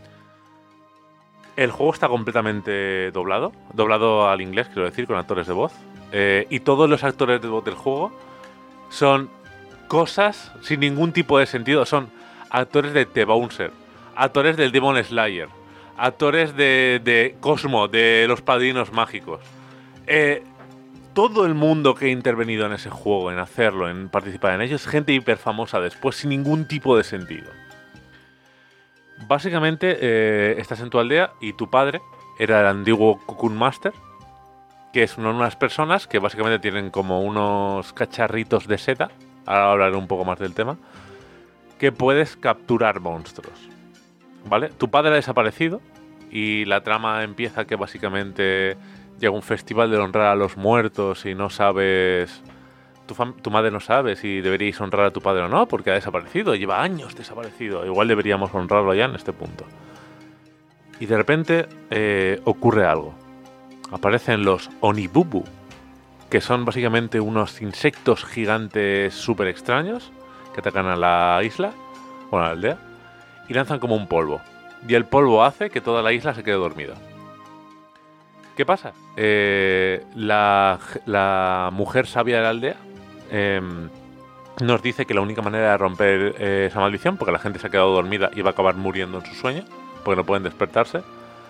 El juego está completamente doblado, doblado al inglés, quiero decir, con actores de voz. Eh, y todos los actores de voz del juego son cosas sin ningún tipo de sentido. Son actores de The Bouncer, actores del Demon Slayer, actores de, de Cosmo, de Los Padrinos Mágicos. Eh, todo el mundo que ha intervenido en ese juego, en hacerlo, en participar en ello, es gente hiper famosa después, sin ningún tipo de sentido. Básicamente, eh, estás en tu aldea y tu padre era el antiguo Cocoon Master, que son unas personas que básicamente tienen como unos cacharritos de seda, ahora hablaré un poco más del tema, que puedes capturar monstruos, ¿vale? Tu padre ha desaparecido y la trama empieza que básicamente llega un festival de honrar a los muertos y no sabes, tu, fam- tu madre no sabe si deberíais honrar a tu padre o no, porque ha desaparecido, lleva años desaparecido, igual deberíamos honrarlo ya en este punto. Y de repente eh, ocurre algo. Aparecen los Onibubu, que son básicamente unos insectos gigantes súper extraños que atacan a la isla, bueno, a la aldea, y lanzan como un polvo. Y el polvo hace que toda la isla se quede dormida. ¿Qué pasa? Eh, la, la mujer sabia de la aldea eh, nos dice que la única manera de romper eh, esa maldición, porque la gente se ha quedado dormida y va a acabar muriendo en su sueño, porque no pueden despertarse,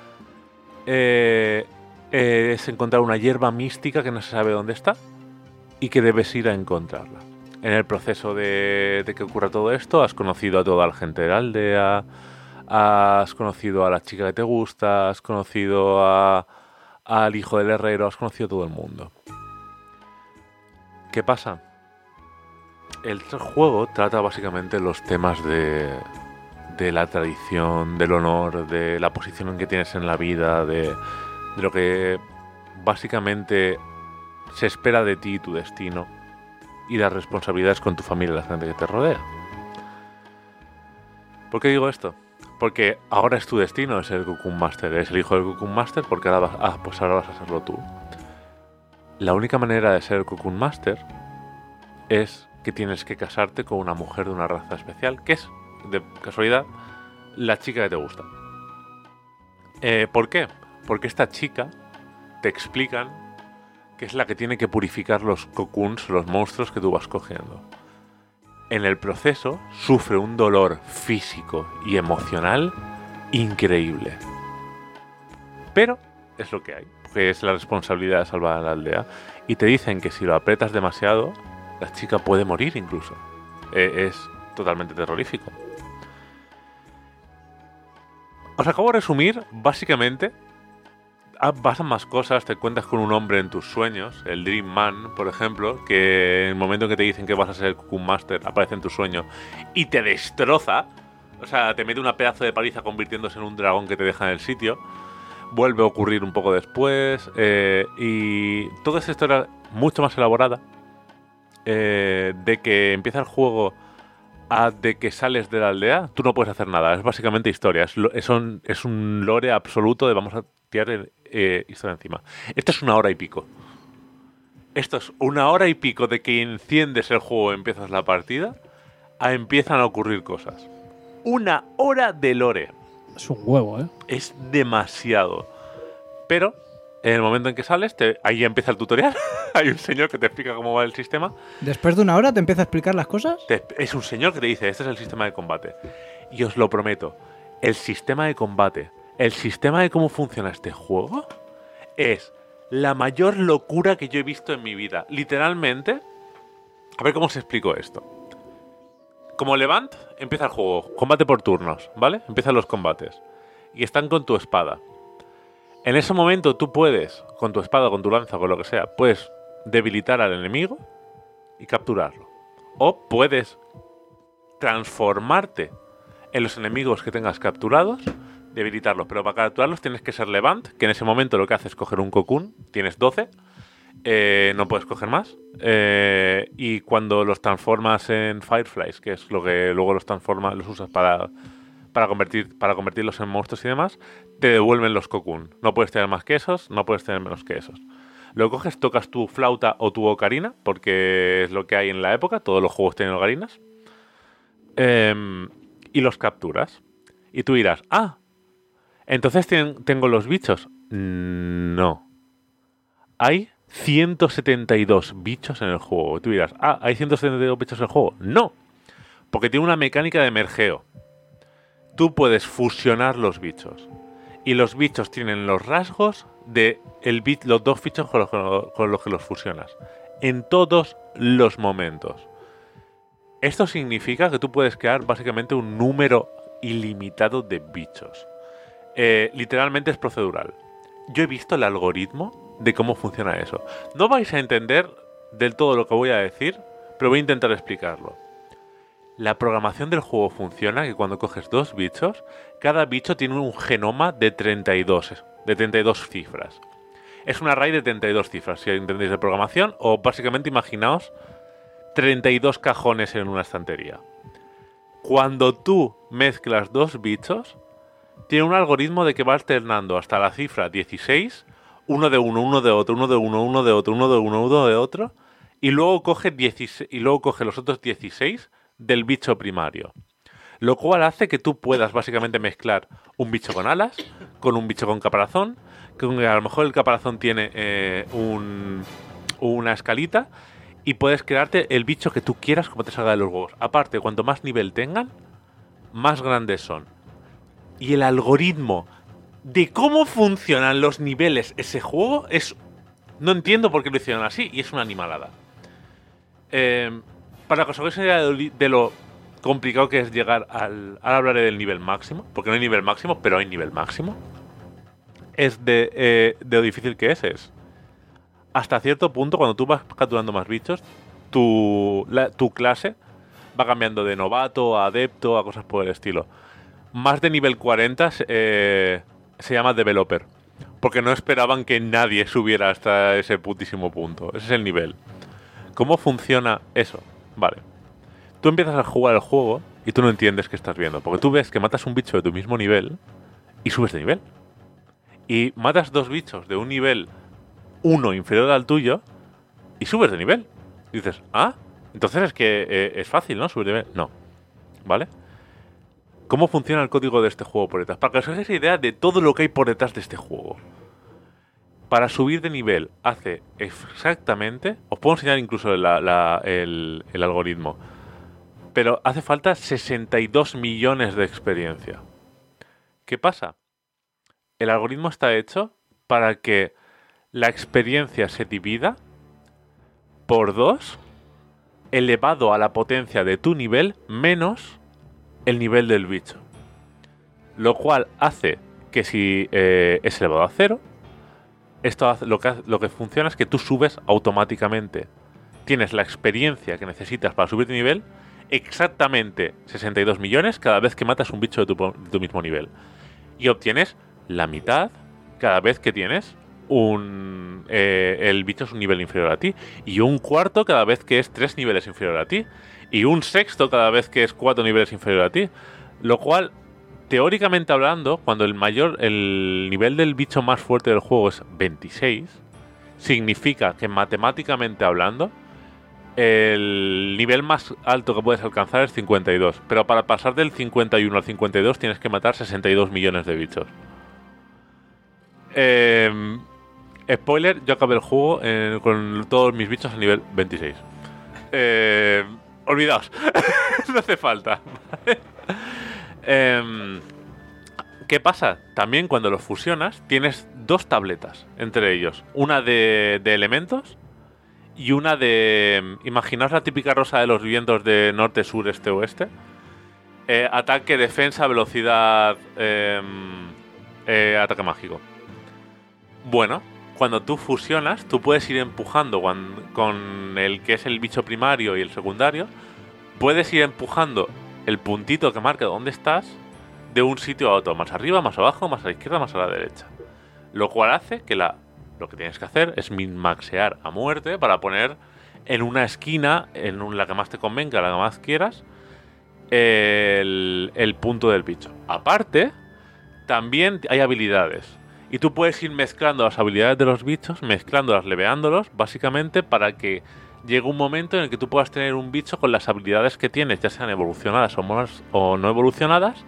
eh... Eh, es encontrar una hierba mística que no se sabe dónde está y que debes ir a encontrarla. En el proceso de, de que ocurra todo esto, has conocido a toda la gente de la aldea, has conocido a la chica que te gusta, has conocido a, al hijo del herrero, has conocido a todo el mundo. ¿Qué pasa? el juego trata básicamente los temas de, de la tradición, del honor, de la posición que tienes en la vida, de, de lo que básicamente se espera de ti y tu destino, y las responsabilidades con tu familia y la gente que te rodea. ¿Por qué digo esto? Porque ahora es tu destino, es ser el Cocoon Master, eres el hijo del Cocoon Master, porque ahora vas, ah, pues ahora vas a serlo tú. La única manera de ser el Cocoon Master es que tienes que casarte con una mujer de una raza especial, que es, de casualidad, la chica que te gusta. Eh, ¿Por qué? Porque esta chica, te explican, que es la que tiene que purificar los cocoons, los monstruos que tú vas cogiendo. En el proceso sufre un dolor físico y emocional increíble. Pero es lo que hay, porque es la responsabilidad de salvar a la aldea. Y te dicen que si lo apretas demasiado, la chica puede morir incluso. Eh, es totalmente terrorífico. Os acabo de resumir, básicamente, pasan más cosas, te cuentas con un hombre en tus sueños, el Dream Man, por ejemplo, que en el momento en que te dicen que vas a ser el Cocoon Master, aparece en tu sueño y te destroza. O sea, te mete una pedazo de paliza convirtiéndose en un dragón que te deja en el sitio. Vuelve a ocurrir un poco después. Eh, y toda esa historia mucho más elaborada. Eh, de que empieza el juego a de que sales de la aldea, tú no puedes hacer nada. Es básicamente historia. Es, es, un, es un lore absoluto de vamos a tirar eh, historia encima. Esto es una hora y pico. Esto es una hora y pico de que enciendes el juego y empiezas la partida, a empiezan a ocurrir cosas. Una hora de lore. Es un huevo, ¿eh? Es demasiado. Pero en el momento en que sales, te, ahí empieza el tutorial. Hay un señor que te explica cómo va el sistema. Después de una hora te empieza a explicar las cosas. Te, es un señor que te dice, este es el sistema de combate. Y os lo prometo, el sistema de combate, el sistema de cómo funciona este juego, es la mayor locura que yo he visto en mi vida. Literalmente, a ver cómo os explico esto. Como Levant, empieza el juego, combate por turnos, ¿vale? Empiezan los combates. Y están con tu espada. En ese momento tú puedes, con tu espada, con tu lanza, con lo que sea, puedes debilitar al enemigo y capturarlo. O puedes transformarte en los enemigos que tengas capturados, debilitarlos. Pero para capturarlos tienes que ser Levant, que en ese momento lo que hace es coger un cocoon, tienes doce, eh, no puedes coger más. Eh, y cuando los transformas en Fireflies, que es lo que luego los transformas, los usas para... Para, convertir, para convertirlos en monstruos y demás, te devuelven los cocoon. No puedes tener más que esos, no puedes tener menos que esos. Lo coges, tocas tu flauta o tu ocarina, porque es lo que hay en la época, todos los juegos tienen ocarinas, eh, y los capturas. Y tú dirás, ah, entonces ten, tengo los bichos. No. Hay ciento setenta y dos bichos en el juego. Y tú dirás, ah, ¿hay ciento setenta y dos bichos en el juego? No, porque tiene una mecánica de mergeo. Tú puedes fusionar los bichos. Y los bichos tienen los rasgos de el bit, los dos bichos con los, con los que los fusionas. En todos los momentos. Esto significa que tú puedes crear básicamente un número ilimitado de bichos. Eh, literalmente es procedural. Yo he visto el algoritmo de cómo funciona eso. No vais a entender del todo lo que voy a decir, pero voy a intentar explicarlo. La programación del juego funciona que cuando coges dos bichos, cada bicho tiene un genoma de treinta y dos, de treinta y dos cifras. Es un array de treinta y dos cifras, si entendéis de programación, o básicamente imaginaos treinta y dos cajones en una estantería. Cuando tú mezclas dos bichos, tiene un algoritmo de que va alternando hasta la cifra dieciséis, uno de uno, uno de otro, uno de uno, uno de otro, uno de uno, uno de otro, y luego coge dieciséis, y luego coge los otros dieciséis del bicho primario. Lo cual hace que tú puedas básicamente mezclar un bicho con alas, con un bicho con caparazón, que a lo mejor el caparazón tiene eh, un, una escalita, y puedes crearte el bicho que tú quieras como te salga de los huevos. Aparte, cuanto más nivel tengan, más grandes son. Y el algoritmo de cómo funcionan los niveles ese juego es... No entiendo por qué lo hicieron así, y es una animalada. Eh... Para que os hagáis una idea de lo complicado que es llegar al... Ahora hablaré del nivel máximo, porque no hay nivel máximo, pero hay nivel máximo. Es de, eh, de lo difícil que es, es. Hasta cierto punto, cuando tú vas capturando más bichos, tu, la, tu clase va cambiando de novato a adepto a cosas por el estilo. Más de nivel cuarenta eh, se llama developer, porque no esperaban que nadie subiera hasta ese putísimo punto. Ese es el nivel. ¿Cómo funciona eso? Vale. Tú empiezas a jugar el juego y tú no entiendes qué estás viendo, porque tú ves que matas un bicho de tu mismo nivel y subes de nivel. Y matas dos bichos de un nivel uno inferior al tuyo y subes de nivel. Y dices, ah, entonces es que eh, es fácil, ¿no? Subir de nivel. No. ¿Vale? ¿Cómo funciona el código de este juego por detrás? Para que os hagáis idea de todo lo que hay por detrás de este juego. Para subir de nivel hace exactamente... Os puedo enseñar incluso la, la, el, el algoritmo. Pero hace falta sesenta y dos millones de experiencia. ¿Qué pasa? El algoritmo está hecho para que la experiencia se divida por dos elevado a la potencia de tu nivel menos el nivel del bicho. Lo cual hace que si eh, es elevado a cero, esto hace, lo, que, lo que funciona es que tú subes automáticamente. Tienes la experiencia que necesitas para subir de nivel exactamente sesenta y dos millones cada vez que matas un bicho de tu, de tu mismo nivel. Y obtienes la mitad cada vez que tienes un eh, el bicho es un nivel inferior a ti. Y un cuarto cada vez que es tres niveles inferior a ti. Y un sexto cada vez que es cuatro niveles inferior a ti. Lo cual, teóricamente hablando, cuando el mayor, el nivel del bicho más fuerte del juego es veintiséis, significa que matemáticamente hablando, el nivel más alto que puedes alcanzar es cincuenta y dos. Pero para pasar del cincuenta y uno al cincuenta y dos tienes que matar sesenta y dos millones de bichos. Eh, spoiler, yo acabé el juego eh, con todos mis bichos a nivel veintiséis. Eh... Olvidaos, no hace falta. eh, ¿Qué pasa? También cuando los fusionas tienes dos tabletas entre ellos. Una de, de elementos y una de... Imaginaos la típica rosa de los vientos de norte, sur, este, oeste. Eh, ataque, defensa, velocidad, eh, eh, ataque mágico. Bueno, cuando tú fusionas, tú puedes ir empujando con, con el que es el bicho primario y el secundario. Puedes ir empujando el puntito que marca dónde estás de un sitio a otro, más arriba, más abajo, más a la izquierda, más a la derecha. Lo cual hace que la, lo que tienes que hacer es min-maxear a muerte para poner en una esquina, en un, la que más te convenga, la que más quieras, el, el punto del bicho. Aparte, también hay habilidades. Y tú puedes ir mezclando las habilidades de los bichos, mezclándolas, leveándolos, básicamente para que llegue un momento en el que tú puedas tener un bicho con las habilidades que tienes, ya sean evolucionadas o, monas, o no evolucionadas,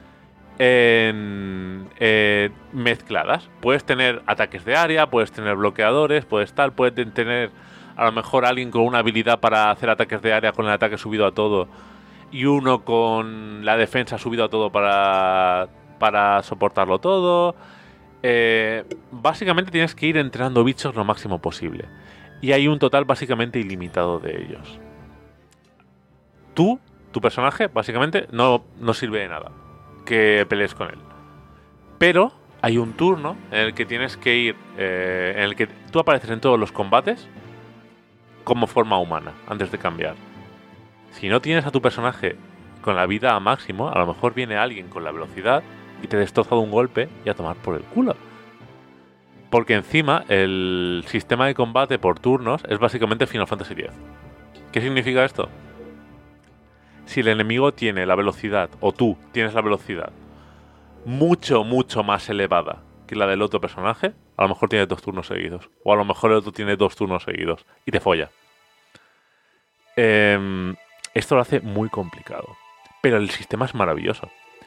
en, eh, mezcladas. Puedes tener ataques de área, puedes tener bloqueadores, puedes tal, puedes tener a lo mejor alguien con una habilidad para hacer ataques de área con el ataque subido a todo y uno con la defensa subido a todo para, para soportarlo todo. Eh, básicamente tienes que ir entrenando bichos lo máximo posible. Y hay un total básicamente ilimitado de ellos. Tú, tu personaje, básicamente no, no sirve de nada que pelees con él. Pero hay un turno en el que tienes que ir, eh, en el que tú apareces en todos los combates como forma humana, antes de cambiar. Si no tienes a tu personaje con la vida a máximo, a lo mejor viene alguien con la velocidad y te destroza de un golpe y a tomar por el culo. Porque encima el sistema de combate por turnos es básicamente Final Fantasy diez. ¿Qué significa esto? Si el enemigo tiene la velocidad, o tú tienes la velocidad, mucho, mucho más elevada que la del otro personaje, a lo mejor tiene dos turnos seguidos. O a lo mejor el otro tiene dos turnos seguidos y te folla. Eh, esto lo hace muy complicado. Pero el sistema es maravilloso.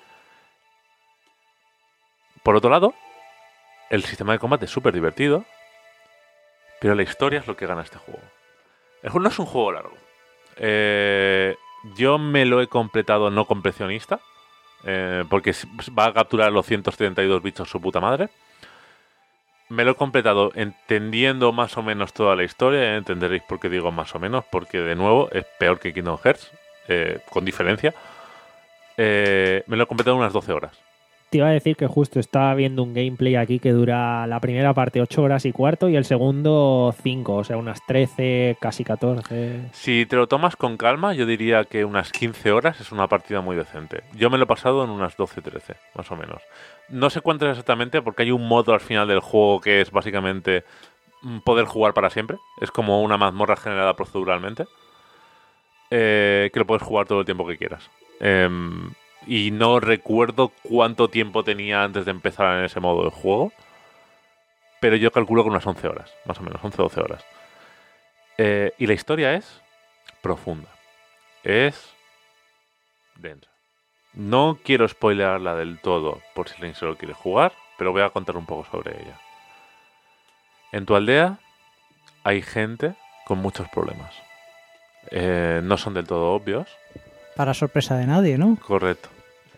Por otro lado, el sistema de combate es súper divertido, pero la historia es lo que gana este juego. El juego no es un juego largo. Eh, yo me lo he completado no completionista, eh, porque va a capturar los ciento treinta y dos bichos su puta madre. Me lo he completado entendiendo más o menos toda la historia. Entenderéis por qué digo más o menos, porque de nuevo es peor que Kingdom Hearts, eh, con diferencia. Eh, me lo he completado en unas doce horas. Te iba a decir que justo estaba viendo un gameplay aquí que dura la primera parte ocho horas y cuarto y el segundo cinco, o sea, unas trece, casi catorce. Si te lo tomas con calma, yo diría que unas quince horas es una partida muy decente. Yo me lo he pasado en unas doce, trece, más o menos. No sé cuántas exactamente, porque hay un modo al final del juego que es básicamente poder jugar para siempre. Es como una mazmorra generada proceduralmente. Eh, que lo puedes jugar todo el tiempo que quieras. Eh, y no recuerdo cuánto tiempo tenía antes de empezar en ese modo de juego, pero yo calculo que unas once horas, más o menos, once o doce horas. Eh, y la historia es profunda, es densa. No quiero spoilearla del todo por si alguien se lo quiere jugar, pero voy a contar un poco sobre ella. En tu aldea hay gente con muchos problemas. Eh, no son del todo obvios. Para sorpresa de nadie, ¿no? Correcto.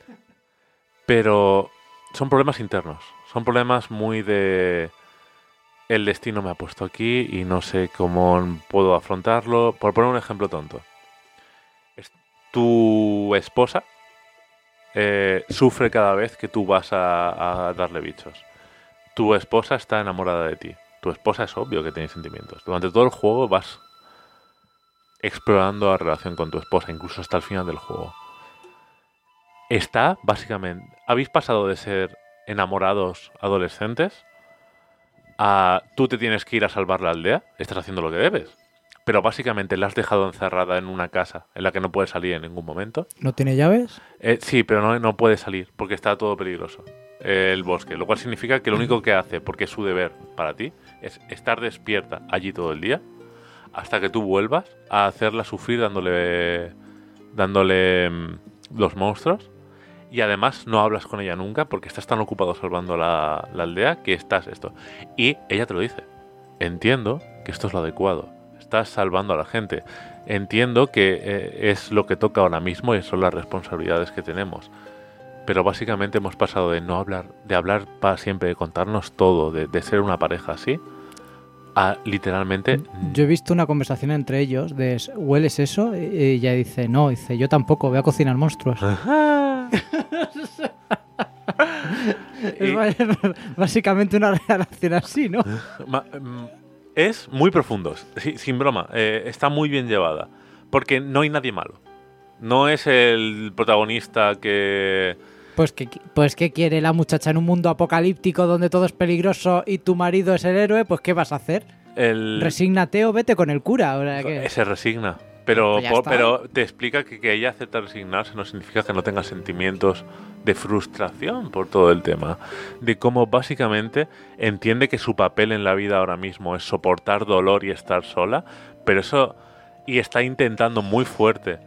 Pero son problemas internos. Son problemas muy de... El destino me ha puesto aquí y no sé cómo puedo afrontarlo. Por poner un ejemplo tonto. Tu esposa eh, sufre cada vez que tú vas a, a darle bichos. Tu esposa está enamorada de ti. Tu esposa es obvio que tiene sentimientos. Durante todo el juego vas explorando la relación con tu esposa, incluso hasta el final del juego. Está, básicamente... Habéis pasado de ser enamorados adolescentes a tú te tienes que ir a salvar la aldea. Estás haciendo lo que debes. Pero básicamente la has dejado encerrada en una casa en la que no puede salir en ningún momento. ¿No tiene llaves? Eh, sí, pero no, no puede salir porque está todo peligroso. Eh, el bosque. Lo cual significa que lo único que hace, porque es su deber para ti, es estar despierta allí todo el día hasta que tú vuelvas a hacerla sufrir dándole dándole mmm, los monstruos. Y además no hablas con ella nunca porque estás tan ocupado salvando la, la aldea que estás esto. Y ella te lo dice. Entiendo que esto es lo adecuado. Estás salvando a la gente. Entiendo que eh, es lo que toca ahora mismo y son las responsabilidades que tenemos. Pero básicamente hemos pasado de no hablar, de hablar para siempre, de contarnos todo, de, de ser una pareja así, a literalmente... Yo he visto una conversación entre ellos de ¿hueles eso? Y ella dice, no, dice, yo tampoco, voy a cocinar monstruos. Es básicamente una relación así, ¿no? Es muy profundo, sin broma. Eh, está muy bien llevada. Porque no hay nadie malo. No es el protagonista que... Pues que pues ¿qué quiere la muchacha en un mundo apocalíptico donde todo es peligroso y tu marido es el héroe? Pues ¿qué vas a hacer? El... Resígnate o vete con el cura. Ahora que... Se resigna. Pero, pues por, pero te explica que, que ella acepta resignarse no significa que no tenga sentimientos de frustración por todo el tema. De cómo básicamente entiende que su papel en la vida ahora mismo es soportar dolor y estar sola, pero eso... Y está intentando muy fuerte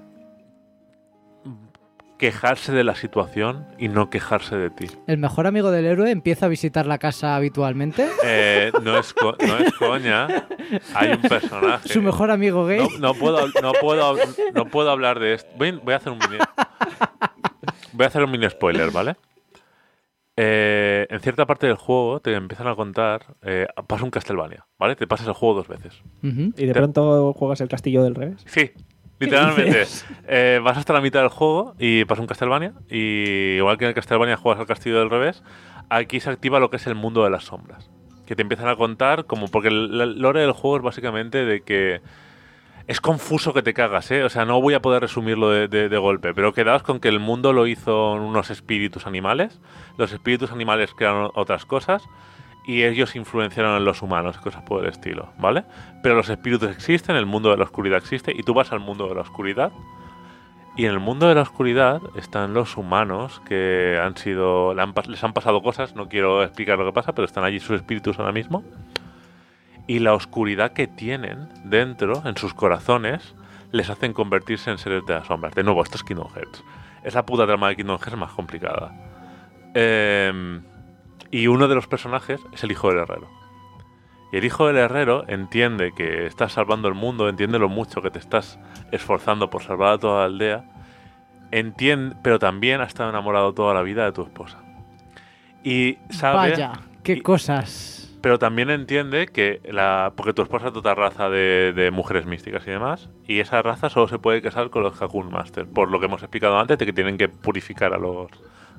quejarse de la situación y no quejarse de ti. ¿El mejor amigo del héroe empieza a visitar la casa habitualmente? Eh, no, es co- no es coña. Hay un personaje. ¿Su mejor amigo gay? No, no, puedo, no, puedo, no puedo hablar de esto. Voy, voy a hacer un mini... Voy a hacer un mini spoiler, ¿vale? Eh, en cierta parte del juego te empiezan a contar... Eh, pasa un Castlevania, ¿vale? Te pasas el juego dos veces. Uh-huh. ¿Y de pronto juegas el castillo del revés? Sí. Literalmente, eh, vas hasta la mitad del juego y pasa un Castlevania y igual que en el Castlevania juegas al castillo del revés, aquí se activa lo que es el mundo de las sombras, que te empiezan a contar como, porque el, el lore del juego es básicamente de que es confuso que te cagas, ¿eh? O sea, no voy a poder resumirlo de, de, de golpe, pero quedaos con que el mundo lo hizo unos espíritus animales, los espíritus animales crearon otras cosas y ellos influenciaron en los humanos, cosas por el estilo, ¿vale? Pero los espíritus existen, el mundo de la oscuridad existe, y tú vas al mundo de la oscuridad, y en el mundo de la oscuridad están los humanos que han sido... Le han, les han pasado cosas, no quiero explicar lo que pasa, pero están allí sus espíritus ahora mismo, y la oscuridad que tienen dentro, en sus corazones, les hacen convertirse en seres de las sombras. De nuevo, esto es Kingdom Hearts. Es la puta trama de Kingdom Hearts más complicada. Eh... Y uno de los personajes es el hijo del herrero. Y el hijo del herrero entiende que estás salvando el mundo, entiende lo mucho que te estás esforzando por salvar a toda la aldea, entiende, pero también ha estado enamorado toda la vida de tu esposa. Y sabe... Vaya, qué y, cosas. Pero también entiende que... la Porque tu esposa es de otra raza de, de mujeres místicas y demás, y esa raza solo se puede casar con los Hakun Master, por lo que hemos explicado antes, de que tienen que purificar a los...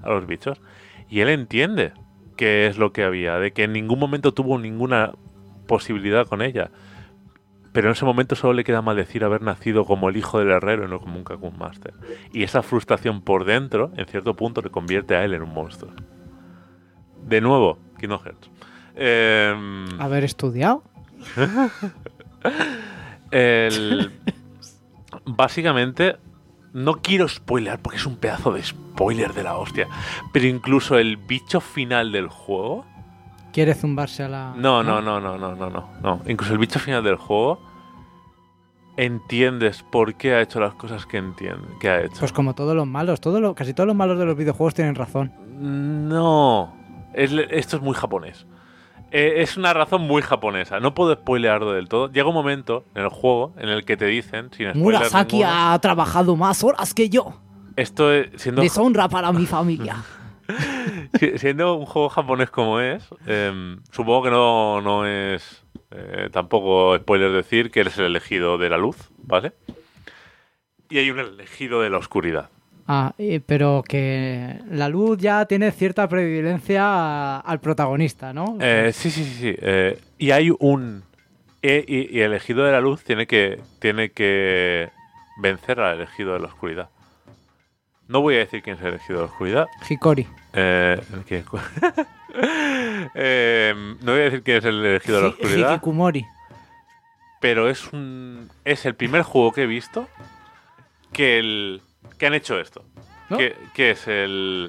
a los bichos. Y él entiende qué es lo que había, de que en ningún momento tuvo ninguna posibilidad con ella. Pero en ese momento solo le queda maldecir haber nacido como el hijo del herrero y no como un Cocoon Master. Y esa frustración por dentro, en cierto punto, le convierte a él en un monstruo. De nuevo, Kingdom Hearts. Eh, Haber estudiado. el, básicamente, no quiero spoilear porque es un pedazo de spoiler de la hostia. Pero incluso el bicho final del juego... Quiere zumbarse a la... No, no, no, no, no, no, no, no. Incluso el bicho final del juego, entiendes por qué ha hecho las cosas que entiende, que ha hecho. Pues como todos los malos, todo lo, casi todos los malos de los videojuegos tienen razón. No, es, esto es muy japonés. Eh, es una razón muy japonesa. No puedo spoilearlo del todo. Llega un momento en el juego en el que te dicen, sin spoiler Murasaki ninguno, ha trabajado más horas que yo. esto es, siendo Deshonra para mi familia. Si- siendo un juego japonés como es, eh, supongo que no, no es eh, tampoco spoiler decir que eres el elegido de la luz, ¿vale? Y hay un elegido de la oscuridad. Ah, eh, pero que la luz ya tiene cierta previlencia a- al protagonista, ¿no? Eh, sí, sí, sí, sí. eh, y hay un... eh, y, y el elegido de la luz tiene que, tiene que vencer al elegido de la oscuridad. No voy a decir quién es el elegido de la oscuridad. Hikori. Eh, ¿quién? Eh, no voy a decir quién es el elegido de la Hi- oscuridad. Hikikomori. Pero es un es el primer juego que he visto que el que han hecho esto. ¿No? Que, que es el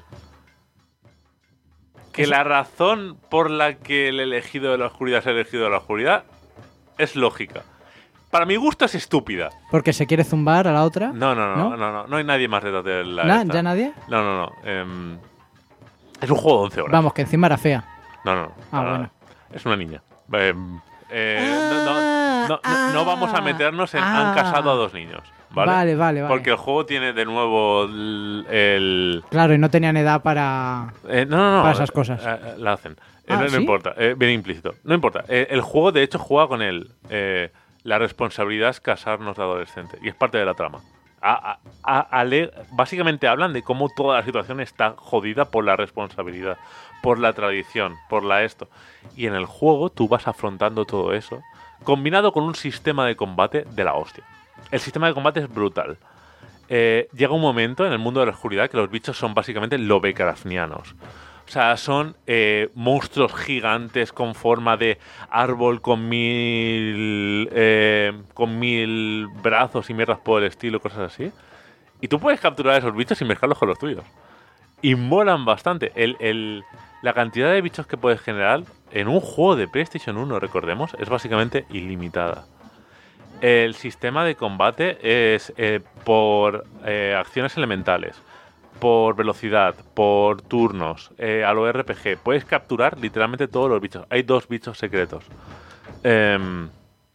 que Eso- la razón por la que el elegido de la oscuridad es el elegido de la oscuridad es lógica. Para mi gusto es estúpida. Porque se quiere zumbar a la otra. No, no, no, ¿No? no, no, no, no hay nadie más detrás de la Na- esta. ¿Ya nadie? No, no, no. em, es un juego de once horas. Vamos, que encima era fea. No, no, no. Ah, para bueno. nada. Es una niña. Em, eh, no, no, no, no, no vamos a meternos en Ah. han casado a dos niños. ¿vale? Vale, vale, vale. Porque el juego tiene de nuevo el... el- Claro, y no tenían edad para... eh, no, no, no. Para esas cosas. eh, eh, la hacen. Eh, Ah, no, no ¿sí? importa. eh, viene implícito. No importa. Eh, el juego, de hecho, juega con él. Eh, la responsabilidad es casarnos de adolescente. Y es parte de la trama. A- a- a- ale- básicamente hablan de cómo toda la situación está jodida por la responsabilidad, por la tradición, por la esto. Y en el juego tú vas afrontando todo eso, combinado con un sistema de combate de la hostia. El sistema de combate es brutal. Eh, llega un momento en el mundo de la oscuridad que los bichos son básicamente lovecraftianos. O sea, son eh, monstruos gigantes con forma de árbol con mil eh, con mil brazos y mierdas por el estilo, cosas así. Y tú puedes capturar a esos bichos y mezclarlos con los tuyos. Y molan bastante. El, el- la cantidad de bichos que puedes generar en un juego de PlayStation uno, recordemos, es básicamente ilimitada. El sistema de combate es eh, por eh, acciones elementales, por velocidad, por turnos, eh, a lo R P G. Puedes capturar literalmente todos los bichos. Hay dos bichos secretos. Em,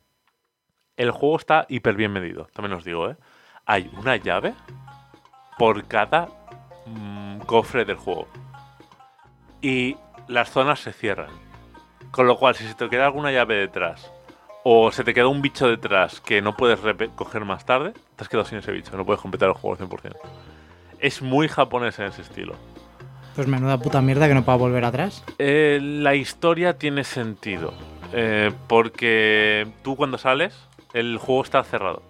el juego está hiper bien medido, también os digo, ¿eh? Hay una llave por cada mm, cofre del juego. Y las zonas se cierran. Con lo cual, si se te queda alguna llave detrás o se te queda un bicho detrás que no puedes repe- coger más tarde, te has quedado sin ese bicho. No puedes completar el juego al cien por ciento. Es muy japonés en ese estilo. Pues menuda puta mierda que no pueda volver atrás. Eh, la historia tiene sentido. eh, porque tú cuando sales, el juego está cerrado.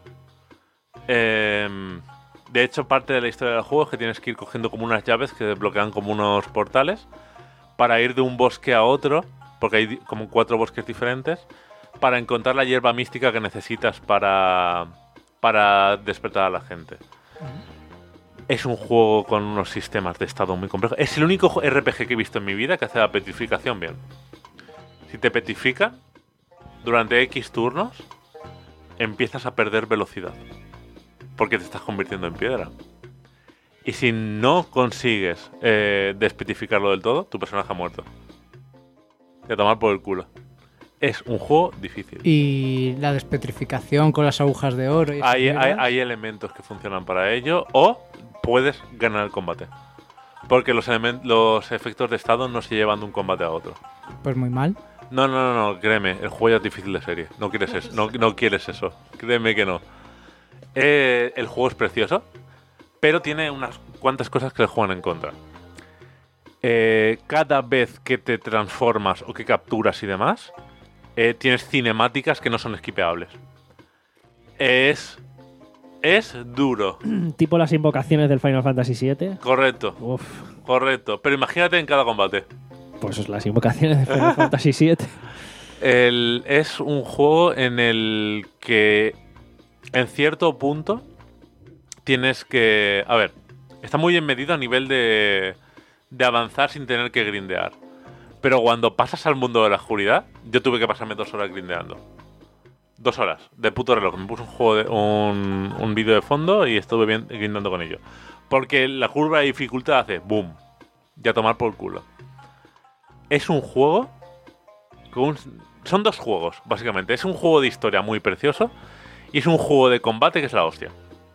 Eh, de hecho, parte de la historia del juego es que tienes que ir cogiendo como unas llaves que desbloquean como unos portales para ir de un bosque a otro, porque hay di- como cuatro bosques diferentes, para encontrar la hierba mística que necesitas para, para despertar a la gente. Es un juego con unos sistemas de estado muy complejos. Es el único ju- R P G que he visto en mi vida que hace la petrificación bien. Si te petrifica, durante X turnos, empiezas a perder velocidad. Porque te estás convirtiendo en piedra. Y si no consigues eh, despetrificarlo del todo, tu personaje ha muerto. Y a tomar por el culo. Es un juego difícil. Y la despetrificación con las agujas de oro. Y esas Hay, hay, mierdas. hay elementos que funcionan para ello. O puedes ganar el combate. Porque los, elemen- los efectos de estado no se llevan de un combate a otro. Pues muy mal. No, no, no, no, créeme, el juego ya es difícil de serie. No quieres eso, no, no quieres eso. Créeme que no. Eh, el juego es precioso, pero tiene unas cuantas cosas que le juegan en contra. eh, cada vez que te transformas o que capturas y demás, eh, tienes cinemáticas que no son skipeables. Es... Es duro. Tipo las invocaciones del Final Fantasy siete. Correcto, Uf, correcto. Pero imagínate en cada combate. pues es las invocaciones del Final Fantasy siete. El, es un juego en el que en cierto punto tienes que... A ver, está muy bien medido a nivel de, de avanzar sin tener que grindear. Pero cuando pasas al mundo de la oscuridad, yo tuve que pasarme dos horas grindeando. Dos horas, de puto reloj. Me puse un juego de, un, un vídeo de fondo y estuve bien grindando con ello. Porque la curva de dificultad hace boom. Y a tomar por culo. Es un juego con un, son dos juegos, básicamente. Es un juego de historia muy precioso y es un juego de combate que es la hostia.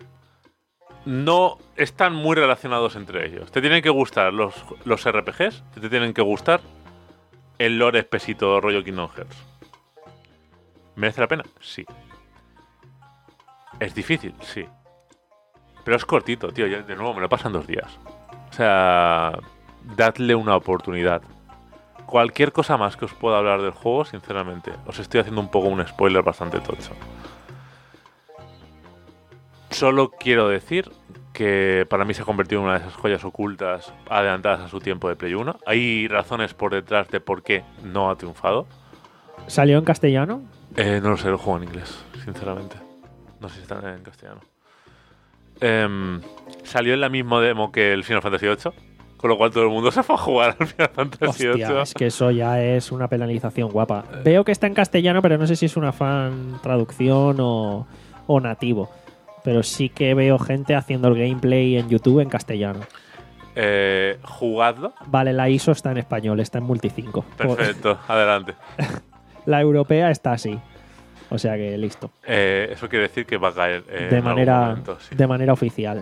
No están muy relacionados entre ellos. Te tienen que gustar los, los R P Gs, te tienen que gustar el lore espesito rollo Kingdom Hearts. ¿Merece la pena? Sí. ¿Es difícil? Sí. Pero es cortito, tío. Ya, de nuevo, me lo pasan dos días. O sea, dadle una oportunidad. Cualquier cosa más que os pueda hablar del juego, sinceramente, os estoy haciendo un poco un spoiler bastante tocho. Solo quiero decir que para mí se ha convertido en una de esas joyas ocultas adelantadas a su tiempo de Play uno. Hay razones por detrás de por qué no ha triunfado. ¿Salió en castellano? Eh, no lo sé, lo juego en inglés, sinceramente. No sé si está en castellano. Eh, salió en la misma demo que el Final Fantasy ocho, con lo cual todo el mundo se fue a jugar al Final Fantasy Hostia, ocho. es que eso ya es una penalización guapa. Veo que está en castellano, pero no sé si es una fan traducción o, o nativo. Pero sí que veo gente haciendo el gameplay en YouTube en castellano. Eh, jugadlo. Vale, la I S O está en español, está en multicinco. Perfecto, adelante. La europea está así. O sea que listo. Eh, eso quiere decir que va a caer eh, de, en manera, algún momento, sí. de manera oficial.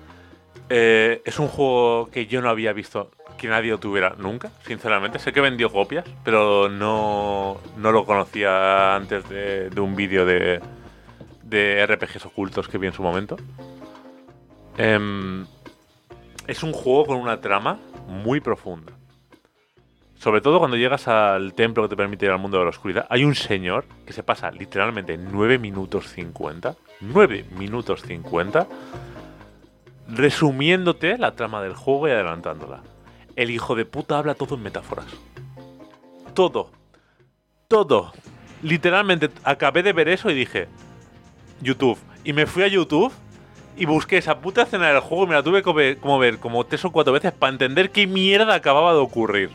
Eh, es un juego que yo no había visto que nadie lo tuviera nunca, sinceramente. Sé que vendió copias, pero no, no lo conocía antes de, de un vídeo de, de R P Gs ocultos que vi en su momento. Eh, es un juego con una trama muy profunda. Sobre todo cuando llegas al templo que te permite ir al mundo de la oscuridad. Hay un señor que se pasa literalmente nueve minutos cincuenta. nueve minutos cincuenta. Resumiéndote la trama del juego y adelantándola. El hijo de puta habla todo en metáforas. Todo. Todo. Literalmente acabé de ver eso y dije... YouTube. Y me fui a YouTube y busqué esa puta escena del juego y me la tuve que ver como, ver como tres o cuatro veces para entender qué mierda acababa de ocurrir.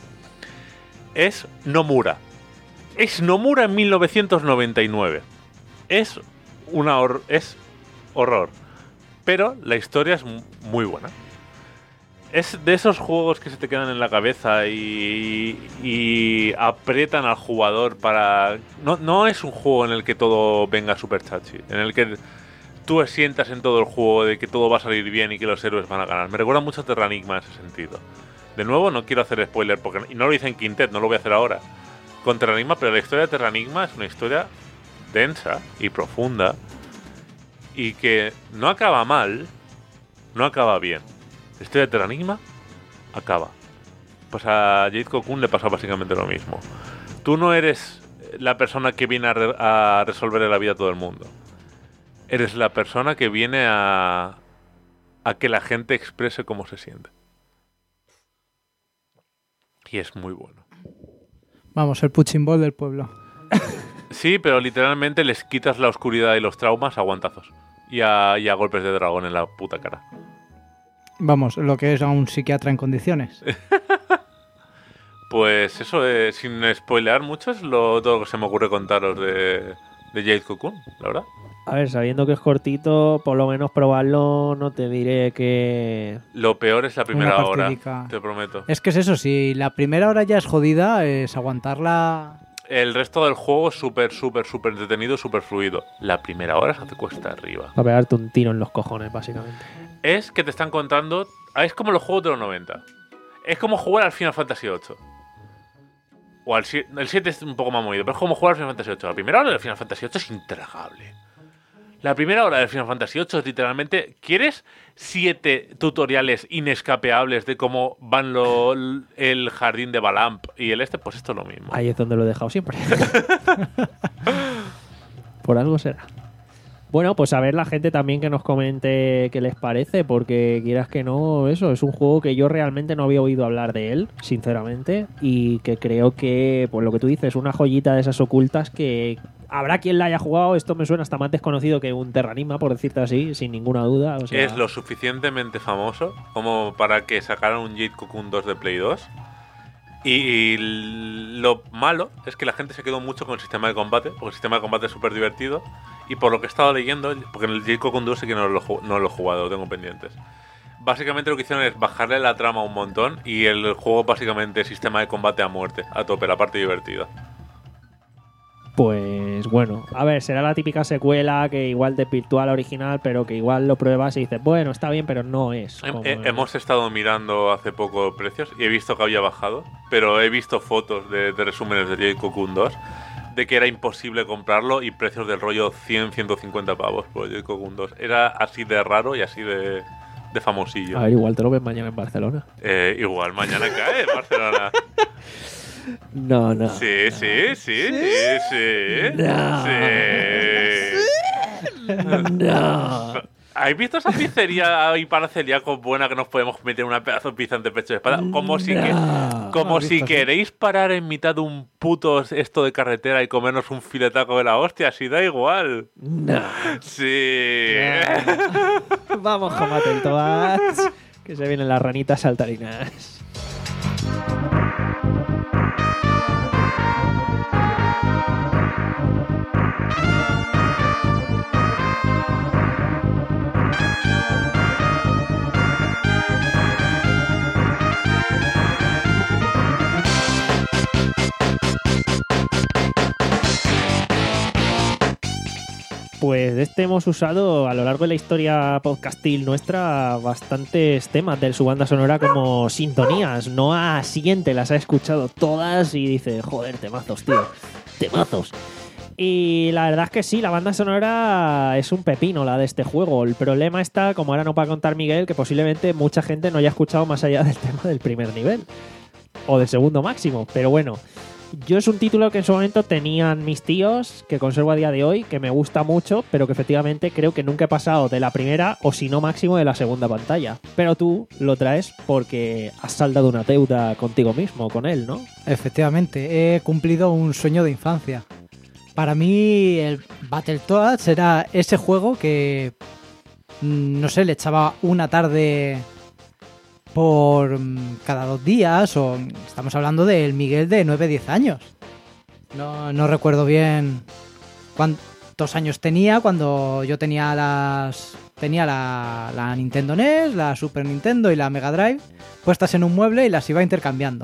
Es Nomura. Es Nomura en mil novecientos noventa y nueve. Es una hor- es horror. Pero la historia es muy buena. Es de esos juegos que se te quedan en la cabeza y, y aprietan al jugador para... No, no es un juego en el que todo venga super chachi. En el que tú sientas en todo el juego de que todo va a salir bien y que los héroes van a ganar. Me recuerda mucho a Terranigma en ese sentido. De nuevo, no quiero hacer spoiler, porque y no lo hice en Quintet, no lo voy a hacer ahora con Terranigma, pero la historia de Terranigma es una historia densa y profunda y que no acaba mal, no acaba bien. La historia de Terranigma acaba. Pues a Jade Cocoon le pasa básicamente lo mismo. Tú no eres la persona que viene a, re- a resolver la vida a todo el mundo. Eres la persona que viene a, a que la gente exprese cómo se siente. Y es muy bueno. Vamos, el punching ball del pueblo. Sí, pero literalmente les quitas la oscuridad y los traumas a guantazos. Y a, y a golpes de dragón en la puta cara. Vamos, lo que es a un psiquiatra en condiciones. Pues eso, eh, sin spoilear mucho, es lo, todo lo que se me ocurre contaros de, de Jade Cocoon, la verdad. A ver, sabiendo que es cortito, por lo menos probarlo, no te diré que... Lo peor es la primera Una hora, partidica. te prometo. Es que es eso, si la primera hora ya es jodida, es aguantarla... El resto del juego es súper, súper, súper entretenido, súper fluido. La primera hora se te cuesta arriba. Va a pegarte un tiro en los cojones, básicamente. Es que te están contando... Es como los juegos de los noventa. Es como jugar al Final Fantasy ocho. O al siete, el siete es un poco más movido, pero es como jugar al Final Fantasy ocho. La primera hora del Final Fantasy ocho es intragable. La primera hora de Final Fantasy ocho es literalmente, ¿quieres siete tutoriales inescapeables de cómo van lo, el jardín de Balamp y el este? Pues esto es lo mismo. Ahí es donde lo he dejado siempre. Por algo será. Bueno, pues a ver la gente también que nos comente qué les parece, porque quieras que no, eso es un juego que yo realmente no había oído hablar de él, sinceramente, y que creo que, pues lo que tú dices, una joyita de esas ocultas que habrá quien la haya jugado. Esto me suena hasta más desconocido que un Terranigma, por decirte así, sin ninguna duda. O sea, es lo suficientemente famoso como para que sacaran un Jade Cocoon dos de Play dos. Y lo malo es que la gente se quedó mucho con el sistema de combate, porque el sistema de combate es súper divertido. Y por lo que he estado leyendo, porque en el Jade Cocoon dos sí que no lo, no lo he jugado, lo tengo pendientes. Básicamente lo que hicieron es bajarle la trama un montón y el juego básicamente es sistema de combate a muerte, a tope, la parte divertida. Pues bueno, a ver, será la típica secuela que igual desvirtúa la original, pero que igual lo pruebas y dices, bueno, está bien, pero no es. He, como he, el... Hemos estado mirando hace poco precios y he visto que había bajado, pero he visto fotos de, de resúmenes de Jade Cocoon dos de que era imposible comprarlo y precios del rollo cien a ciento cincuenta pavos por Jade Cocoon dos. Era así de raro y así de, de famosillo. A ver, igual te lo ves mañana en Barcelona. Eh, igual mañana cae en Barcelona. No, no. Sí, no. sí, sí, sí, sí. No. Sí. No. ¿Habéis visto esa pizzería ahí para celíacos buena que nos podemos meter una pedazo de pizza de pecho de espada? Como si, que, como No, si visto, queréis parar en mitad de un puto esto de carretera y comernos un filetaco de la hostia, si da igual. No. Sí. Vamos, Jamate el Toads, que se vienen las ranitas saltarinas. Pues de este hemos usado a lo largo de la historia podcastil nuestra bastantes temas de su banda sonora como sintonías. Noah siguiente las ha escuchado todas y dice, joder, temazos, tío, temazos. Y la verdad es que sí, la banda sonora es un pepino la de este juego. El problema está, como ahora no va a contar Miguel, que posiblemente mucha gente no haya escuchado más allá del tema del primer nivel o del segundo máximo, pero bueno. Yo es un título que en su momento tenían mis tíos, que conservo a día de hoy, que me gusta mucho, pero que efectivamente creo que nunca he pasado de la primera o si no máximo de la segunda pantalla. Pero tú lo traes porque has saldado una deuda contigo mismo, con él, ¿no? Efectivamente, he cumplido un sueño de infancia. Para mí el Battletoads era ese juego que, no sé, le echaba una tarde por cada dos días, o estamos hablando del Miguel de nueve diez años. No, no recuerdo bien cuántos años tenía cuando yo tenía las tenía la, la Nintendo N E S, la Super Nintendo y la Mega Drive puestas en un mueble y las iba intercambiando.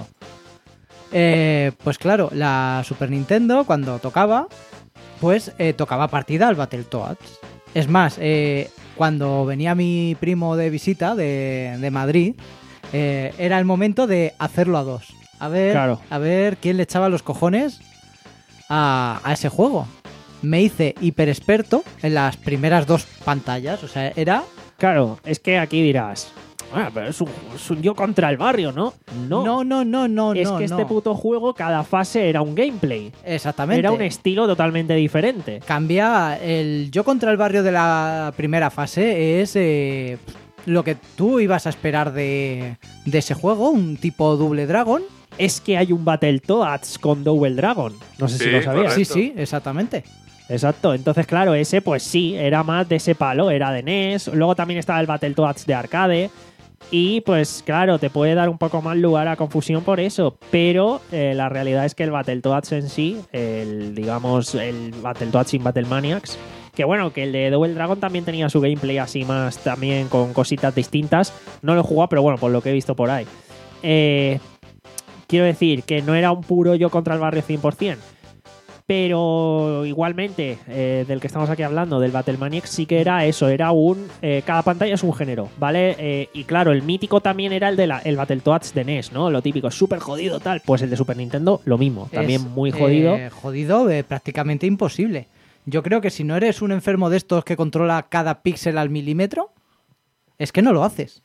Eh, pues claro, la Super Nintendo cuando tocaba, pues eh, tocaba partida al Battletoads. Es más, eh, cuando venía mi primo de visita de, de Madrid, eh, era el momento de hacerlo a dos. A ver, Claro. a ver quién le echaba los cojones a, a ese juego. Me hice hiper experto en las primeras dos pantallas. O sea, era... Claro, es que aquí dirás, ah, pero es un, es un yo contra el barrio, ¿no? No, No, no, no, no, es no, que este no. puto juego, cada fase era un gameplay. Exactamente. Era un estilo totalmente diferente. Cambia el yo contra el barrio de la primera fase es eh, lo que tú ibas a esperar de, de ese juego, un tipo Double Dragon. Es que hay un Battletoads con Double Dragon. No sé Sí, si lo sabías. correcto. Sí, sí, exactamente. Exacto, entonces claro, ese pues sí, era más de ese palo, era de N E S. Luego también estaba el Battletoads de arcade. Y pues claro, te puede dar un poco más lugar a confusión por eso. Pero eh, la realidad es que el Battletoads en sí, el digamos el Battletoads sin Battlemaniacs, que bueno, que el de Double Dragon también tenía su gameplay así más también con cositas distintas. No lo he jugado, pero bueno, por lo que he visto por ahí. Eh, quiero decir que no era un puro yo contra el barrio cien por cien. Pero igualmente, eh, del que estamos aquí hablando, del Battlemaniacs, sí que era eso, era un... Eh, cada pantalla es un género, ¿vale? Eh, y claro, el mítico también era el de la, el Battletoads de N E S, ¿no? Lo típico, súper jodido tal. Pues el de Super Nintendo, lo mismo, también Es, muy jodido. eh, jodido, eh, prácticamente imposible. Yo creo que si no eres un enfermo de estos que controla cada píxel al milímetro, es que no lo haces.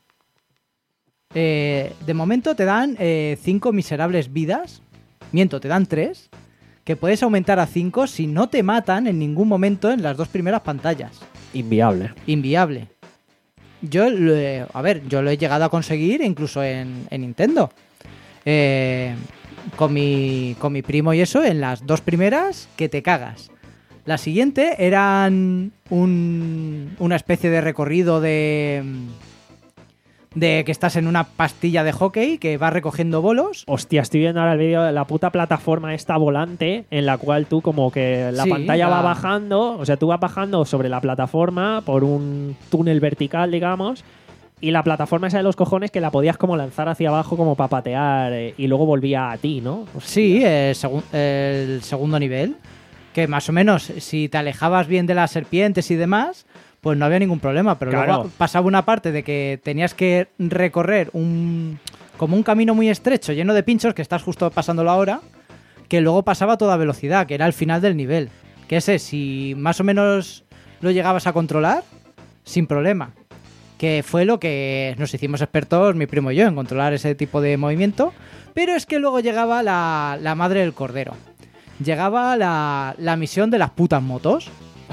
Eh, de momento te dan eh, cinco miserables vidas. Miento, te dan tres. Que puedes aumentar a cinco si no te matan en ningún momento en las dos primeras pantallas. Inviable. Inviable. Yo, lo he- a ver, yo lo he llegado a conseguir incluso en, en Nintendo. Eh, con, mi, con mi primo y eso, en las dos primeras, que te cagas. La siguiente eran un, una especie de recorrido de... de que estás en una pastilla de hockey que vas recogiendo bolos. Hostia, estoy viendo ahora el vídeo de la puta plataforma esta volante en la cual tú como que la Sí, pantalla va la- bajando, o sea, tú vas bajando sobre la plataforma por un túnel vertical, digamos, y la plataforma esa de los cojones que la podías como lanzar hacia abajo como para patear eh, y luego volvía a ti, ¿no? Hostia. Sí, el, segun- el segundo nivel. Que más o menos, si te alejabas bien de las serpientes y demás, pues no había ningún problema. Pero Claro. luego pasaba una parte de que tenías que recorrer un como un camino muy estrecho, lleno de pinchos, que estás justo pasándolo ahora, que luego pasaba a toda velocidad, que era el final del nivel. Que ese, si más o menos lo llegabas a controlar, sin problema. Que fue lo que nos hicimos expertos, mi primo y yo, en controlar ese tipo de movimiento. Pero es que luego llegaba la, la madre del cordero. Llegaba la, la misión de las putas motos.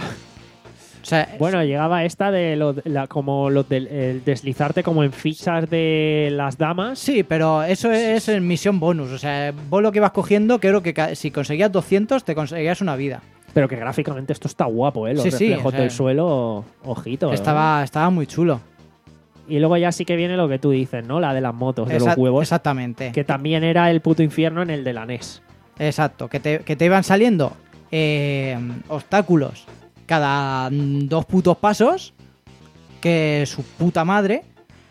O sea, Bueno, llegaba esta de lo, de la- como lo del el deslizarte como en fichas de las damas. sí, pero eso es en misión bonus. O sea, vos lo que ibas cogiendo, creo que ca- si conseguías doscientos, te conseguías una vida. Pero que gráficamente esto está guapo, ¿eh? Los Sí, sí, reflejos o sea, del suelo, ojito. ¿eh? Estaba, estaba muy chulo. Y luego ya sí que viene lo que tú dices, ¿no? La de las motos, de Esa- los huevos. Exactamente. Que también era el puto infierno en el de la N E S. Exacto, que te, que te iban saliendo eh, obstáculos cada mm, dos putos pasos, que su puta madre,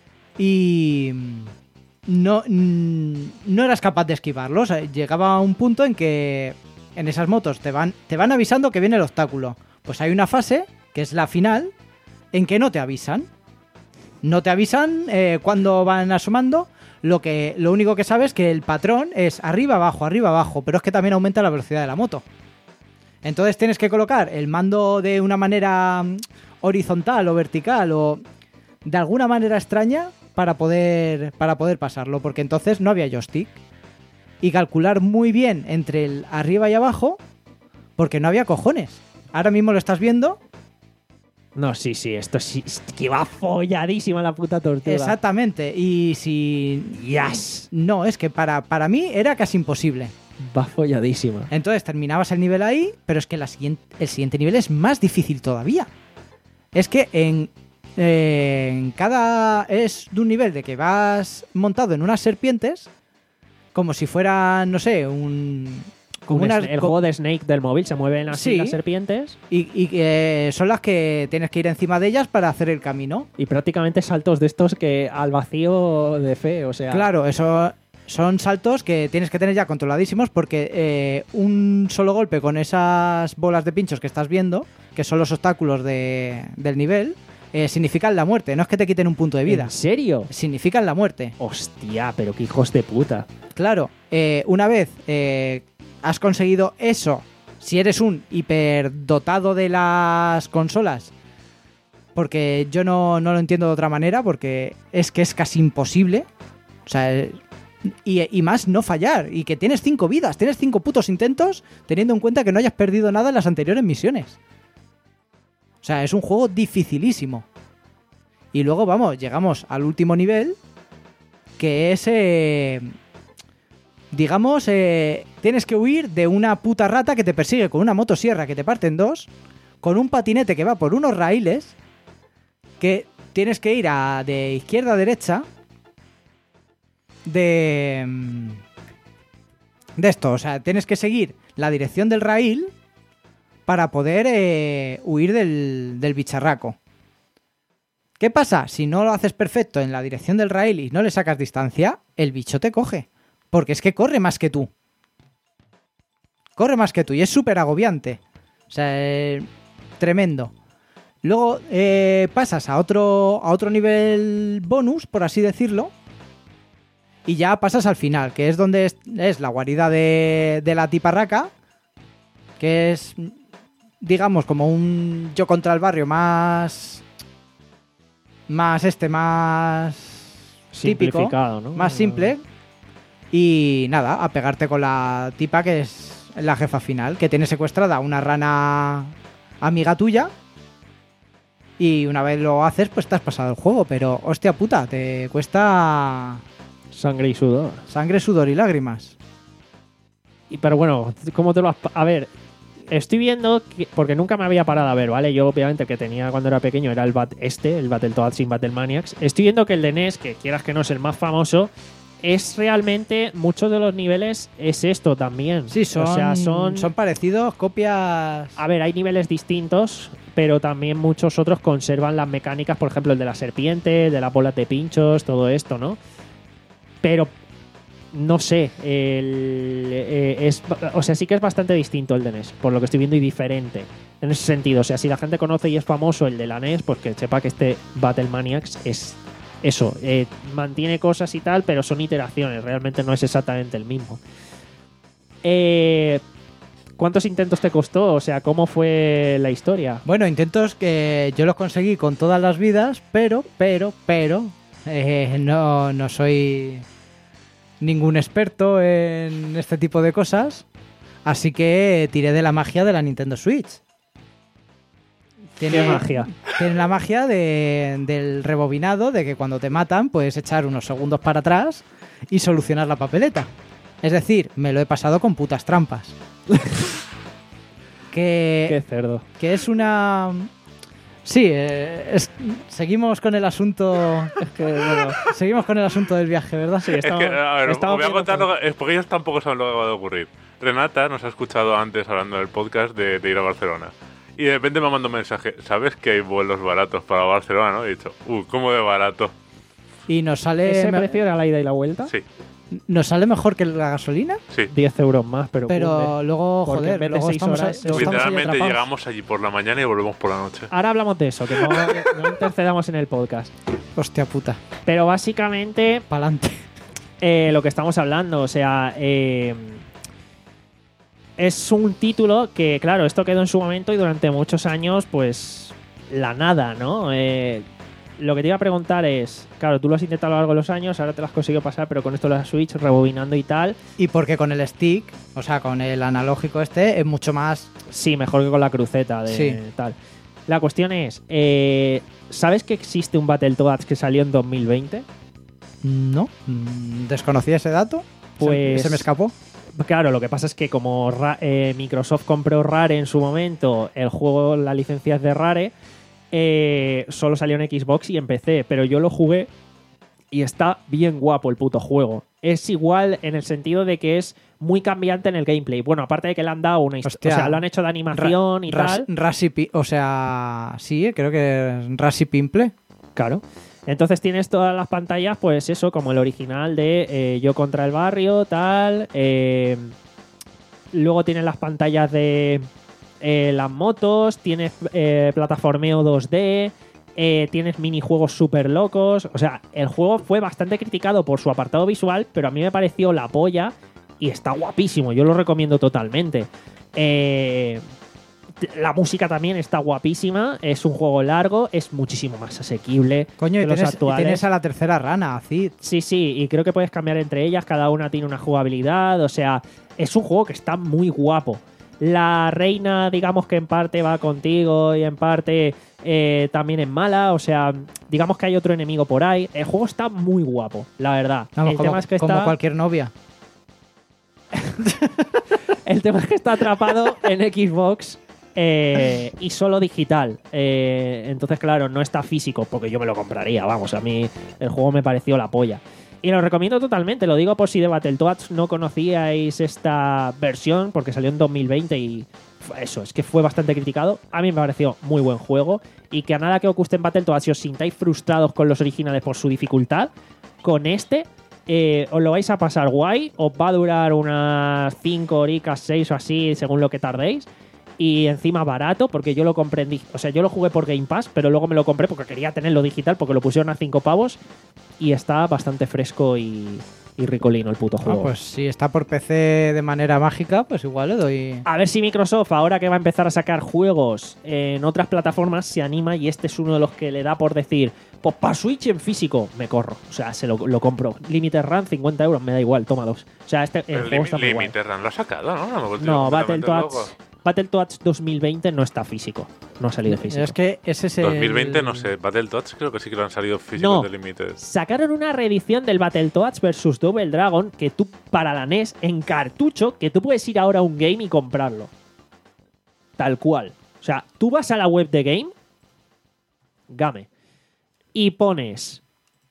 y mm, no, mm, no eras capaz de esquivarlos. Llegaba a un punto en que en esas motos te van, te van avisando que viene el obstáculo. Pues hay una fase, que es la final, en que no te avisan. No te avisan eh, cuando van asomando. Lo, que, lo único que sabes es que el patrón es arriba, abajo, arriba, abajo, pero es que también aumenta la velocidad de la moto. Entonces tienes que colocar el mando de una manera mm, horizontal o vertical o de alguna manera extraña para poder, para poder pasarlo, porque entonces no había joystick. Y calcular muy bien entre el arriba y abajo, porque no había cojones. Ahora mismo lo estás viendo. No, sí, sí, esto sí, es que va folladísima la puta tortuga. Exactamente. Y si... Yes. No, es que para, para mí era casi imposible. Va folladísima. Entonces terminabas el nivel ahí, pero es que la siguiente, el siguiente nivel es más difícil todavía. Es que en, eh, en cada... Es de un nivel de que vas montado en unas serpientes, como si fuera, no sé, un... Como Un unas- sna- el co- juego de Snake del móvil, se mueven así Sí. las serpientes Y, y que son las que tienes que ir encima de ellas para hacer el camino. y prácticamente saltos de estos que al vacío de fe, o sea... Claro, eso son saltos que tienes que tener ya controladísimos porque eh, un solo golpe con esas bolas de pinchos que estás viendo, que son los obstáculos de- del nivel, eh, significan la muerte. No es que te quiten un punto de vida, ¿En serio? significan la muerte. Hostia, pero qué hijos de puta. Claro, eh, una vez eh, has conseguido eso, si eres un hiperdotado de las consolas, porque yo no, no lo entiendo de otra manera, porque es que es casi imposible. O sea, eh, y, y más no fallar, y que tienes cinco vidas, tienes cinco putos intentos, teniendo en cuenta que no hayas perdido nada en las anteriores misiones. O sea, es un juego dificilísimo. Y luego, vamos, llegamos al último nivel, que es... eh, digamos, eh, tienes que huir de una puta rata que te persigue con una motosierra que te parte en dos, con un patinete que va por unos raíles, que tienes que ir a, de izquierda a derecha, de... mm, de esto, o sea, tienes que seguir la dirección del raíl para poder eh, huir del, del bicharraco. ¿Qué pasa? Si no lo haces perfecto en la dirección del raíl y no le sacas distancia, el bicho te coge. Porque es que corre más que tú. Corre más que tú y es súper agobiante. O sea, eh, tremendo. Luego eh, pasas a otro, a otro nivel bonus, por así decirlo. Y ya pasas al final, que es donde es, es la guarida de, de la tiparraca. Que es... digamos, como un Yo contra el barrio más... Más este, más... típico, Simplificado, ¿no? más simple. Y nada, a pegarte con la tipa que es la jefa final, que tiene secuestrada una rana amiga tuya. Y una vez lo haces, pues te has pasado el juego. Pero, hostia puta, te cuesta Sangre y sudor. sangre, sudor y lágrimas. Y, pero bueno, ¿cómo te lo has...? pa- A ver, estoy viendo, que- porque nunca me había parado a ver, ¿vale? Yo, obviamente, el que tenía cuando era pequeño era el bat este, el Battletoads sin Battle Maniacs. Estoy viendo que el de N E S, que quieras que no es el más famoso, es realmente, muchos de los niveles es esto también. Sí, son, O sea, son... son parecidos, copias... A ver, hay niveles distintos, pero también muchos otros conservan las mecánicas, por ejemplo, el de la serpiente, de las bolas de pinchos, todo esto, ¿no? Pero no sé, el, eh, es, o sea, sí que es bastante distinto el de N E S, por lo que estoy viendo, y diferente en ese sentido. O sea, si la gente conoce y es famoso el de la N E S, pues que sepa que este Battle Maniacs es eso, eh, mantiene cosas y tal, pero son iteraciones, realmente no es exactamente el mismo. Eh, ¿Cuántos intentos te costó? O sea, ¿cómo fue la historia? Bueno, intentos que yo los conseguí con todas las vidas, pero, pero, pero, eh, no, no soy ningún experto en este tipo de cosas, así que tiré de la magia de la Nintendo Switch. Tiene magia. Tiene la magia de- del rebobinado, de que cuando te matan puedes echar unos segundos para atrás y solucionar la papeleta. Es decir, me lo he pasado con putas trampas. que, Qué cerdo. que es una... Sí, eh, es- seguimos con el asunto... Es que, bueno, Seguimos con el asunto del viaje, ¿verdad? sí, Es estamos, que, a ver, os estamos voy a viendo contar, todo. lo que- es porque ellos tampoco saben lo que va a ocurrir. Renata nos ha escuchado antes hablando del podcast de, de ir a Barcelona. Y de repente me manda un mensaje. ¿Sabes que hay vuelos baratos para Barcelona, no? Y he dicho, uh, ¿cómo de barato? Y nos sale, ¿Ese me- precio era la ida y la vuelta? Sí, nos sale mejor que la gasolina, sí. diez euros más, pero... pero cunde. luego, Porque en joder, vez de luego seis estamos, horas, luego estamos ahí Literalmente atrapados. llegamos allí por la mañana y volvemos por la noche. Ahora hablamos de eso, que no, no intercedamos en el podcast. Hostia puta, Pero básicamente, pa'lante. eh, lo que estamos hablando, o sea, eh, es un título que, claro, esto quedó en su momento y durante muchos años, pues, la nada, ¿no? Eh, lo que te iba a preguntar es, claro, tú lo has intentado a lo largo de los años, ahora te lo has conseguido pasar, pero con esto de la Switch, rebobinando y tal, Y porque con el stick, o sea, con el analógico este, es mucho más... sí, mejor que con la cruceta de Sí. tal. La cuestión es, eh, ¿sabes que existe un Battletoads que salió en dos mil veinte? No, mm, desconocía ese dato. Se- Pues- se me escapó. Claro, lo que pasa es que como Ra- eh, Microsoft compró Rare en su momento, el juego, la licencia es de Rare, eh, solo salió en Xbox y en P C, pero yo lo jugué y está bien guapo el puto juego. Es igual en el sentido de que es muy cambiante en el gameplay. Bueno, aparte de que le han dado una historia, Hostia. o sea, lo han hecho de animación y Ras- tal. Rasi Pi- o sea, sí, creo que es Rasi Pimple. Claro. Entonces tienes todas las pantallas, pues eso, como el original de eh, Yo contra el barrio, tal. eh, luego tienes las pantallas de eh, las motos, tienes eh, plataformeo dos D, eh, tienes minijuegos súper locos. O sea, el juego fue bastante criticado por su apartado visual, pero a mí me pareció la polla y está guapísimo. Yo lo recomiendo totalmente. Eh, la música también está guapísima. Es un juego largo, es muchísimo más asequible Coño, que y los tienes, y actuales. tienes a la tercera rana, Cid. Sí, sí, y creo que puedes cambiar entre ellas, cada una tiene una jugabilidad, o sea, es un juego que está muy guapo. La reina, digamos que en parte va contigo y en parte eh, también es mala, o sea, digamos que hay otro enemigo por ahí. El juego está muy guapo, la verdad. Vamos, el, como, tema es que como está, cualquier novia. el tema es que está atrapado en Xbox eh, y solo digital. Eh, entonces, claro, no está físico, porque yo me lo compraría, vamos, a mí el juego me pareció la polla. Y lo recomiendo totalmente, lo digo por si de Battletoads no conocíais esta versión, porque salió en dos mil veinte y eso, es que fue bastante criticado. A mí me pareció muy buen juego y que a nada que os guste en Battletoads, si os sintáis frustrados con los originales por su dificultad, con este eh, os lo vais a pasar guay, os va a durar unas cinco horitas, seis o así, según lo que tardéis. Y encima barato, porque yo lo compré en dig- o sea, yo lo jugué por Game Pass, pero luego me lo compré porque quería tenerlo digital, porque lo pusieron a cinco pavos y está bastante fresco y, y ricolino el puto Ah, juego. pues si está por P C de manera mágica, pues igual le doy... A ver si Microsoft, ahora que va a empezar a sacar juegos en otras plataformas, se anima y este es uno de los que le da por decir, pues para Switch en físico, me corro. O sea, se lo, lo compro. Limited Run, cincuenta euros, me da igual, toma dos. O sea, este el El juego está muy guay. Limited Run lo ha sacado, ¿no? No, me he vuelto No, completamente Battletoads, loco. Battletoads dos mil veinte no está físico. No ha salido físico. Es que ese es el... dos mil veinte, no sé. Battletoads creo que sí que lo han salido físicos No. de Limited. Sacaron una reedición del Battletoads versus Double Dragon que tú, para la N E S, en cartucho, que tú puedes ir ahora a un game y comprarlo. Tal cual. O sea, tú vas a la web de Game, Game, y pones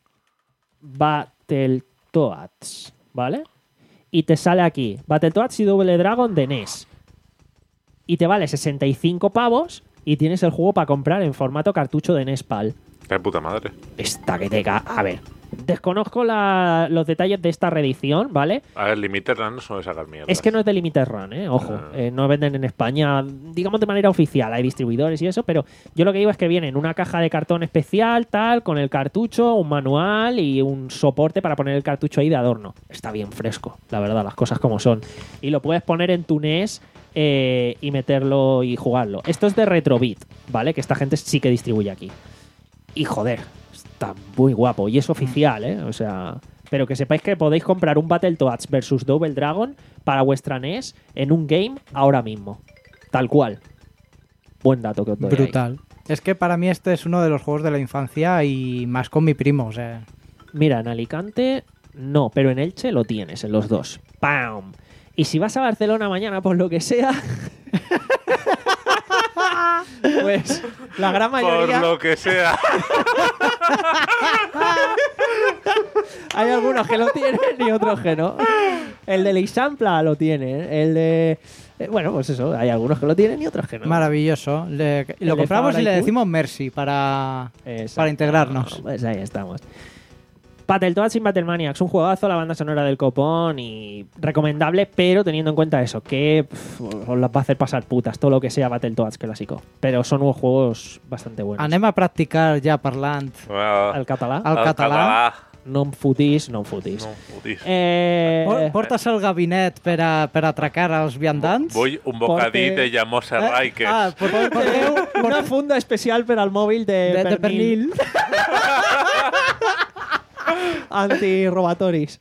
Battletoads, ¿vale? Y te sale aquí, Battletoads y Double Dragon de N E S. Y te vale sesenta y cinco pavos y tienes el juego para comprar en formato cartucho de N E S PAL. Qué puta madre. Esta que te ca... A ver, desconozco la- los detalles de esta reedición, ¿vale? A ver, Limited Run no suele sacar mierda. Es que no es de Limited Run, ¿eh? Ojo. Ah. Eh, no venden en España, digamos de manera oficial. Hay distribuidores y eso, pero yo lo que digo es que viene en una caja de cartón especial, tal, con el cartucho, un manual y un soporte para poner el cartucho ahí de adorno. Está bien fresco, la verdad, las cosas como son. Y lo puedes poner en tu N E S eh, y meterlo y jugarlo. Esto es de Retrobit, ¿vale? Que esta gente sí que distribuye aquí. Y joder, está muy guapo. Y es oficial, ¿eh? O sea... Pero que sepáis que podéis comprar un Battletoads versus Double Dragon para vuestra N E S en un game ahora mismo. Tal cual. Buen dato que os doy ahí. Brutal. Es que para mí este es uno de los juegos de la infancia y más con mi primo, o sea... Mira, en Alicante no, pero en Elche lo tienes, en los dos. ¡Pam! Y si vas a Barcelona mañana, por lo que sea... pues la gran mayoría... Por lo que sea. Hay algunos que lo tienen y otros que no. El de Leixampla lo tiene. El de... eh, Bueno, pues eso, hay algunos que lo tienen y otros que no. Maravilloso. Le- El lo de compramos Fabra y y le Cool. decimos merci para, Exacto. para integrarnos. Pues ahí estamos. Battletoads sin Battlemaniacs, un juegazo, la banda sonora del copón y recomendable, pero teniendo en cuenta eso, que pff, os las va a hacer pasar putas todo lo que sea Battletoads clásico. Pero son unos juegos bastante buenos. Anem a practicar ja parlant Bueno, Al català, al català. no em fotis, no em fotis. No, fotis. Eh, Por- Portes el gabinet per, a, per atracar als viandants? Voy un bocadí Porte- de Llamosa Raikers. Ah, por, porteu, una funda especial para el móvil de, de, de pernil. pernil. Anti-robatoris.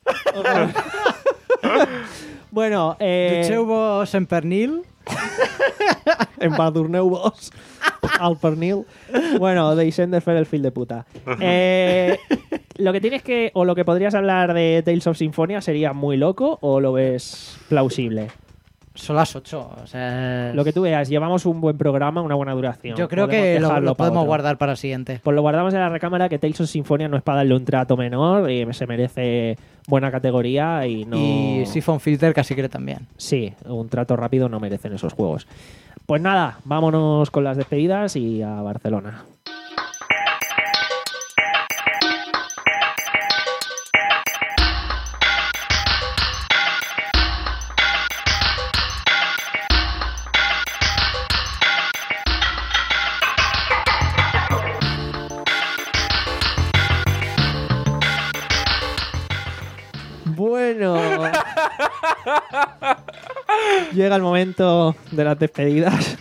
Bueno, eh, Dutxeu-vos en pernil? Embadurneu-vos al pernil. Bueno, deixem de fer el fill de puta. Eh, lo que tienes que, o lo que podrías hablar de Tales of Symphonia sería muy loco o lo ves plausible. Son las ocho. O sea, Lo que tú veas, llevamos un buen programa, una buena duración. yo creo Podemos que lo, dejarlo lo para podemos otro. guardar para el siguiente. Pues lo guardamos en la recámara, que Tales of Symphonia no es para darle un trato menor y se merece buena categoría y no... Y Siphon Filter casi que también. Sí, un trato rápido no merecen esos juegos. Pues nada, vámonos con las despedidas y a Barcelona. Bueno, llega el momento de las despedidas.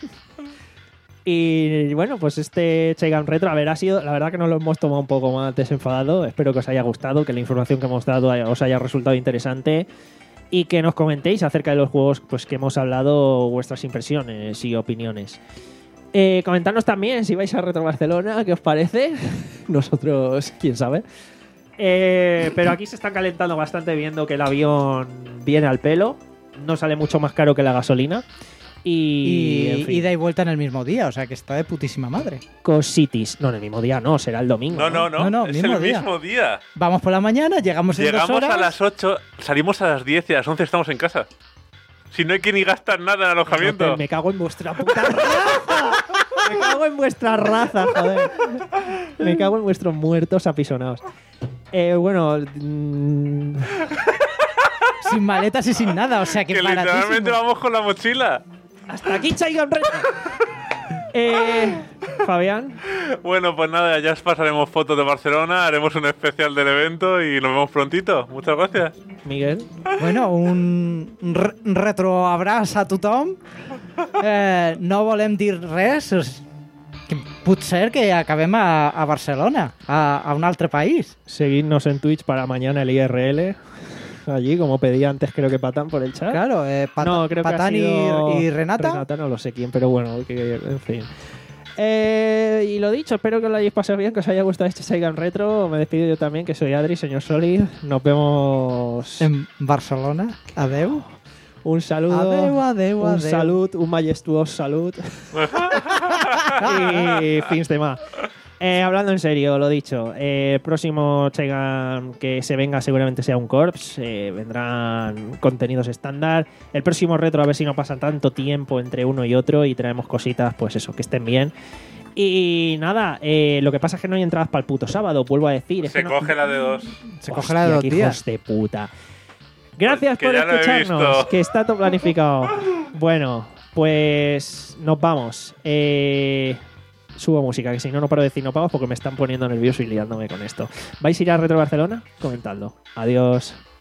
Y bueno, pues este Chaigan Retro, a ver, ha sido, la verdad que nos lo hemos tomado un poco más desenfadado. Espero que os haya gustado, que la información que hemos dado os haya resultado interesante y que nos comentéis acerca de los juegos pues, que hemos hablado, vuestras impresiones y opiniones. Eh, comentadnos también si vais a Retro Barcelona, ¿qué os parece? Nosotros, quién sabe. Eh, pero aquí se están calentando bastante viendo que el avión viene al pelo. No sale mucho más caro que la gasolina. Y, Y en fin, ida y vuelta en el mismo día, o sea que está de putísima madre. cositis. No, en el mismo día no, será el domingo. No, no, no, No, no, es mismo el día. mismo día. Vamos por la mañana, llegamos en dos Llegamos horas. a las ocho, salimos a las diez y a las once estamos en casa. Si no hay que ni gastar nada en alojamiento. No, me cago en vuestra puta raza. Me cago en vuestra raza, joder. Me cago en vuestros muertos apisonados. Eh, bueno, mm, Sin maletas y sin nada, o sea que, que literalmente baratísimo. vamos con la mochila. hasta aquí Chaigan Retro. Eh, Fabián. Bueno, pues nada, ya os pasaremos fotos de Barcelona, haremos un especial del evento y nos vemos prontito. Muchas gracias. Miguel. Bueno, un re retroabraç a tothom. Eh, no volem dir res. Que potser que acabem a, a Barcelona, a, a un altre país. Seguidnos en Twitch para mañana el I R L. Allí, como pedía antes, creo que Patán por el chat. Claro, eh, Pat no, creo Patán que ha sido y, y Renata. Renata no lo sé quién, pero bueno, que, en fin. Eh, y lo dicho, espero que os lo hayáis pasado bien, que os haya gustado este Saigan Retro. Me despido yo también, que soy Adri, señor Solid. Nos vemos en Barcelona. Adeu. Un saludo. Adeu, adeu, un adeu. salud, un majestuoso salud. Y fins de más. Eh, hablando en serio, lo dicho, eh, próximo Saigan que se venga seguramente sea un Corps, eh, vendrán contenidos estándar. El próximo retro a ver si no pasa tanto tiempo entre uno y otro y traemos cositas, pues eso, que estén bien. Y nada, eh, lo que pasa es que no hay entradas para el puto sábado, vuelvo a decir. Es Se que no- coge la de dos. Se coge la de dos qué días. hijos de puta. Gracias Que por ya lo he escucharnos, visto. que está todo planificado. Bueno, pues nos vamos. Eh, subo música, que si no, no paro de decir no vamos porque me están poniendo nervioso y liándome con esto. ¿Vais a ir a Retro Barcelona? Comentadlo. Adiós.